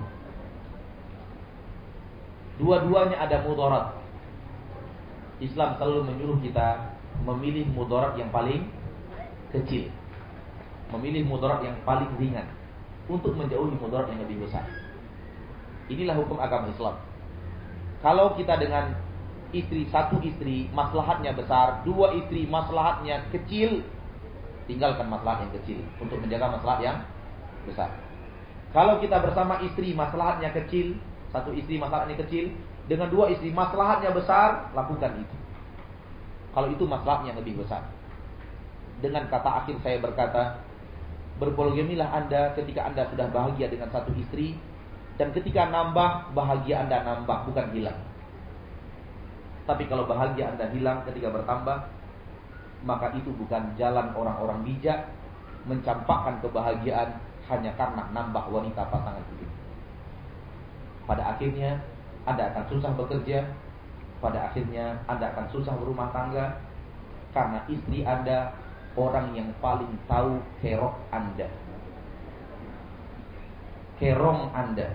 dua-duanya ada mudarat, Islam selalu menyuruh kita memilih mudarat yang paling kecil, memilih mudarat yang paling ringan untuk menjauhi mudarat yang lebih besar. Inilah hukum agama Islam. Kalau kita dengan istri, satu istri maslahatnya besar, dua istri maslahatnya kecil, tinggalkan maslahat yang kecil untuk menjaga maslahat yang besar. Kalau kita bersama istri maslahatnya kecil, satu istri maslahatnya kecil, dengan dua istri maslahatnya besar, lakukan itu. Kalau itu maslahatnya lebih besar. Dengan kata akhir saya berkata, berpoligamilah Anda ketika Anda sudah bahagia dengan satu istri, dan ketika nambah, bahagia Anda nambah, bukan hilang. Tapi kalau bahagia Anda hilang ketika bertambah, maka itu bukan jalan orang-orang bijak mencampakkan kebahagiaan hanya karena nambah wanita pasangan hidup. Pada akhirnya Anda akan susah bekerja, pada akhirnya Anda akan susah berumah tangga, karena istri Anda orang yang paling tahu kerok Anda. kerong Anda,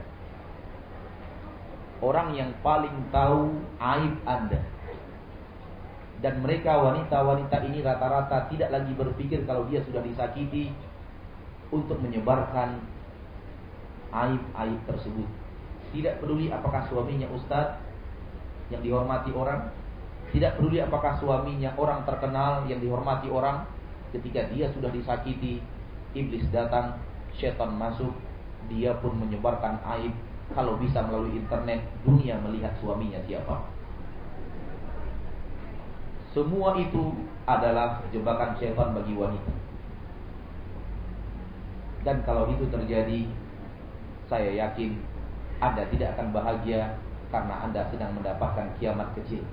orang yang paling tahu aib Anda. Dan mereka wanita-wanita ini rata-rata tidak lagi berpikir kalau dia sudah disakiti untuk menyebarkan aib-aib tersebut. Tidak peduli apakah suaminya ustadz yang dihormati orang, tidak peduli apakah suaminya orang terkenal yang dihormati orang. Ketika dia sudah disakiti, iblis datang, syaitan masuk, dia pun menyebarkan aib. Kalau bisa melalui internet, dunia melihat suaminya siapa. Semua itu adalah jebakan syaitan bagi wanita. Dan kalau itu terjadi, saya yakin Anda tidak akan bahagia, karena Anda sedang mendapatkan kiamat kecil.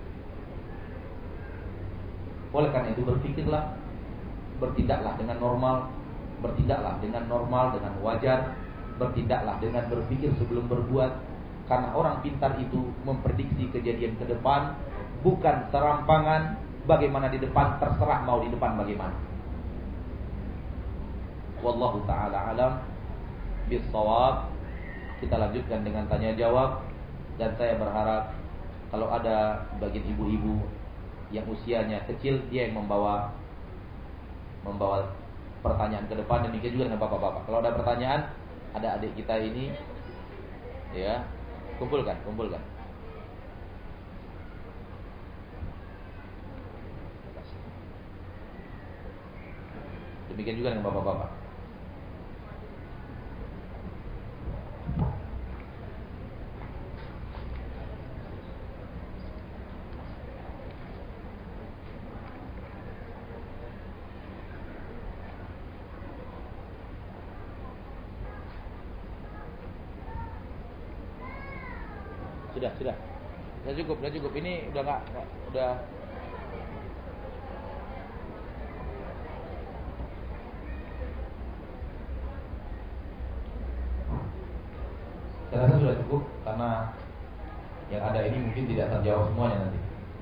Oleh karena itu berpikirlah, bertindaklah dengan normal, bertindaklah dengan normal, dengan wajar, bertindaklah dengan berpikir sebelum berbuat. Karena orang pintar itu memprediksi kejadian ke depan, bukan serampangan. Bagaimana di depan, terserah mau di depan bagaimana. Wallahu ta'ala alam bis-shawab. Kita lanjutkan dengan tanya jawab. Dan saya berharap kalau ada bagian ibu-ibu yang usianya kecil, dia yang membawa Membawa pertanyaan ke depan. Demikian juga dengan bapak-bapak. Kalau ada pertanyaan, ada adik kita ini, ya, kumpulkan, kumpulkan. Demikian juga dengan bapak-bapak. Sudah, sudah. Sudah cukup, sudah cukup. Ini udah enggak, udah. Saya rasa sudah cukup, karena yang ada ini mungkin tidak terjawab semuanya nanti.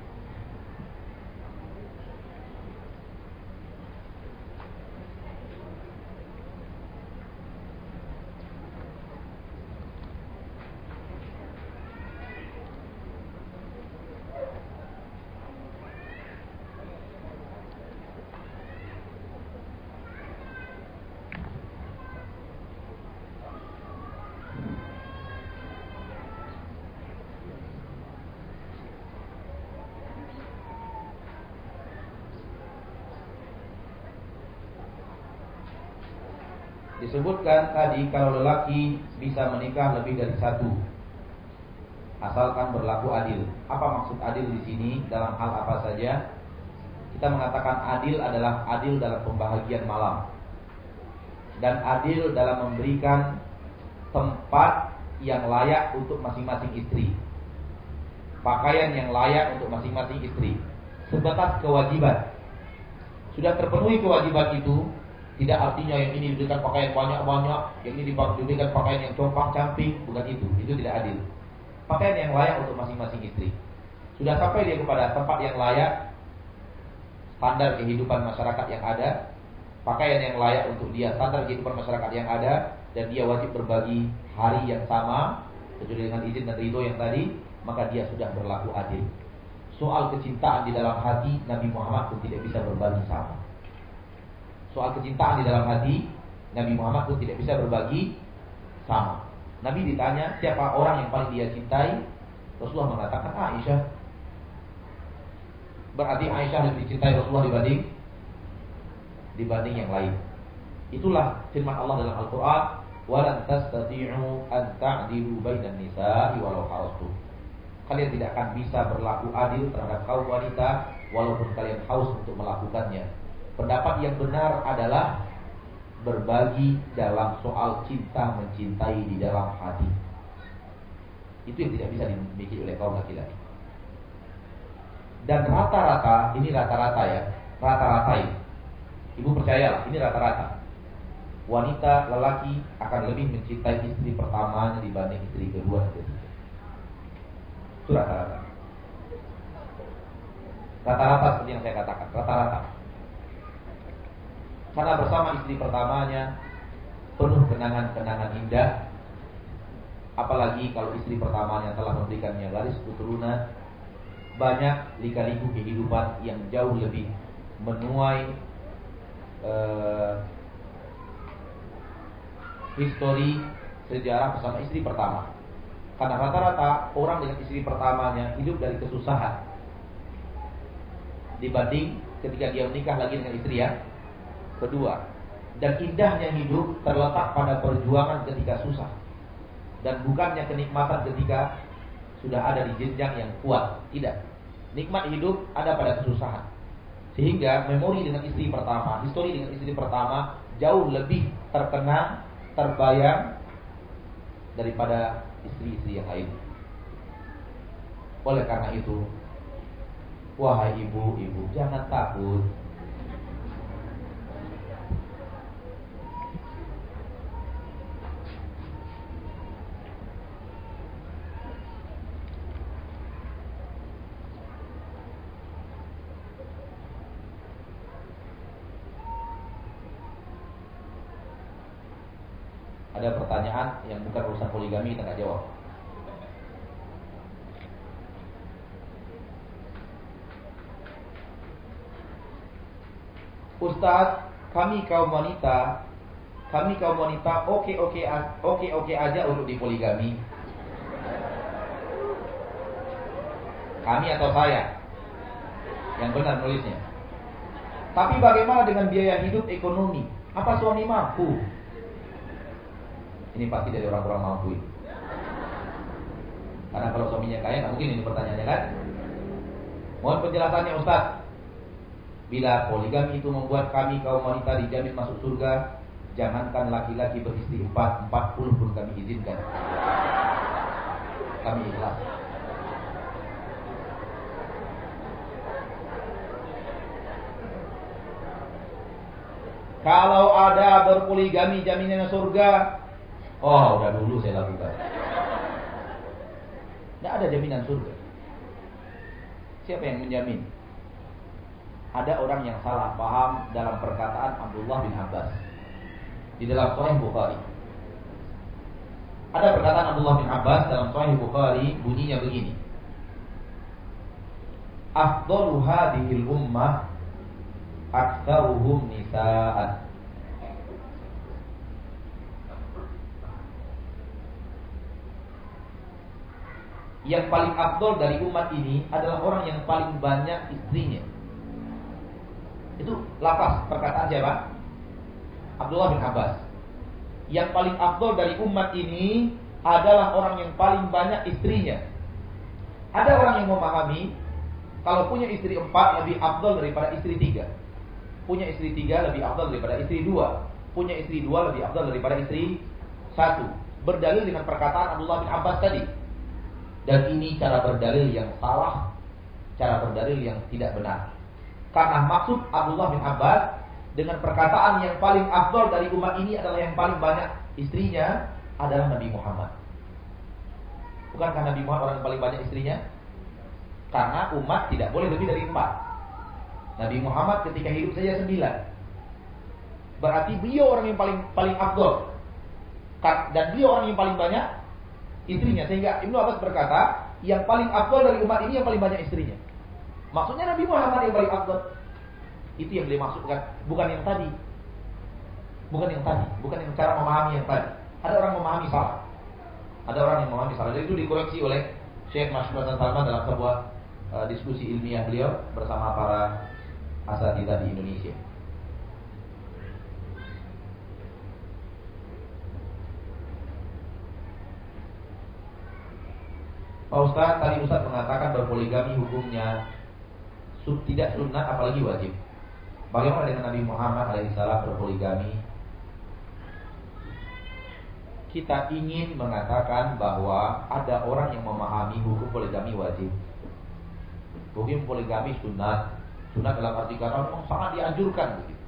Disebutkan tadi kalau lelaki bisa menikah lebih dari satu, asalkan berlaku adil. Apa maksud adil di sini? Dalam hal apa saja? Kita mengatakan adil adalah adil dalam pembahagian malam, dan adil dalam memberikan tempat yang layak untuk masing-masing istri, pakaian yang layak untuk masing-masing istri. Sebatas kewajiban, sudah terpenuhi kewajiban itu, tidak artinya yang ini diberikan pakaian banyak-banyak, yang ini diberikan pakaian yang compang-camping. Bukan itu, itu tidak adil. Pakaian yang layak untuk masing-masing istri. Sudah sampai dia kepada tempat yang layak, standar kehidupan masyarakat yang ada, pakaian yang layak untuk dia, standar kehidupan masyarakat yang ada, dan dia wajib berbagi hari yang sama, kecuali dengan izin dan ridho yang tadi, maka dia sudah berlaku adil. Soal kecintaan di dalam hati, Nabi Muhammad pun tidak bisa berbagi sama. Soal kecintaan di dalam hati, Nabi Muhammad pun tidak bisa berbagi sama. Nabi ditanya siapa orang yang paling dia cintai, Rasulullah mengatakan Aisyah. Berarti Aisyah lebih dicintai Rasulullah dibanding dibanding yang lain. Itulah firman Allah dalam Al-Quran, walan tastati'u an ta'dilu bainan nisa'i walau harastum. Kalian tidak akan bisa berlaku adil terhadap kaum wanita walaupun kalian haus untuk melakukannya. Pendapat yang benar adalah berbagi dalam soal cinta mencintai di dalam hati. Itu yang tidak bisa dimiliki oleh kaum laki-laki. Dan rata-rata, ini rata-rata ya, rata-rata ini, ibu percayalah, ini rata-rata. Wanita lelaki akan lebih mencintai istri pertamanya dibanding istri kedua dan ketiga. Itu rata-rata. Rata-rata seperti yang saya katakan, rata-rata. Karena bersama istri pertamanya penuh kenangan-kenangan indah, apalagi kalau istri pertamanya telah memberikannya garis keturunan, banyak lika-liku kehidupan yang jauh lebih menuai eh, histori sejarah bersama istri pertama. Karena rata-rata orang dengan istri pertamanya hidup dari kesusahan dibanding ketika dia menikah lagi dengan istri yang kedua. Dan indahnya hidup terletak pada perjuangan ketika susah, dan bukannya kenikmatan ketika sudah ada di jenjang yang kuat. Tidak. Nikmat hidup ada pada kesusahan. Sehingga memori dengan istri pertama, histori dengan istri pertama jauh lebih terkenang, terbayang daripada istri-istri yang lain. Oleh karena itu, wahai ibu-ibu, jangan takut. Ada pertanyaan yang bukan urusan poligami, kita nggak jawab. Ustaz, kami kaum wanita, kami kaum wanita oke oke oke oke aja untuk dipoligami. Kami atau saya? Yang benar nulisnya. Tapi bagaimana dengan biaya hidup ekonomi? Apa suami mampu? Ini pasti dari orang-orang mampu ini. Karena kalau suaminya kaya, nggak mungkin ini pertanyaannya kan? Mohon penjelasannya Ustaz. Bila poligami itu membuat kami kaum wanita dijamin masuk surga, jangankan laki-laki beristri empat, empat puluh pun kami izinkan. Kami ikhlas. Kalau ada berpoligami jaminannya surga, oh, udah dulu saya lakukan. Tidak ada jaminan surga. Siapa yang menjamin? Ada orang yang salah paham dalam perkataan Abdullah bin Abbas di dalam Sahih Bukhari. Ada perkataan Abdullah bin Abbas dalam Sahih Bukhari, bunyinya begini: Afdalu hadhil ummah aktsaruhum nisaan. Yang paling afdal dari umat ini adalah orang yang paling banyak istrinya. Itu lafaz perkataan siapa? Abdullah bin Abbas. Yang paling afdal dari umat ini adalah orang yang paling banyak istrinya. Ada orang yang memahami kalau punya istri empat lebih afdal daripada istri tiga. Punya istri tiga lebih afdal daripada istri dua. Punya istri dua lebih afdal daripada istri satu. Berdalil dengan perkataan Abdullah bin Abbas tadi. Dan ini cara berdalil yang salah, cara berdalil yang tidak benar. Karena maksud Abdullah bin Abbas dengan perkataan yang paling afdal dari umat ini adalah yang paling banyak istrinya adalah Nabi Muhammad. Bukankah Nabi Muhammad orang yang paling banyak istrinya? Karena umat tidak boleh lebih dari empat. Nabi Muhammad ketika hidup saja sembilan. Berarti beliau orang yang paling paling afdal. Dan beliau orang yang paling banyak istrinya. Sehingga Ibnu Abbas berkata, yang paling afdal dari umat ini yang paling banyak istrinya. Maksudnya Nabi Muhammad yang paling afdal. Itu yang beliau maksudkan, bukan yang tadi. Bukan yang tadi, bukan yang cara memahami yang tadi. Ada orang memahami salah. Ada orang yang memahami salah. Dan itu dikoreksi oleh Syekh Mashhur Hasan Salman dalam sebuah uh, diskusi ilmiah beliau bersama para asatidzah di Indonesia. Pak Ustaz, tadi Ustaz mengatakan berpoligami hukumnya sub tidak sunnah apalagi wajib. Bagaimana dengan Nabi Muhammad alaihissalam berpoligami? Kita ingin mengatakan bahwa ada orang yang memahami hukum poligami wajib. Hukum poligami sunnah. Sunnah dalam arti kata memang sangat dianjurkan begitu.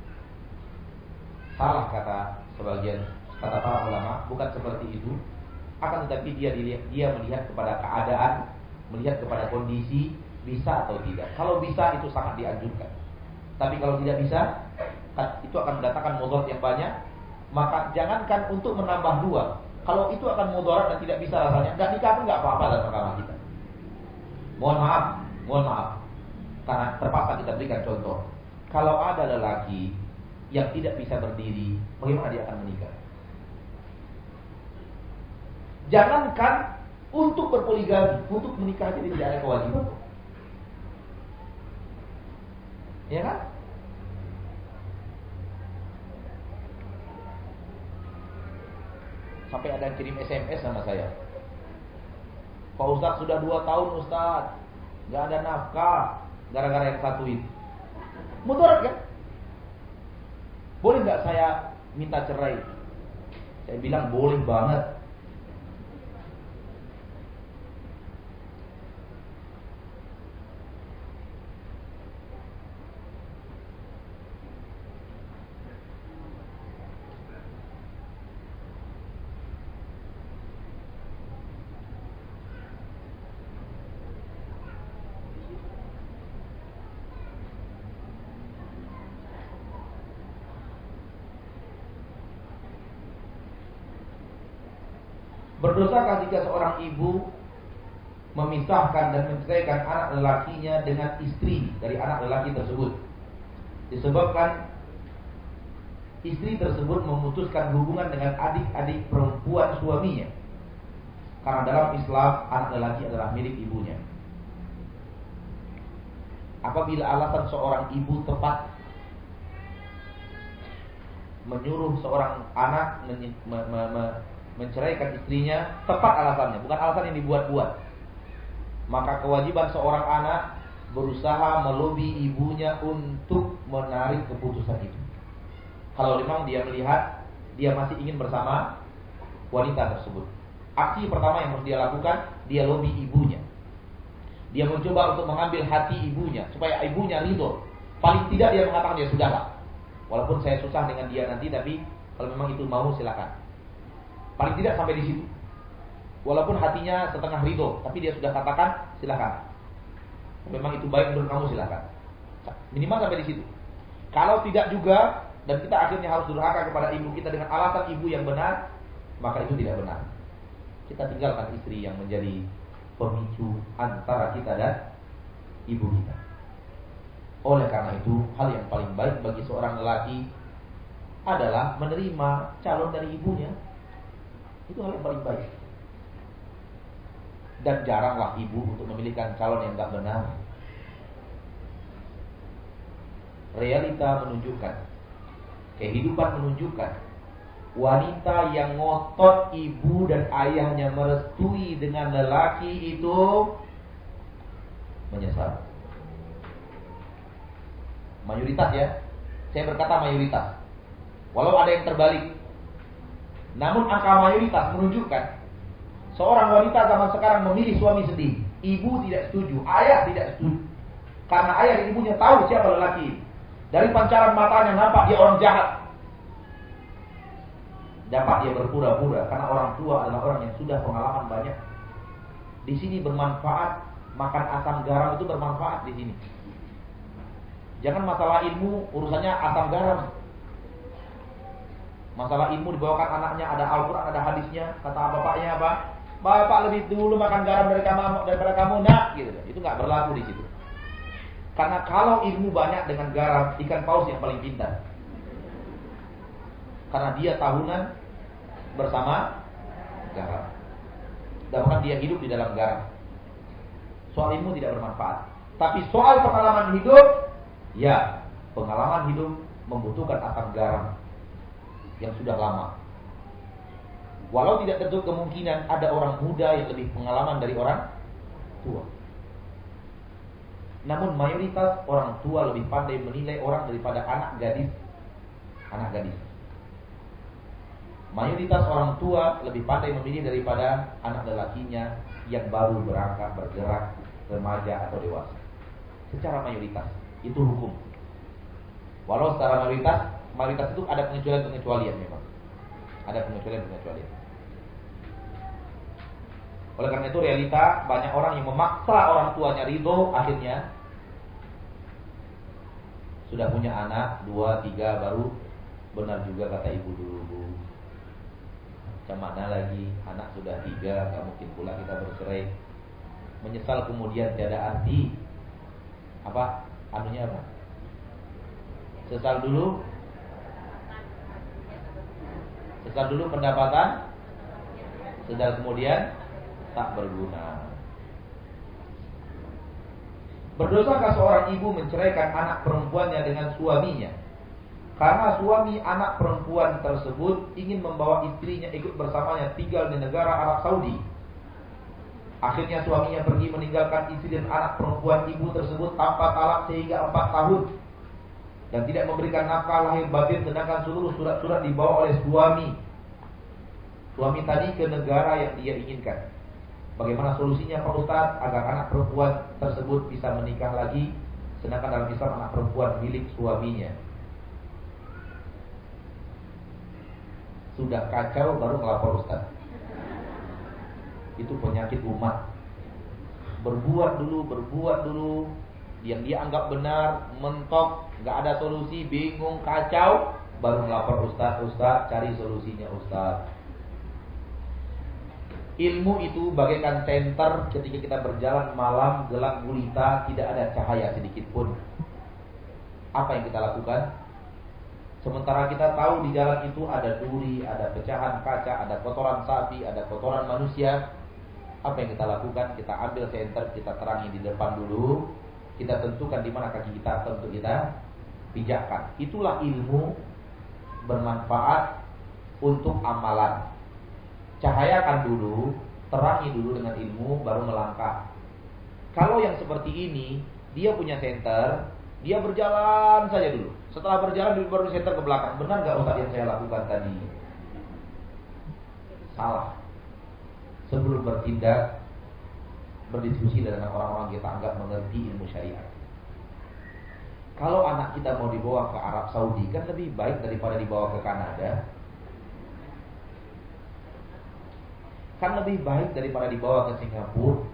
Salah kata sebagian kata para ulama, bukan seperti itu. Akan tetapi dia dilihat, dia melihat kepada keadaan, melihat kepada kondisi, bisa atau tidak. Kalau bisa itu sangat dianjurkan. Tapi kalau tidak bisa, itu akan mendatangkan mudarat yang banyak. Maka jangankan untuk menambah dua, Kalau itu akan mudarat dan tidak bisa rasanya, nggak nikah pun nggak apa-apa dalam agama kita. Mohon maaf, mohon maaf, karena terpaksa kita berikan contoh. Kalau ada lelaki yang tidak bisa berdiri, bagaimana dia akan menikah? Jangankan untuk berpoligami, untuk menikah jadi tidak ada kewajiban. Ya kan? Sampai ada yang kirim S M S sama saya. Pak Ustadz sudah dua tahun Ustadz, nggak ada nafkah gara-gara yang satu itu. Mudarat kan? Boleh nggak saya minta cerai? Saya bilang boleh banget. Berdosakah jika seorang ibu memisahkan dan menceraikan anak lelakinya dengan istri dari anak lelaki tersebut, disebabkan istri tersebut memutuskan hubungan dengan adik-adik perempuan suaminya? Karena dalam Islam anak lelaki adalah milik ibunya. Apabila alasan seorang ibu tepat menyuruh seorang anak men- me- me- me- menceraikan istrinya, tepat alasannya, bukan alasan yang dibuat-buat, maka kewajiban seorang anak berusaha melobi ibunya untuk menarik keputusan itu. Kalau memang dia melihat dia masih ingin bersama wanita tersebut, aksi pertama yang harus dia lakukan, dia lobi ibunya. Dia mencoba untuk mengambil hati ibunya supaya ibunya ridho. Paling tidak dia mengatakan, ya sudahlah, walaupun saya susah dengan dia nanti, tapi kalau memang itu mau silakan. Paling tidak sampai di situ. Walaupun hatinya setengah ridho, tapi dia sudah katakan silakan. Memang itu baik menurut kamu, silakan. Minimal sampai di situ. Kalau tidak juga, dan kita akhirnya harus durhaka kepada ibu kita dengan alasan ibu yang benar, maka itu tidak benar. Kita tinggalkan istri yang menjadi pemicu antara kita dan ibu kita. Oleh karena itu, hal yang paling baik bagi seorang lelaki adalah menerima calon dari ibunya. Itu hal yang paling baik. Dan jaranglah ibu untuk memilihkan calon yang tidak benar. Realita menunjukkan, kehidupan menunjukkan, wanita yang ngotot ibu dan ayahnya merestui dengan lelaki itu menyesal. Mayoritas ya, saya berkata mayoritas. Walau ada yang terbalik, namun angka mayoritas menunjukkan seorang wanita zaman sekarang memilih suami sendiri. Ibu tidak setuju, ayah tidak setuju. Karena ayah dan ibunya tahu siapa lelaki. Dari pancaran matanya nampak dia orang jahat. Dapat dia berpura-pura karena orang tua adalah orang yang sudah pengalaman banyak. Di sini bermanfaat, makan asam garam itu bermanfaat di sini. Jangan masalah ilmu urusannya asam garam. Masalah ilmu dibawakan anaknya, ada Al-Quran, ada hadisnya. Kata bapaknya apa? Bapak lebih dulu makan garam dari kamu, daripada kamu, nak, gitu. Itu nggak berlaku di situ. Karena kalau ilmu banyak dengan garam, ikan paus yang paling pintar. Karena dia tahunan bersama garam. Dan bahkan dia hidup di dalam garam. Soal ilmu tidak bermanfaat. Tapi soal pengalaman hidup, ya, pengalaman hidup membutuhkan asam garam yang sudah lama. Walau tidak tertutup kemungkinan ada orang muda yang lebih pengalaman dari orang tua. Namun mayoritas orang tua lebih pandai menilai orang daripada anak gadis. Anak gadis. Mayoritas orang tua lebih pandai memilih daripada anak lelakinya yang baru berangkat, bergerak, remaja atau dewasa. Secara mayoritas, itu hukum. Walau secara mayoritas, mayoritas itu ada pengecualian-pengecualian memang. Ada pengecualian-pengecualian. Oleh karena itu realita banyak orang yang memaksa orang tuanya ridho, akhirnya sudah punya anak dua tiga baru benar juga kata ibu dulu. macam mana lagi, anak sudah tiga, nggak mungkin pula kita bercerai. Menyesal kemudian tiada arti. Apa? Anunya apa? Sesal dulu. Sesal dulu pendapatan, sesal kemudian tak berguna. Berdosakah seorang ibu menceraikan anak perempuannya dengan suaminya karena suami anak perempuan tersebut ingin membawa istrinya ikut bersamanya tinggal di negara Arab Saudi? Akhirnya suaminya pergi meninggalkan istri dan anak perempuan ibu tersebut tanpa talak sehingga empat tahun dan tidak memberikan nafkah lahir batin, sedangkan seluruh surat-surat dibawa oleh suami suami tadi ke negara yang dia inginkan. Bagaimana solusinya Pak Ustaz agar anak perempuan tersebut bisa menikah lagi, sedangkan dalam Islam anak perempuan milik suaminya? Sudah kacau baru melapor Ustaz. Itu penyakit umat. Berbuat dulu, berbuat dulu yang dia anggap benar, mentok, gak ada solusi, bingung, kacau, baru melapor Ustaz. Ustaz, cari solusinya Ustaz. Ilmu itu bagaikan senter ketika kita berjalan malam, gelap gulita, tidak ada cahaya sedikit pun. Apa yang kita lakukan? Sementara kita tahu di jalan itu ada duri, ada pecahan kaca, ada kotoran sapi, ada kotoran manusia. Apa yang kita lakukan? Kita ambil senter, kita terangi di depan dulu. Kita tentukan di mana kaki kita untuk kita pijakkan. Itulah ilmu bermanfaat untuk amalan. Cahayakan dulu, terangi dulu dengan ilmu, baru melangkah. Kalau yang seperti ini, dia punya senter, dia berjalan saja dulu. Setelah berjalan, baru senter ke belakang. Benar gak Ustaz yang saya lakukan tadi? Salah. Sebelum bertindak, berdiskusi dengan orang-orang kita anggap mengerti ilmu syariat. Kalau anak kita mau dibawa ke Arab Saudi, kan lebih baik daripada dibawa ke Kanada. Kan lebih baik daripada dibawa ke Singapura.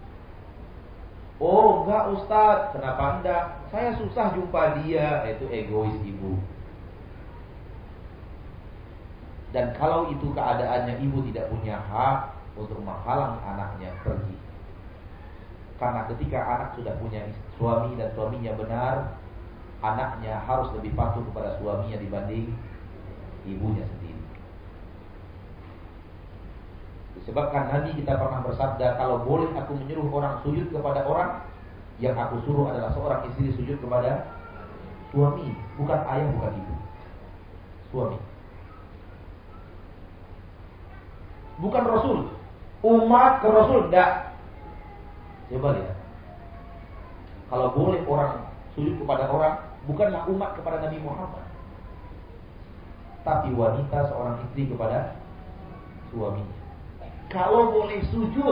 Oh enggak Ustaz, kenapa enggak? Saya susah jumpa dia. Itu egois ibu. Dan kalau itu keadaannya, ibu tidak punya hak untuk menghalangi anaknya pergi. Karena ketika anak sudah punya suami dan suaminya benar, anaknya harus lebih patuh kepada suaminya dibanding ibunya sendiri. Disebabkan Nabi kita pernah bersabda, kalau boleh aku menyuruh orang sujud kepada orang, yang aku suruh adalah seorang istri sujud kepada suami, bukan ayah, bukan ibu. Suami. Bukan Rasul. Umat ke Rasul, enggak. Coba lihat. Kalau boleh orang sujud kepada orang, bukanlah umat kepada Nabi Muhammad, tapi wanita seorang istri kepada suaminya. Kalau boleh sujud,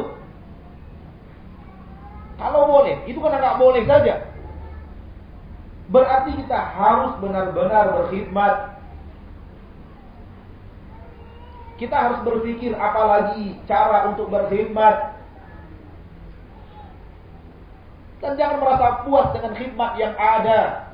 kalau boleh, itu kan nggak boleh saja. Berarti kita harus benar-benar berkhidmat. Kita harus berpikir apalagi cara untuk berkhidmat. Dan jangan merasa puas dengan khidmat yang ada.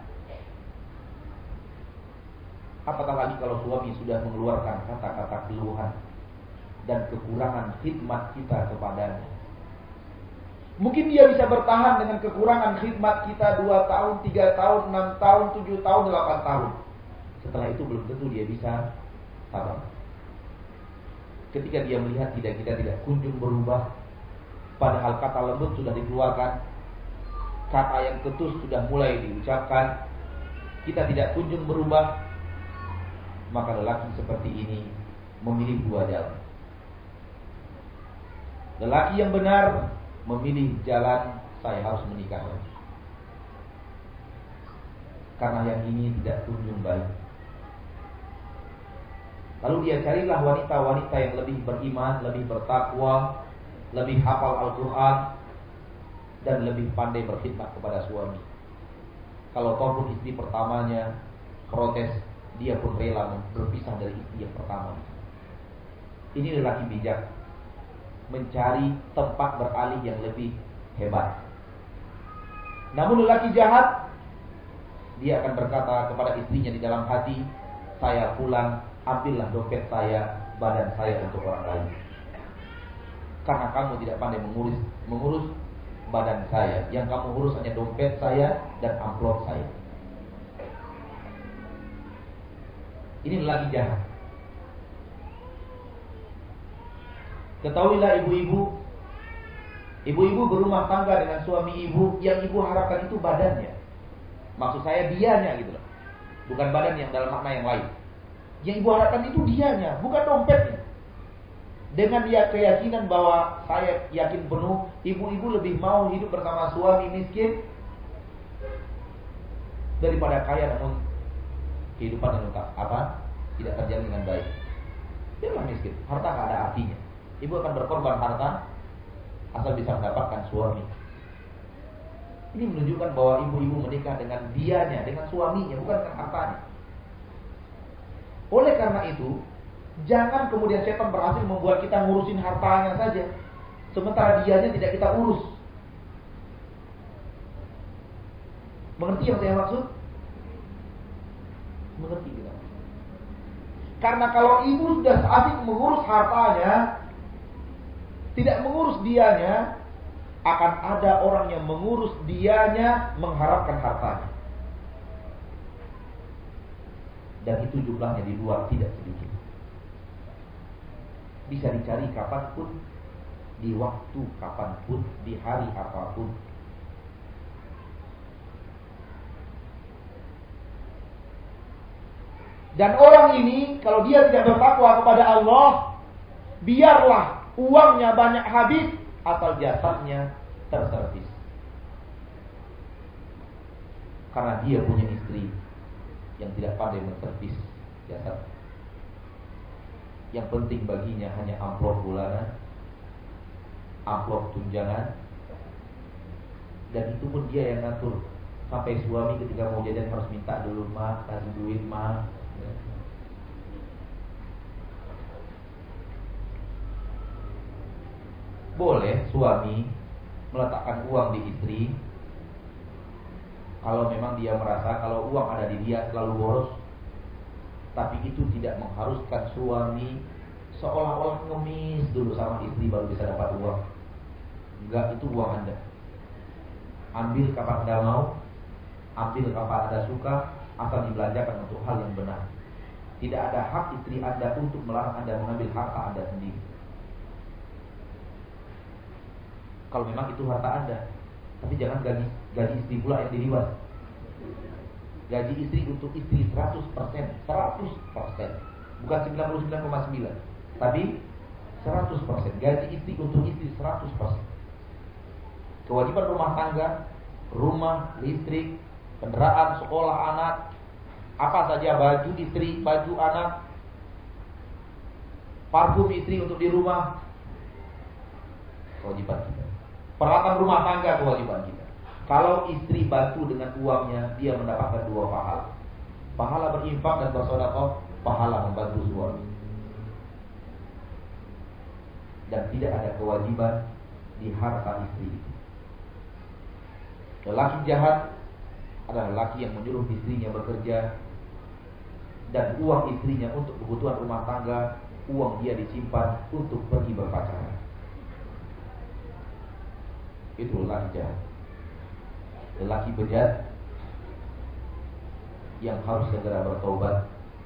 Apatah lagi kalau suami sudah mengeluarkan kata-kata keluhan dan kekurangan khidmat kita kepadanya. Mungkin dia bisa bertahan dengan kekurangan khidmat kita dua tahun, tiga tahun, enam tahun, tujuh tahun, delapan tahun. Setelah itu belum tentu dia bisa sabar. Ketika dia melihat tidak kita tidak kunjung berubah, padahal kata lembut sudah dikeluarkan, kata yang ketus sudah mulai diucapkan, kita tidak kunjung berubah, maka lelaki seperti ini memilih dua jalan. Lelaki yang benar memilih jalan, saya harus menikah lagi, karena yang ini tidak kunjung baik. Lalu dia carilah wanita-wanita yang lebih beriman, lebih bertakwa, lebih hafal Al-Quran, dan lebih pandai berkhidmat kepada suami. Kalau toh pun istri pertamanya protes, dia pun rela berpisah dari istri yang pertama. Ini lelaki bijak, mencari tempat beralih yang lebih hebat. Namun lelaki jahat, dia akan berkata kepada istrinya di dalam hati, saya pulang, ambillah dompet saya, badan saya untuk orang lain. Karena kamu tidak pandai mengurus mengurus badan saya. Yang kamu urus hanya dompet saya dan amplop saya. Ini lagi jahat. Ketahuilah ibu-ibu, ibu-ibu berumah tangga dengan suami ibu, yang ibu harapkan itu badannya. Maksud saya dianya gitu loh. Bukan badan yang dalam makna yang lain. Yang ibu harapkan itu dianya, bukan dompetnya. Dengan dia keyakinan bahwa saya yakin penuh, ibu-ibu lebih mau hidup bersama suami miskin daripada kaya namun kehidupan yang lengkap apa? Tidak terjalin dengan baik. Biarlah miskin, harta gak ada artinya. Ibu akan berkorban harta asal bisa mendapatkan suami. Ini menunjukkan bahwa ibu-ibu menikah dengan dianya, dengan suaminya, bukan dengan hartanya. Oleh karena itu, jangan kemudian setan berhasil membuat kita ngurusin hartanya saja, sementara dianya tidak kita urus. Mengerti yang saya maksud? Mengerti kita. Karena kalau ibu sudah asik mengurus hartanya, tidak mengurus dianya, akan ada orang yang mengurus dianya mengharapkan hartanya. Dan itu jumlahnya di luar tidak sedikit. Bisa dicari kapanpun, di waktu kapanpun, di hari apapun. Dan orang ini kalau dia tidak bertakwa kepada Allah, biarlah uangnya banyak habis, asal jasadnya terservis. Karena dia punya istri yang tidak pandai menservis jasad. Yang penting baginya hanya amplop bulanan, amplop tunjangan, dan itu pun dia yang ngatur. Sampai suami ketika mau jajan harus minta dulu, "Ma, kasih duit, Ma." Boleh suami meletakkan uang di istri kalau memang dia merasa kalau uang ada di dia selalu boros. Tapi itu tidak mengharuskan suami seolah-olah ngemis dulu sama istri baru bisa dapat uang. Enggak, itu uang Anda. Ambil kapan Anda mau, ambil kapan Anda suka, asal dibelanjakan untuk hal yang benar. Tidak ada hak istri Anda untuk melarang Anda mengambil harta Anda sendiri. Kalau memang itu harta Anda. Tapi jangan gaji gaji istri pula yang diliwat. Gaji istri untuk istri seratus persen, seratus persen. Bukan sembilan puluh sembilan koma sembilan, tapi seratus persen. Gaji istri untuk istri seratus persen. Kewajiban rumah tangga, rumah, listrik, kendaraan, sekolah anak, apa saja, baju istri, baju anak, parfum istri untuk di rumah, kewajiban kita. Peralatan rumah tangga, kewajiban kita. Kalau istri bantu dengan uangnya, dia mendapatkan dua pahala. Pahala berinfak dan bersedekah, pahala membantu suami. Dan tidak ada kewajiban di harta istri itu. Lelaki jahat adalah lelaki yang menyuruh istrinya bekerja, dan uang istrinya untuk kebutuhan rumah tangga, uang dia disimpan untuk pergi berpacaran. Itu lelaki jahat. Lelaki bejat yang harus segera bertobat,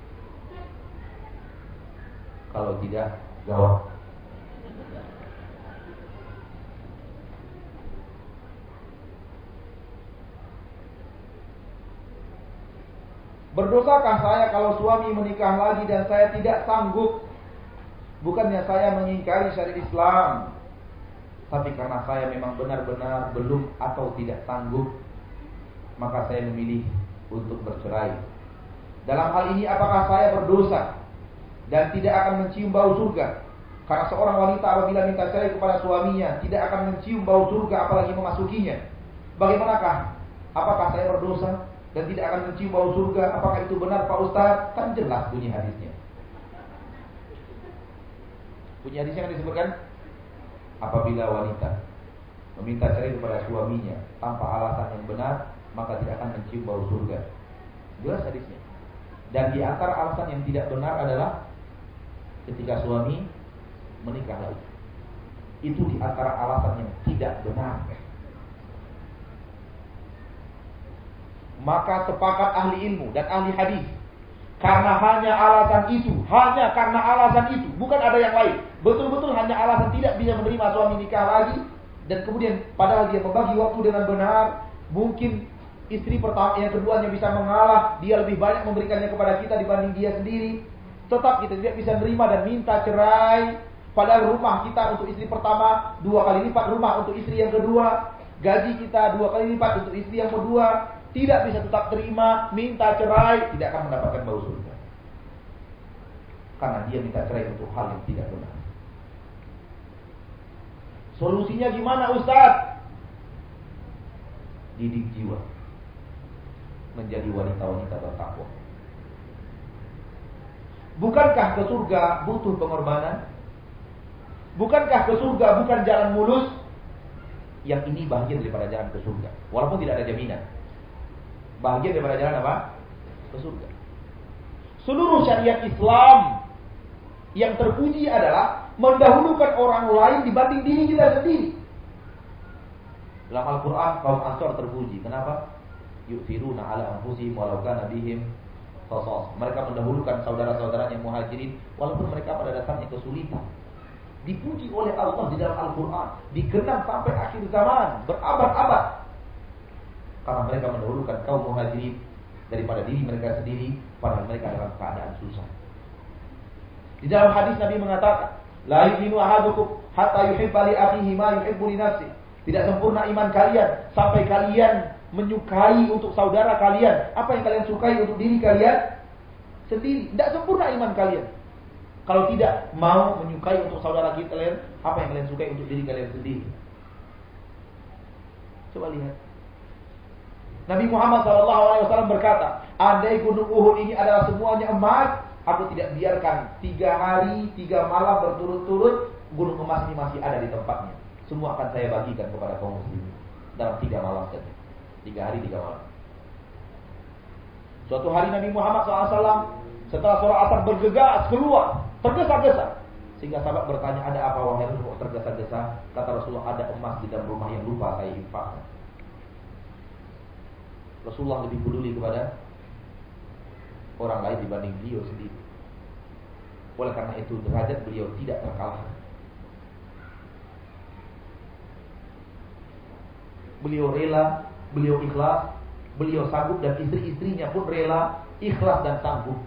kalau tidak gawat. Berdosakah saya kalau suami menikah lagi dan saya tidak sanggup? Bukannya saya mengingkari syariat Islam, tapi karena saya memang benar-benar belum atau tidak sanggup, maka saya memilih untuk bercerai. Dalam hal ini apakah saya berdosa dan tidak akan mencium bau surga? Karena seorang wanita apabila minta cerai kepada suaminya tidak akan mencium bau surga apalagi memasukinya. Bagaimanakah? Apakah saya berdosa dan tidak akan mencium bau surga? Apakah itu benar Pak Ustaz? Kan jelas bunyi hadisnya. Bunyi hadisnya kan disebutkan, apabila wanita meminta cerai kepada suaminya tanpa alasan yang benar, maka tidak akan mencium bau surga. Jelas hadisnya. Dan di antara alasan yang tidak benar adalah ketika suami menikah lagi. Itu di antara alasan yang tidak benar. Maka sepakat ahli ilmu dan ahli hadis, karena hanya alasan itu, hanya karena alasan itu, bukan ada yang lain. Betul-betul hanya alasan tidak bisa menerima suami nikah lagi, dan kemudian padahal dia membagi waktu dengan benar, mungkin istri pertama yang keduanya bisa mengalah, dia lebih banyak memberikannya kepada kita dibanding dia sendiri. Tetap kita tidak bisa menerima dan minta cerai. Padahal rumah kita untuk istri pertama dua kali lipat rumah untuk istri yang kedua, gaji kita dua kali lipat untuk istri yang kedua. Tidak bisa tetap terima, minta cerai, tidak akan mendapatkan bau surga. Karena dia minta cerai untuk hal yang tidak benar. Solusinya gimana Ustaz? Didik jiwa menjadi wanita-wanita bertakwa. Bukankah ke surga butuh pengorbanan? Bukankah ke surga bukan jalan mulus? Yang ini bahagian daripada jalan ke surga, walaupun tidak ada jaminan. Bahagian daripada jalan apa? Ke surga. Seluruh syariat Islam yang terpuji adalah mendahulukan orang lain dibanding diri kita sendiri. Dalam Al-Quran kaum Ansor terpuji. Kenapa? Yu'thiruna ala anfusihim walau kana bihim khasas. Mereka mendahulukan saudara-saudaranya Muhajirin walaupun mereka pada dasarnya kesulitan. Dipuji oleh Allah di dalam Al-Quran, dikenang sampai akhir zaman, berabad-abad. Karena mereka mendahulukan kaum Muhajirin daripada diri mereka sendiri, padahal mereka dalam keadaan susah. Di dalam hadis Nabi mengatakan, la yu'minu ahadukum hatta yuhibba li akhihi ma yuhibbu li nafsihi. Tidak sempurna iman kalian sampai kalian menyukai untuk saudara kalian apa yang kalian sukai untuk diri kalian sendiri. Tidak sempurna iman kalian kalau tidak mau menyukai untuk saudara kalian apa yang kalian sukai untuk diri kalian sendiri. Coba lihat. Nabi Muhammad shallallahu alaihi wasallam berkata, andai gunung Uhud ini adalah semuanya emas, aku tidak biarkan tiga hari, tiga malam berturut-turut gunung emas ini masih ada di tempatnya. Semua akan saya bagikan kepada kaum muslimin dalam tiga malam saja. Tiga hari, tiga malam. Suatu hari Nabi Muhammad shallallahu alaihi wasallam setelah sholat asar bergegas keluar, tergesa-gesa. Sehingga sahabat bertanya, ada apa wahai Rasul tergesa-gesa? Kata Rasulullah, ada emas di dalam rumah yang lupa saya infakkan. Rasulullah lebih peduli kepada orang lain dibanding beliau sendiri. Oleh karena itu derajat beliau tidak terkalahkan. Beliau rela, beliau ikhlas, beliau sanggup dan istri-istrinya pun rela, ikhlas dan sanggup.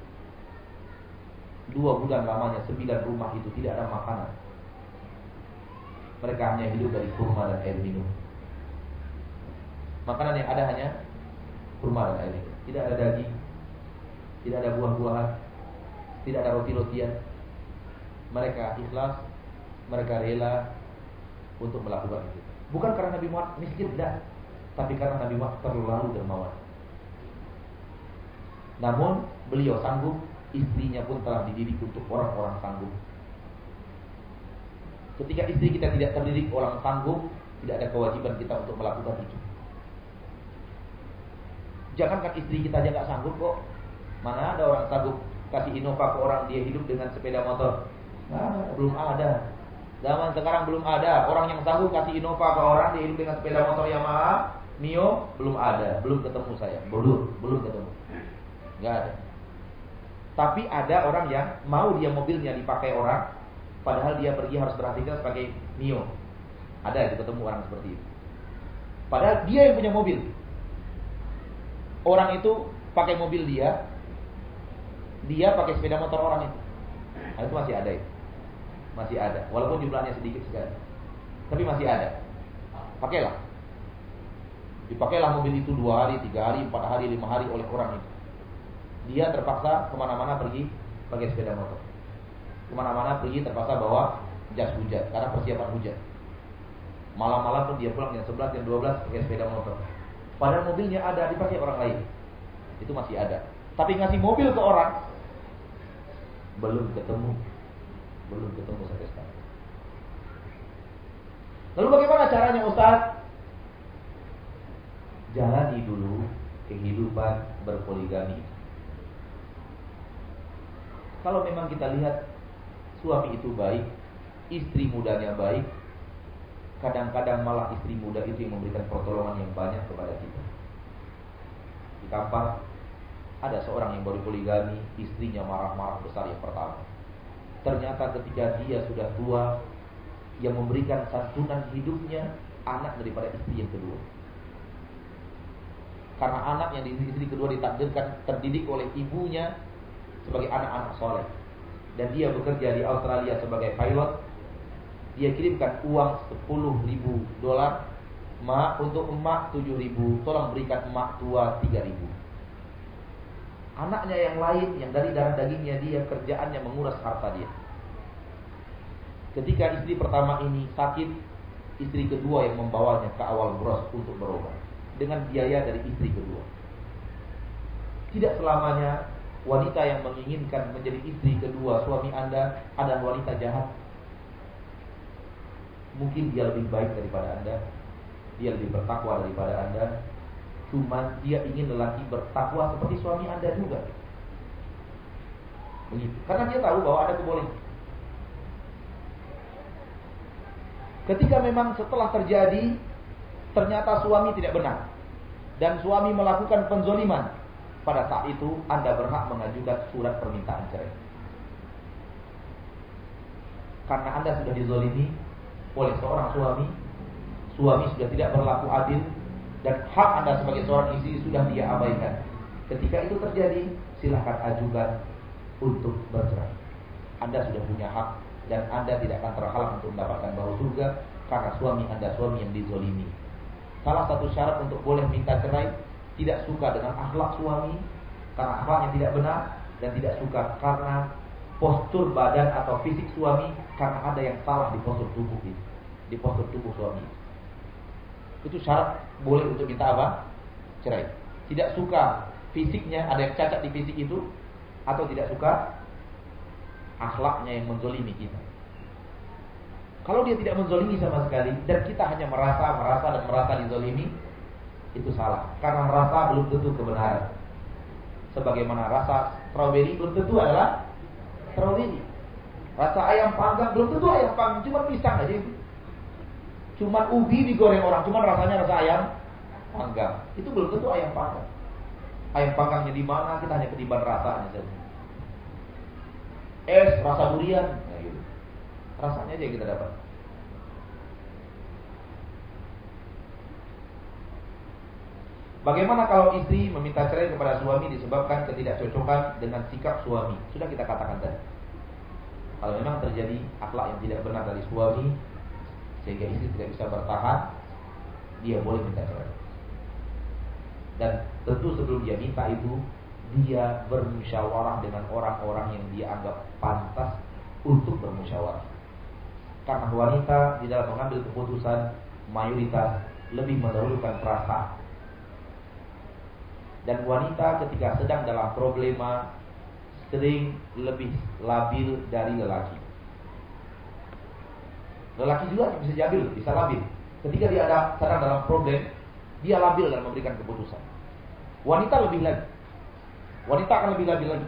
Dua bulan lamanya sembilan rumah itu tidak ada makanan. Mereka hanya hidup dari kurma dan air minum. Makanan yang ada hanya kurma dan air minum. Tidak ada daging, tidak ada buah-buahan, tidak ada roti-rotian. Mereka ikhlas, mereka rela untuk melakukan itu. Bukan karena Nabi Muhammad miskin, tidak, tapi karena Nabi Muhammad terlalu dermawan. Namun beliau sanggup, istrinya pun telah dididik untuk orang-orang sanggup. Ketika istri kita tidak terdidik orang sanggup, tidak ada kewajiban kita untuk melakukan itu. Jangankan istri kita aja nggak sanggup kok. Mana ada orang sanggup kasih Innova ke orang dia hidup dengan sepeda motor? Nah, belum ada. Zaman sekarang belum ada orang yang sanggup kasih Innova ke orang dia hidup dengan sepeda motor Yamaha Mio, belum ada, belum ketemu saya, belum, belum ketemu, nggak ada. Tapi ada orang yang mau dia mobilnya dipakai orang, padahal dia pergi harus beraktivitas pakai Mio. Ada itu ketemu orang seperti itu. Padahal dia yang punya mobil. Orang itu pakai mobil dia, dia pakai sepeda motor orang itu. Nah, itu masih ada itu. Masih ada, walaupun jumlahnya sedikit sekali, tapi masih ada. Pakailah, dipakailah mobil itu dua hari, tiga hari, empat hari, lima hari oleh orang itu. Dia terpaksa kemana-mana pergi pakai sepeda motor. Kemana-mana pergi terpaksa bawa jas hujan karena persiapan hujan. Malam-malam pun dia pulang jam sebelas, jam dua belas pakai sepeda motor. Padahal mobilnya ada dipakai orang lain. Itu masih ada. Tapi ngasih mobil ke orang belum ketemu. Belum ketemu sampai sekarang. Lalu bagaimana caranya Ustaz? Jalani dulu kehidupan berpoligami. Kalau memang kita lihat suami itu baik, istri mudanya baik, kadang-kadang malah istri muda itu yang memberikan pertolongan yang banyak kepada kita. Di Kampar ada seorang yang baru poligami, istrinya marah-marah besar yang pertama. Ternyata ketika dia sudah tua, yang memberikan santunan hidupnya anak daripada istri yang kedua. Karena anak yang di istri kedua ditakdirkan terdidik oleh ibunya sebagai anak-anak soleh, dan dia bekerja di Australia sebagai pilot. Dia kirimkan uang sepuluh ribu dolar, mak, untuk emak tujuh ribu, tolong berikan emak tua tiga ribu. Anaknya yang lain yang dari darah dagingnya dia, kerjaannya menguras harta dia. Ketika istri pertama ini sakit, istri kedua yang membawanya ke awal bros untuk berobat dengan biaya dari istri kedua. Tidak selamanya wanita yang menginginkan menjadi istri kedua suami Anda adalah wanita jahat. Mungkin dia lebih baik daripada Anda, dia lebih bertakwa daripada Anda, cuma dia ingin lelaki bertakwa seperti suami Anda juga. Begitu. Karena dia tahu bahwa ada kebolehan. Ketika memang setelah terjadi ternyata suami tidak benar dan suami melakukan penzoliman, pada saat itu Anda berhak mengajukan surat permintaan cerai. Karena Anda sudah dizolimi oleh seorang suami, suami sudah tidak berlaku adil, dan hak Anda sebagai seorang istri sudah dia abaikan. Ketika itu terjadi, silahkan ajukan untuk bercerai. Anda sudah punya hak, dan Anda tidak akan terhalang untuk mendapatkan bahu surga karena suami Anda suami yang dizolimi. Salah satu syarat untuk boleh minta cerai, tidak suka dengan akhlak suami karena akhlaknya tidak benar, dan tidak suka karena postur badan atau fisik suami karena ada yang salah di postur tubuh itu, di postur tubuh suami. Itu syarat boleh untuk minta apa? Cerai. Tidak suka fisiknya, ada yang cacat di fisik itu, atau tidak suka akhlaknya yang menzolimi kita. Kalau dia tidak menzolimi sama sekali dan kita hanya merasa, merasa dan merasa dizolimi, itu salah. Karena rasa belum tentu kebenaran. Sebagaimana rasa strawberry belum tentu adalah strawberry. Rasa ayam panggang belum tentu ayam panggang, cuma pisang aja itu. Cuma ubi digoreng orang, cuma rasanya rasa ayam panggang. Itu belum tentu ayam panggang. Ayam panggangnya di mana, kita hanya ketiban rasanya saja. Es rasa durian, nah gitu. Rasanya aja yang kita dapat. Bagaimana kalau istri meminta cerai kepada suami disebabkan ketidakcocokan dengan sikap suami? Sudah kita katakan tadi. Kalau memang terjadi akhlak yang tidak benar dari suami sehingga istri tidak bisa bertahan, dia boleh minta cerai. Dan tentu sebelum dia minta itu, dia bermusyawarah dengan orang-orang yang dia anggap pantas untuk bermusyawarah. Karena wanita di dalam mengambil keputusan mayoritas lebih mendahulukan perasaan. Dan wanita ketika sedang dalam problema sering lebih labil dari lelaki. Lelaki juga bisa jabil, bisa labil. Ketika dia ada sedang dalam problem, dia labil dalam memberikan keputusan. Wanita lebih lagi. Wanita akan lebih labil lagi.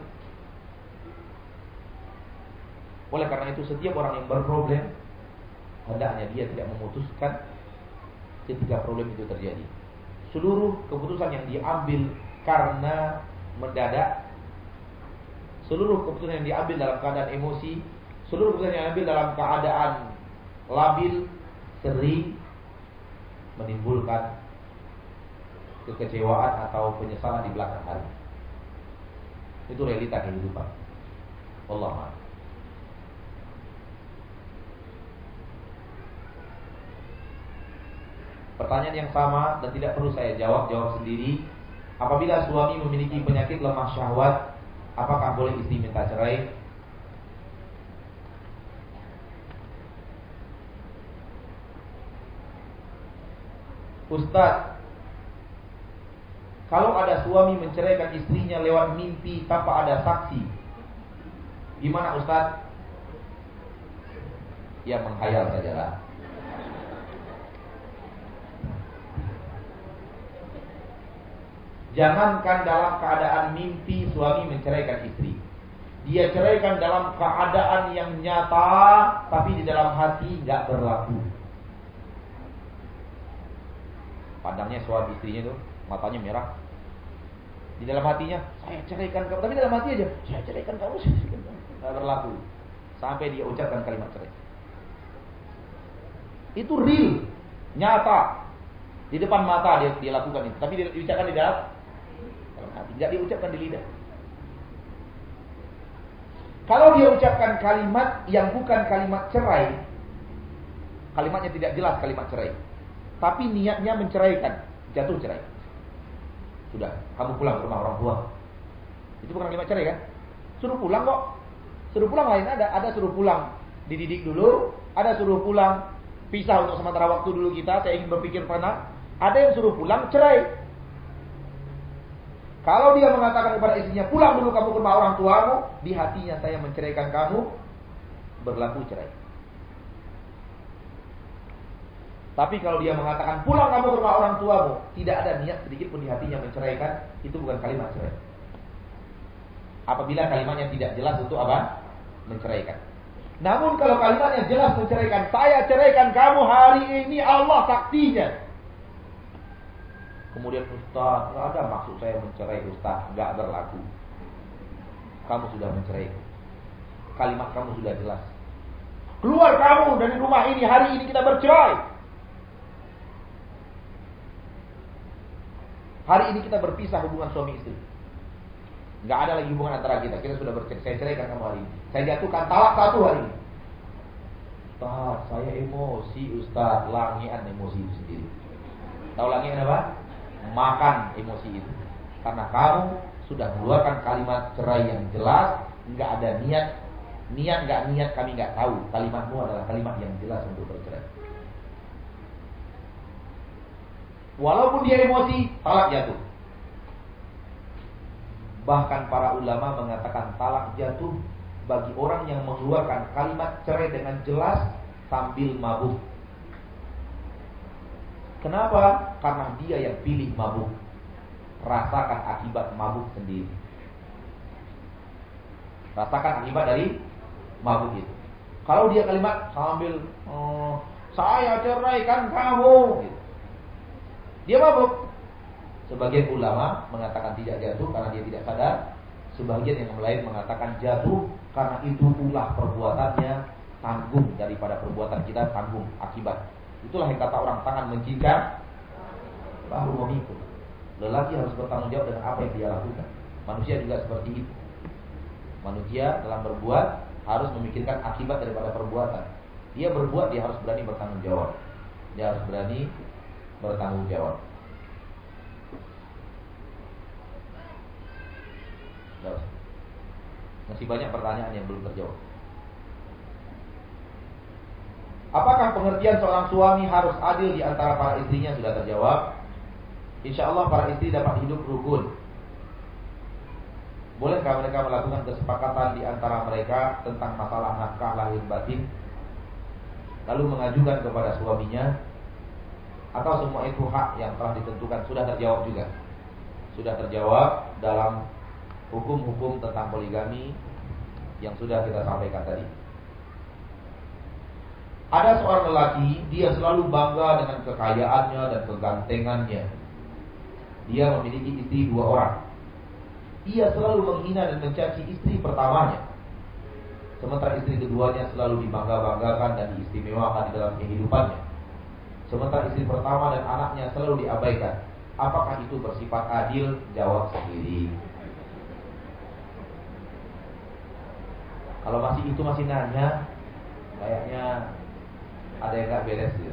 Oleh karena itu setiap orang yang berproblem, hendaknya dia tidak memutuskan ketika problem itu terjadi. Seluruh keputusan yang diambil karena mendadak, seluruh keputusan yang diambil dalam keadaan emosi, seluruh keputusan yang diambil dalam keadaan labil, sering menimbulkan kekecewaan atau penyesalan di belakang hari. Itu realita kehidupan. Wallahu a'lam. Pertanyaan yang sama dan tidak perlu saya jawab, jawab sendiri. Apabila suami memiliki penyakit lemah syahwat, apakah boleh istri minta cerai? Ustaz, kalau ada suami menceraikan istrinya lewat mimpi tanpa ada saksi, gimana Ustaz? Ya menghayal sajalah. Jangankan dalam keadaan mimpi suami menceraikan istri, Dia ceraikan dalam keadaan yang nyata, tapi di dalam hati nggak berlaku. Pandangnya suami istrinya tuh, matanya merah. Di dalam hatinya, saya ceraikan kamu, tapi dalam hati aja, saya ceraikan kamu, saya ceraikan kamu. Nggak berlaku. Sampai dia ucapkan kalimat cerai. Itu real, nyata. Di depan mata dia, dia lakukan itu, tapi dia diucapkan di dalam dalam hati, tidak diucapkan di lidah. Kalau dia ucapkan kalimat yang bukan kalimat cerai, kalimatnya tidak jelas kalimat cerai, tapi niatnya menceraikan, jatuh cerai. Sudah, kamu pulang ke rumah orang tua. Itu bukan kalimat cerai kan? Suruh pulang kok. Suruh pulang lain ada, ada suruh pulang dididik dulu, ada suruh pulang pisah untuk sementara waktu dulu kita, saya ingin berpikir pernah. Ada yang suruh pulang cerai. Kalau dia mengatakan kepada istrinya, pulang dulu kamu ke rumah orang tuamu, di hatinya saya menceraikan kamu, berlaku cerai. Tapi kalau dia mengatakan, pulang kamu ke rumah orang tuamu, tidak ada niat sedikit pun di hatinya menceraikan, itu bukan kalimat cerai. Apabila kalimatnya tidak jelas untuk apa? Menceraikan. Namun kalau kalimatnya jelas menceraikan, saya ceraikan kamu hari ini, Allah saksinya. Kemudian Ustaz, nggak ada maksud saya mencerai Ustaz, nggak berlaku. Kamu sudah mencerai. Kalimat kamu sudah jelas. Keluar kamu dari rumah ini, hari ini kita bercerai. Hari ini kita berpisah hubungan suami istri. Nggak ada lagi hubungan antara kita. Kita sudah bercerai. Saya ceraikan kamu hari ini. Saya jatuhkan talak satu hari ini. Ustaz, saya emosi Ustaz. Langian emosi itu sendiri. Tahu langian apa? Makan emosi itu. Karena kamu sudah mengeluarkan kalimat cerai yang jelas, nggak ada niat, niat nggak niat kami nggak tahu. Kalimatmu adalah kalimat yang jelas untuk bercerai. Walaupun dia emosi, talak jatuh. Bahkan para ulama mengatakan talak jatuh bagi orang yang mengeluarkan kalimat cerai dengan jelas sambil mabuk. Kenapa? Karena dia yang pilih mabuk. Rasakan akibat mabuk sendiri. Rasakan akibat dari mabuk itu. Kalau dia kalimat sambil oh, saya ceraikan kamu gitu. Dia mabuk. Sebagian ulama mengatakan tidak jatuh karena dia tidak sadar. Sebagian yang lain mengatakan jatuh karena itu ulah perbuatannya, tanggung daripada perbuatan kita, tanggung akibat. Itulah yang kata orang, tangan mencincang bahu memikul. Lelaki harus bertanggung jawab dengan apa yang dia lakukan. Manusia juga seperti itu. Manusia dalam berbuat harus memikirkan akibat daripada perbuatan. Dia berbuat, dia harus berani bertanggung jawab. Dia harus berani bertanggung jawab. Masih banyak pertanyaan yang belum terjawab. Apakah pengertian seorang suami harus adil di antara para istrinya sudah terjawab? Insya Allah para istri dapat hidup rukun. Bolehkah mereka melakukan kesepakatan di antara mereka tentang masalah nafkah lahir batin, lalu mengajukan kepada suaminya? Atau semua itu hak yang telah ditentukan? Sudah terjawab juga. Sudah terjawab dalam hukum-hukum tentang poligami yang sudah kita sampaikan tadi. Ada seorang lelaki, dia selalu bangga dengan kekayaannya dan kegantengannya. Dia memiliki istri dua orang. Ia selalu menghina dan mencaci istri pertamanya. Sementara istri keduanya selalu dibangga-banggakan dan diistimewakan di dalam kehidupannya. Sementara istri pertama dan anaknya selalu diabaikan. Apakah itu bersifat adil? Jawab sendiri. Kalau masih itu masih nanya, kayaknya ada yang gak beres gitu.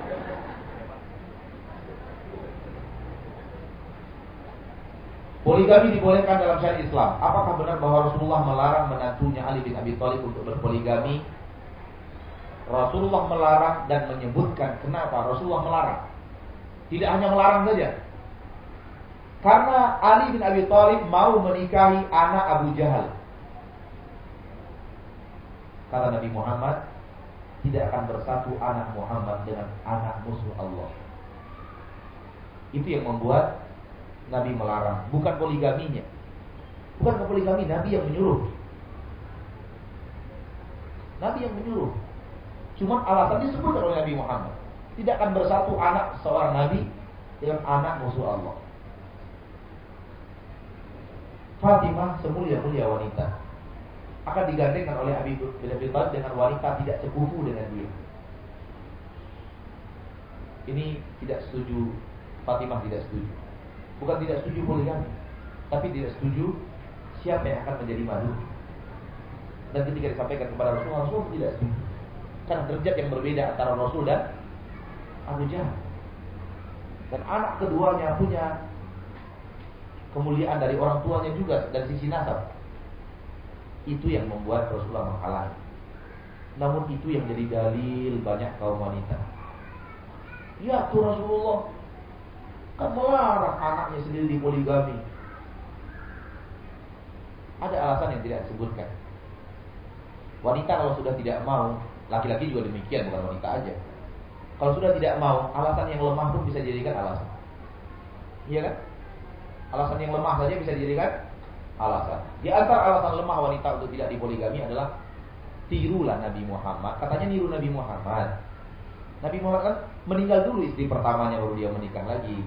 Poligami dibolehkan dalam syariat Islam. Apakah benar bahwa Rasulullah melarang menantunya Ali bin Abi Thalib untuk berpoligami? Rasulullah melarang dan menyebutkan kenapa Rasulullah melarang. Tidak hanya melarang saja. Karena Ali bin Abi Thalib mau menikahi anak Abu Jahal. Kata Nabi Muhammad, tidak akan bersatu anak Muhammad dengan anak musuh Allah. Itu yang membuat Nabi melarang, bukan poligaminya. Bukan poligami, Nabi yang menyuruh. Nabi yang menyuruh. Cuma alasan disebutkan oleh Nabi Muhammad. Tidak akan bersatu anak seorang Nabi dengan anak musuh Allah. Fatimah semulia-mulia wanita akan digandengkan oleh Abi bin Abi Thalib dengan wanita tidak sekufu dengan dia. Ini tidak setuju. Fatimah tidak setuju. Bukan tidak setuju poligami, tapi tidak setuju siapa yang akan menjadi madu. Dan ketika disampaikan kepada Rasulullah, Rasul tidak setuju. Karena derajat yang berbeda antara Rasul dan Abu Jahal. Dan anak keduanya punya kemuliaan dari orang tuanya juga dari sisi nasab. Itu yang membuat Rasulullah menghalangi. Namun itu yang jadi dalil banyak kaum wanita. Ya tuh Rasulullah kan melarang anaknya sendiri dipoligami. Ada alasan yang tidak disebutkan. Wanita kalau sudah tidak mau, laki-laki juga demikian, bukan wanita aja. Kalau sudah tidak mau, alasan yang lemah pun bisa dijadikan alasan. Iya kan? Alasan yang lemah saja bisa dijadikan alasan. Di antara alasan lemah wanita untuk tidak dipoligami adalah tirulah Nabi Muhammad. Katanya niru Nabi Muhammad. Nabi Muhammad kan meninggal dulu istri pertamanya baru dia menikah lagi.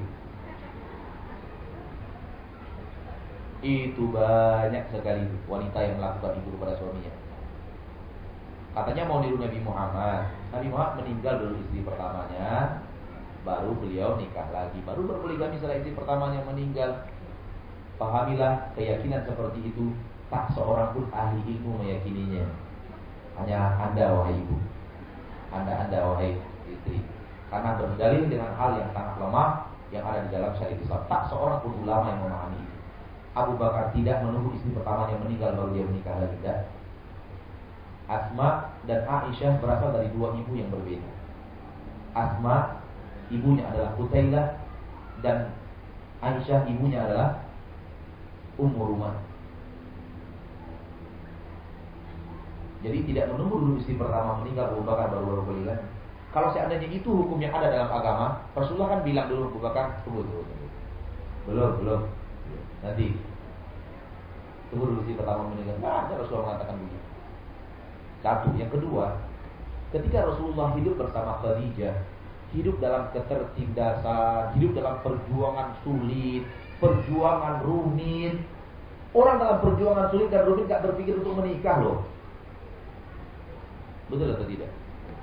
Itu banyak sekali wanita yang melakukan itu kepada suaminya. Katanya mau niru Nabi Muhammad. Nabi Muhammad meninggal dulu istri pertamanya, baru beliau nikah lagi, baru berpoligami setelah istri pertamanya meninggal. Pahamilah keyakinan seperti itu, tak seorang pun ahli ilmu meyakininya. Hanya Anda wahai ibu, Anda-anda wahai istri. Karena berdalil dengan hal yang sangat lemah yang ada di dalam syariat Islam. Tak seorang pun ulama yang memahami itu. Abu Bakar tidak menunggu istri pertamanya meninggal baru dia menikah lagi. Tidak. Asma dan Aisyah berasal dari dua ibu yang berbeda. Asma ibunya adalah Qutailah dan Aisyah ibunya adalah Ummu Ruman. Jadi tidak menunggu dulu istri pertama meninggal Abu Bakar baru berpoligami. Kalau seandainya itu hukum yang ada dalam agama, Rasulullah kan bilang dulu Abu Bakar, tunggu tunggu tunggu. Belum, belum. Nanti tunggu dulu istri pertama meninggal. Nah, Rasulullah mengatakan begitu. Satu, yang kedua, ketika Rasulullah hidup bersama Khadijah, hidup dalam ketertindasan, hidup dalam perjuangan sulit, perjuangan rumit. Orang dalam perjuangan sulit dan rumit gak berpikir untuk menikah loh. Betul atau tidak?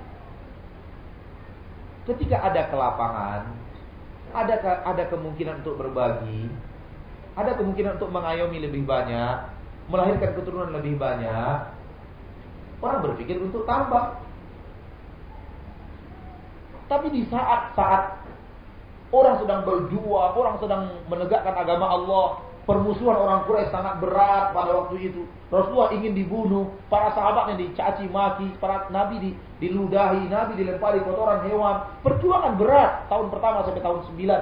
Ketika ada kelapangan, ada ada kemungkinan untuk berbagi, ada kemungkinan untuk mengayomi lebih banyak, melahirkan keturunan lebih banyak. Orang berpikir untuk tambah. Tapi di saat-saat orang sedang berjuang, orang sedang menegakkan agama Allah, permusuhan orang Quraisy sangat berat pada waktu itu. Rasulullah ingin dibunuh, para sahabatnya dicaci maki, para nabi di, diludahi, nabi dilempari kotoran hewan. Perjuangan berat tahun pertama sampai tahun sembilan.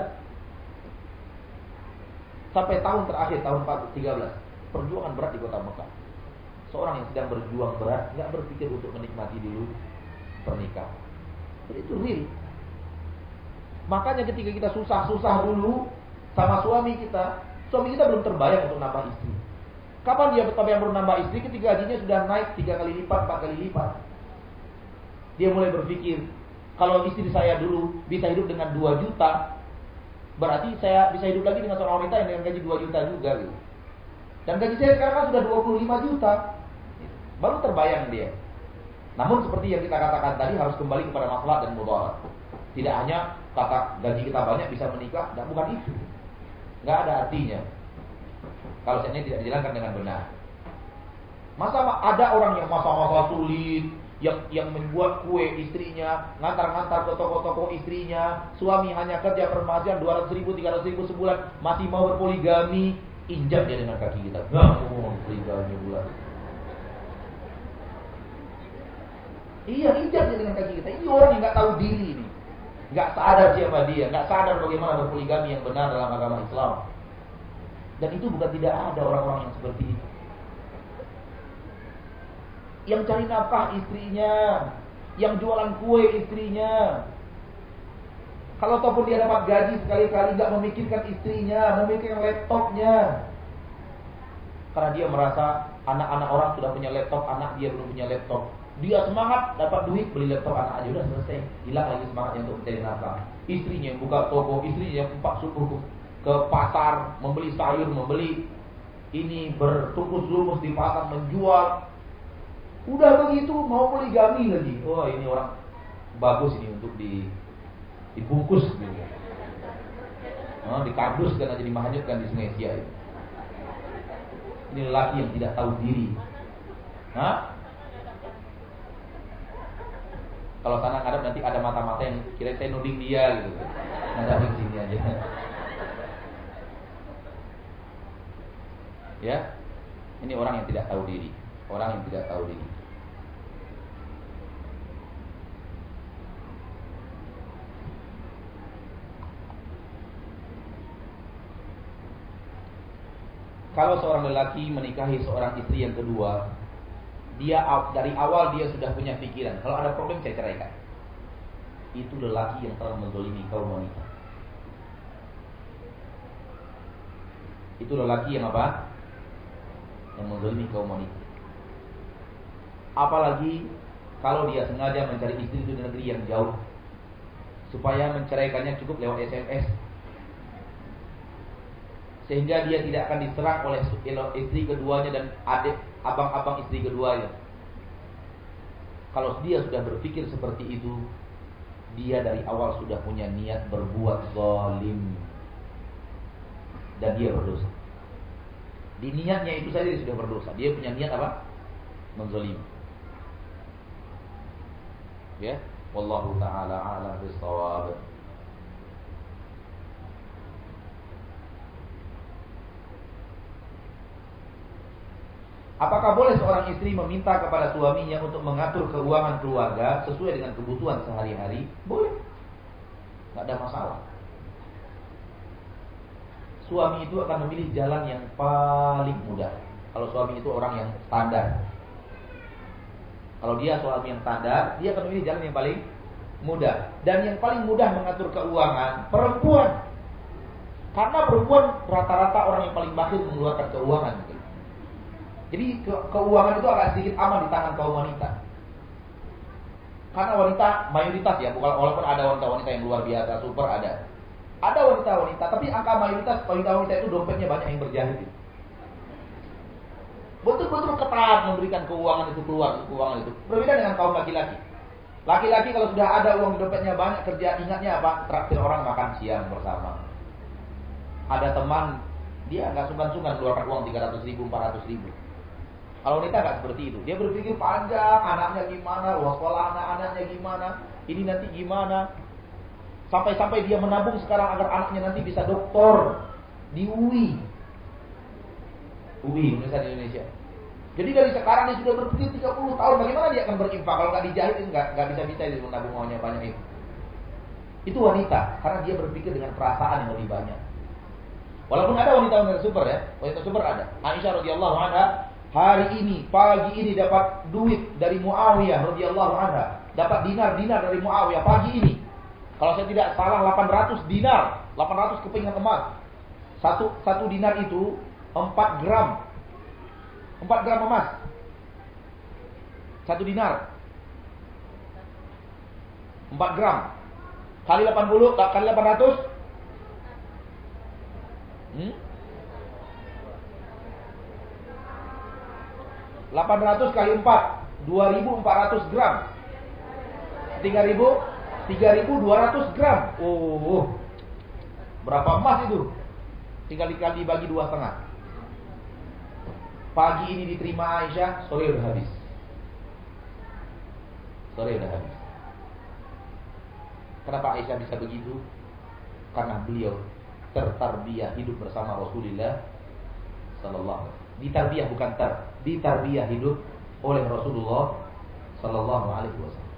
Sampai tahun terakhir tahun tiga belas. Perjuangan berat di kota Mekah. Seorang yang sedang berjuang berat enggak berpikir untuk menikmati dulu pernikahan. Jadi itu real. Makanya ketika kita susah-susah dulu sama suami kita, suami kita belum terbayang untuk nambah istri. Kapan dia terbayang untuk nambah istri? Ketika gajinya sudah naik tiga kali lipat, empat kali lipat. Dia mulai berpikir, kalau istri saya dulu bisa hidup dengan dua juta, berarti saya bisa hidup lagi dengan seorang wanita yang dengan gaji dua juta juga gitu. Dan gaji saya sekarang kan sudah dua puluh lima juta. Baru terbayang dia. Namun seperti yang kita katakan tadi, harus kembali kepada maslahat dan mudarat. Tidak hanya kata gaji kita banyak bisa menikah, dan bukan itu. Enggak ada artinya kalau seandainya tidak dijalankan dengan benar. Masa ada orang yang masa-masa sulit, yang yang membuat kue istrinya, ngantar-ngantar ke toko-toko istrinya, suami hanya kerja permasian dua ratus ribu, tiga ratus ribu sebulan, masih mau berpoligami, injak dia dengan kaki kita. Enggak mau poligami bulan. Iya, injak dia dengan kaki kita. Ini orang yang nggak tahu diri ini, nggak sadar siapa dia, nggak sadar bagaimana berpoligami yang benar dalam agama Islam. Dan itu bukan tidak ada orang-orang yang seperti itu. Yang cari nafkah istrinya, yang jualan kue istrinya. Kalau ataupun dia dapat gaji sekali-kali nggak memikirkan istrinya, memikirkan laptopnya. Karena dia merasa anak-anak orang sudah punya laptop, anak dia belum punya laptop. Dia semangat dapat duit, beli laptop anak aja udah selesai. Hilang lagi semangatnya untuk mencari nafkah. Istrinya yang buka toko, istrinya yang empat subuh ke pasar membeli sayur, membeli ini bertukus-lumus di pasar menjual. Udah begitu mau poligami lagi. Oh, ini orang bagus ini untuk di dibungkus gitu. Oh, dikarduskan aja, dimahanyutkan di Sungai Sia itu. Ini lelaki yang tidak tahu diri. Hah? Kalau sana ngadap nanti ada mata-mata yang kira saya nuding dia gitu. Ngadapin sini aja. Ya. Ini orang yang tidak tahu diri. Orang yang tidak tahu diri. Kalau seorang lelaki menikahi seorang istri yang kedua, dia dari awal dia sudah punya pikiran, kalau ada problem saya ceraikan. Itu lelaki yang telah menzalimi kaum wanita. Itu lelaki yang apa? Yang menzalimi kaum wanita. Apalagi kalau dia sengaja mencari istri itu di negeri yang jauh, supaya menceraikannya cukup lewat S M S, sehingga dia tidak akan diserang oleh istri keduanya dan adik abang-abang istri keduanya. Kalau dia sudah berpikir seperti itu, dia dari awal sudah punya niat berbuat zalim dan dia berdosa. Di niatnya itu saja dia sudah berdosa. Dia punya niat apa? Menzalim. Ya, wallahu taala a'lam bis-shawab. Apakah boleh seorang istri meminta kepada suaminya untuk mengatur keuangan keluarga sesuai dengan kebutuhan sehari-hari? Boleh. Tidak ada masalah. Suami itu akan memilih jalan yang paling mudah. Kalau suami itu orang yang standar. Kalau dia suami yang standar, dia akan memilih jalan yang paling mudah. Dan yang paling mudah mengatur keuangan, perempuan. Karena perempuan rata-rata orang yang paling bakhil mengeluarkan keuangan. Jadi ke keuangan itu agak sedikit aman di tangan kaum wanita. Karena wanita mayoritas ya, bukan, walaupun ada wanita-wanita yang luar biasa, super ada. Ada wanita-wanita, tapi angka mayoritas wanita-wanita itu dompetnya banyak yang berjahit. Betul-betul ketat memberikan keuangan itu keluar, keuangan itu. Berbeda dengan kaum laki-laki. Laki-laki kalau sudah ada uang di dompetnya banyak, kerja ingatnya apa? Traktir orang makan siang bersama. Ada teman, dia nggak sungkan-sungkan keluarkan uang tiga ratus ribu, empat ratus ribu. Kalau wanita nggak seperti itu. Dia berpikir panjang, anaknya gimana, uang sekolah anak-anaknya gimana, ini nanti gimana. Sampai-sampai dia menabung sekarang agar anaknya nanti bisa doktor di U I. U I, Universitas Indonesia. Jadi dari sekarang dia sudah berpikir tiga puluh tahun, bagaimana dia akan berinfak kalau nggak dijahit, nggak nggak bisa-bisa dia menabung uangnya banyak itu. Itu wanita, karena dia berpikir dengan perasaan yang lebih banyak. Walaupun ada wanita-wanita super ya, wanita super ada. Aisyah radhiyallahu anha hari ini, pagi ini dapat duit dari Muawiyah radhiyallahu anha, dapat dinar-dinar dari Muawiyah pagi ini. Kalau saya tidak salah delapan ratus dinar, delapan ratus kepingan emas. Satu satu dinar itu empat gram. empat gram emas. Satu dinar. empat gram. Kali delapan puluh, kali delapan ratus. Hmm? delapan ratus kali empat, dua ribu empat ratus gram. tiga ribu, tiga ribu dua ratus gram. Oh, berapa emas itu? Tinggal dikali bagi dua setengah. Pagi ini diterima Aisyah, sore udah habis. Sore udah habis. Kenapa Aisyah bisa begitu? Karena beliau tertarbiyah hidup bersama Rasulullah sallallahu alaihi wasallam. Ditarbiyah bukan ter, ditarbiyah hidup oleh Rasulullah sallallahu alaihi wasallam.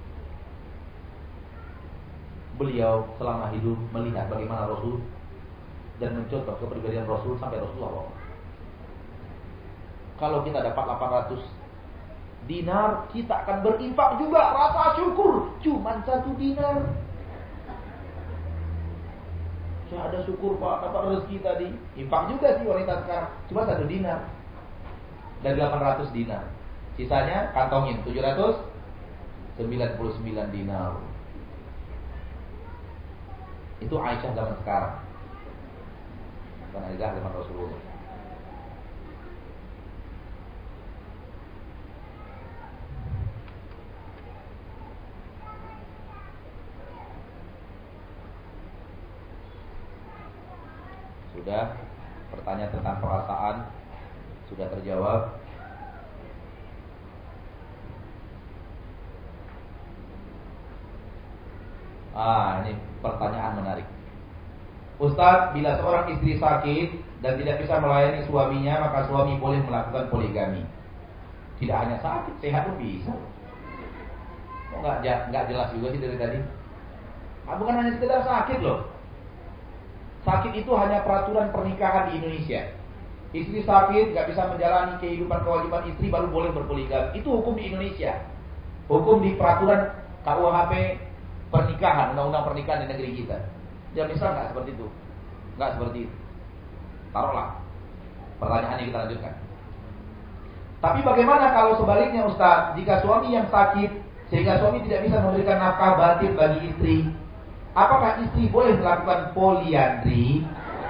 Beliau selama hidup melihat bagaimana Rasul dan mencontoh kepribadian Rasul sampai Rasulullah. Kalau kita dapat delapan ratus dinar, kita akan berinfak juga, rasa syukur. Cuman satu dinar. Saya ada syukur Pak, dapat rezeki tadi. Infak juga sih wanita sekarang, cuma satu dinar. Dari delapan ratus dinar. Sisanya kantongin tujuh ratus sembilan puluh sembilan dinar. Itu Aisyah zaman sekarang, bukan Aisyah zaman Rasulullah. Sudah, pertanyaan tentang perasaan sudah terjawab. Ah, ini pertanyaan menarik. Ustaz, bila seorang istri sakit dan tidak bisa melayani suaminya, maka suami boleh melakukan poligami. Tidak hanya sakit, sehat pun bisa. Kok nggak nggak jelas juga sih dari tadi? Ah, bukan hanya sekedar sakit loh. Sakit itu hanya peraturan pernikahan di Indonesia. Istri sakit, nggak bisa menjalani kehidupan kewajiban istri, baru boleh berpoligami. Itu hukum di Indonesia. Hukum di peraturan K U H P pernikahan, undang-undang pernikahan di negeri kita. Dalam Islam nggak seperti itu, nggak seperti itu. Taruhlah. Pertanyaannya kita lanjutkan. Tapi bagaimana kalau sebaliknya Ustaz? Jika suami yang sakit sehingga suami tidak bisa memberikan nafkah batin bagi istri, apakah istri boleh melakukan poliandri?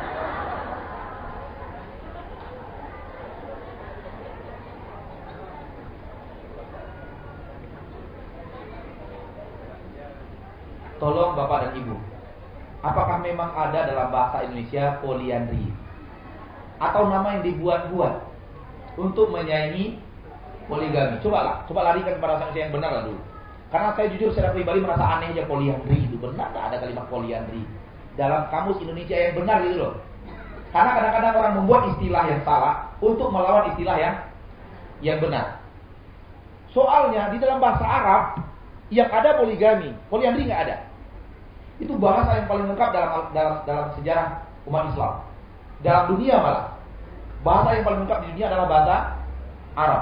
Tolong Bapak dan Ibu, apakah memang ada dalam bahasa Indonesia poliandri? Atau nama yang dibuat-buat untuk menyaingi poligami? Cobalah, coba larikan kepada bahasa Indonesia yang benar lah dulu. Karena saya jujur secara pribadi merasa aneh aja poliandri itu. Benar gak ada kalimat poliandri dalam kamus Indonesia yang benar gitu loh. Karena kadang-kadang orang membuat istilah yang salah untuk melawan istilah yang yang benar. Soalnya di dalam bahasa Arab yang ada poligami, poliandri nggak ada. Itu bahasa yang paling lengkap dalam dalam dalam sejarah umat Islam. Dalam dunia malah. Bahasa yang paling lengkap di dunia adalah bahasa Arab.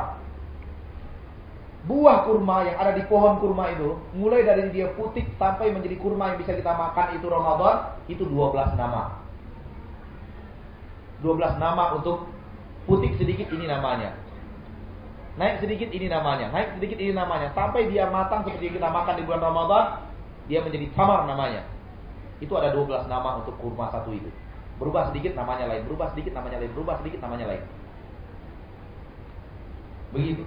Buah kurma yang ada di pohon kurma itu, mulai dari dia putik sampai menjadi kurma yang bisa kita makan itu Ramadan, itu dua belas nama. dua belas nama untuk putik sedikit ini namanya. Naik sedikit ini namanya, naik sedikit ini namanya, sampai dia matang seperti kita makan di bulan Ramadan, dia menjadi tamar namanya. Itu ada dua belas nama untuk kurma satu itu. Berubah sedikit namanya lain, berubah sedikit namanya lain, berubah sedikit namanya lain. Begitu.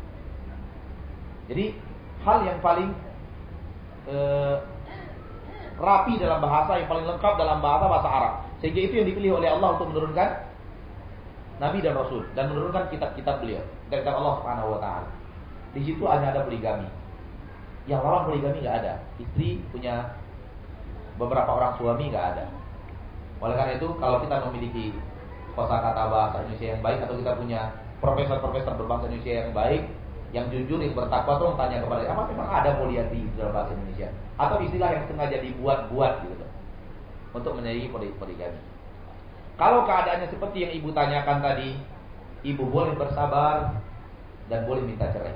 Jadi hal yang paling eh, rapi dalam bahasa, yang paling lengkap dalam bahasa bahasa Arab. Sehingga itu yang dipilih oleh Allah untuk menurunkan Nabi dan Rasul dan menurunkan kitab-kitab beliau dari Allah Subhanahu Wa Taala. Di situ hanya ada poligami. Yang lawan poligami nggak ada. Istri punya beberapa orang suami nggak ada. Oleh karena itu, kalau kita memiliki kosakata bahasa Indonesia yang baik atau kita punya profesor-profesor berbahasa Indonesia yang baik, yang jujur, yang bertakwa, tolong tanya kepada dia, apa memang ada poliandri dalam bahasa Indonesia? Atau istilah yang sengaja dibuat-buat gitu untuk menyaingi poligami. Kalau keadaannya seperti yang ibu tanyakan tadi, ibu boleh bersabar dan boleh minta cerai.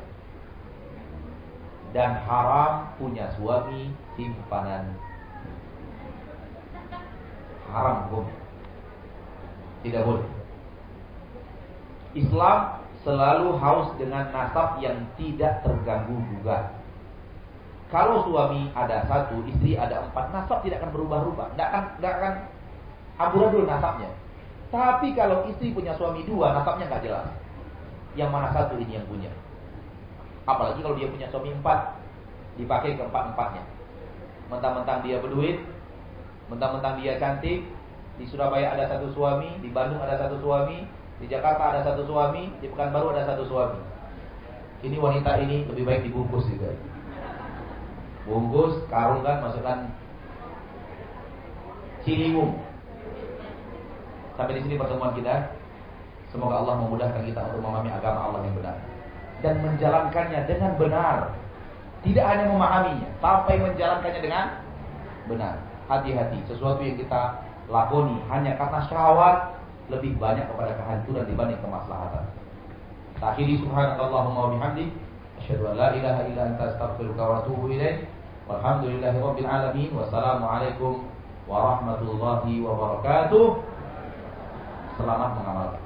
Dan haram punya suami simpanan. Haram hukumnya. Tidak boleh. Islam selalu haus dengan nasab yang tidak terganggu gugat. Kalau suami ada satu, istri ada empat, nasab tidak akan berubah-ubah. Tidak akan, tidak akan amburadul nasabnya. Tapi kalau istri punya suami dua, nasabnya nggak jelas. Yang mana satu ini yang punya. Apalagi kalau dia punya suami empat, dipakai ke empat-empatnya. Mentang-mentang dia berduit, mentang-mentang dia cantik, di Surabaya ada satu suami, di Bandung ada satu suami, di Jakarta ada satu suami, di Pekanbaru ada satu suami. Ini wanita ini lebih baik dibungkus juga. Bungkus, karungkan, masukkan ciliwung. Sampai di sini pertemuan kita. Semoga Allah memudahkan kita untuk memahami agama Allah yang benar dan menjalankannya dengan benar. Tidak hanya memahaminya, sampai menjalankannya dengan benar. Hati-hati, sesuatu yang kita lakoni hanya karena syahwat lebih banyak kepada kehancuran dibanding kemaslahatan. Akhiri subhanakallahumma wa bihamdik, asyhadu an la ilaha illa anta astaghfiruka wa atubu ilaik. Walhamdulillahirabbil alamin. Wassalamualaikum warahmatullahi wabarakatuh. Selamat mengamalkan.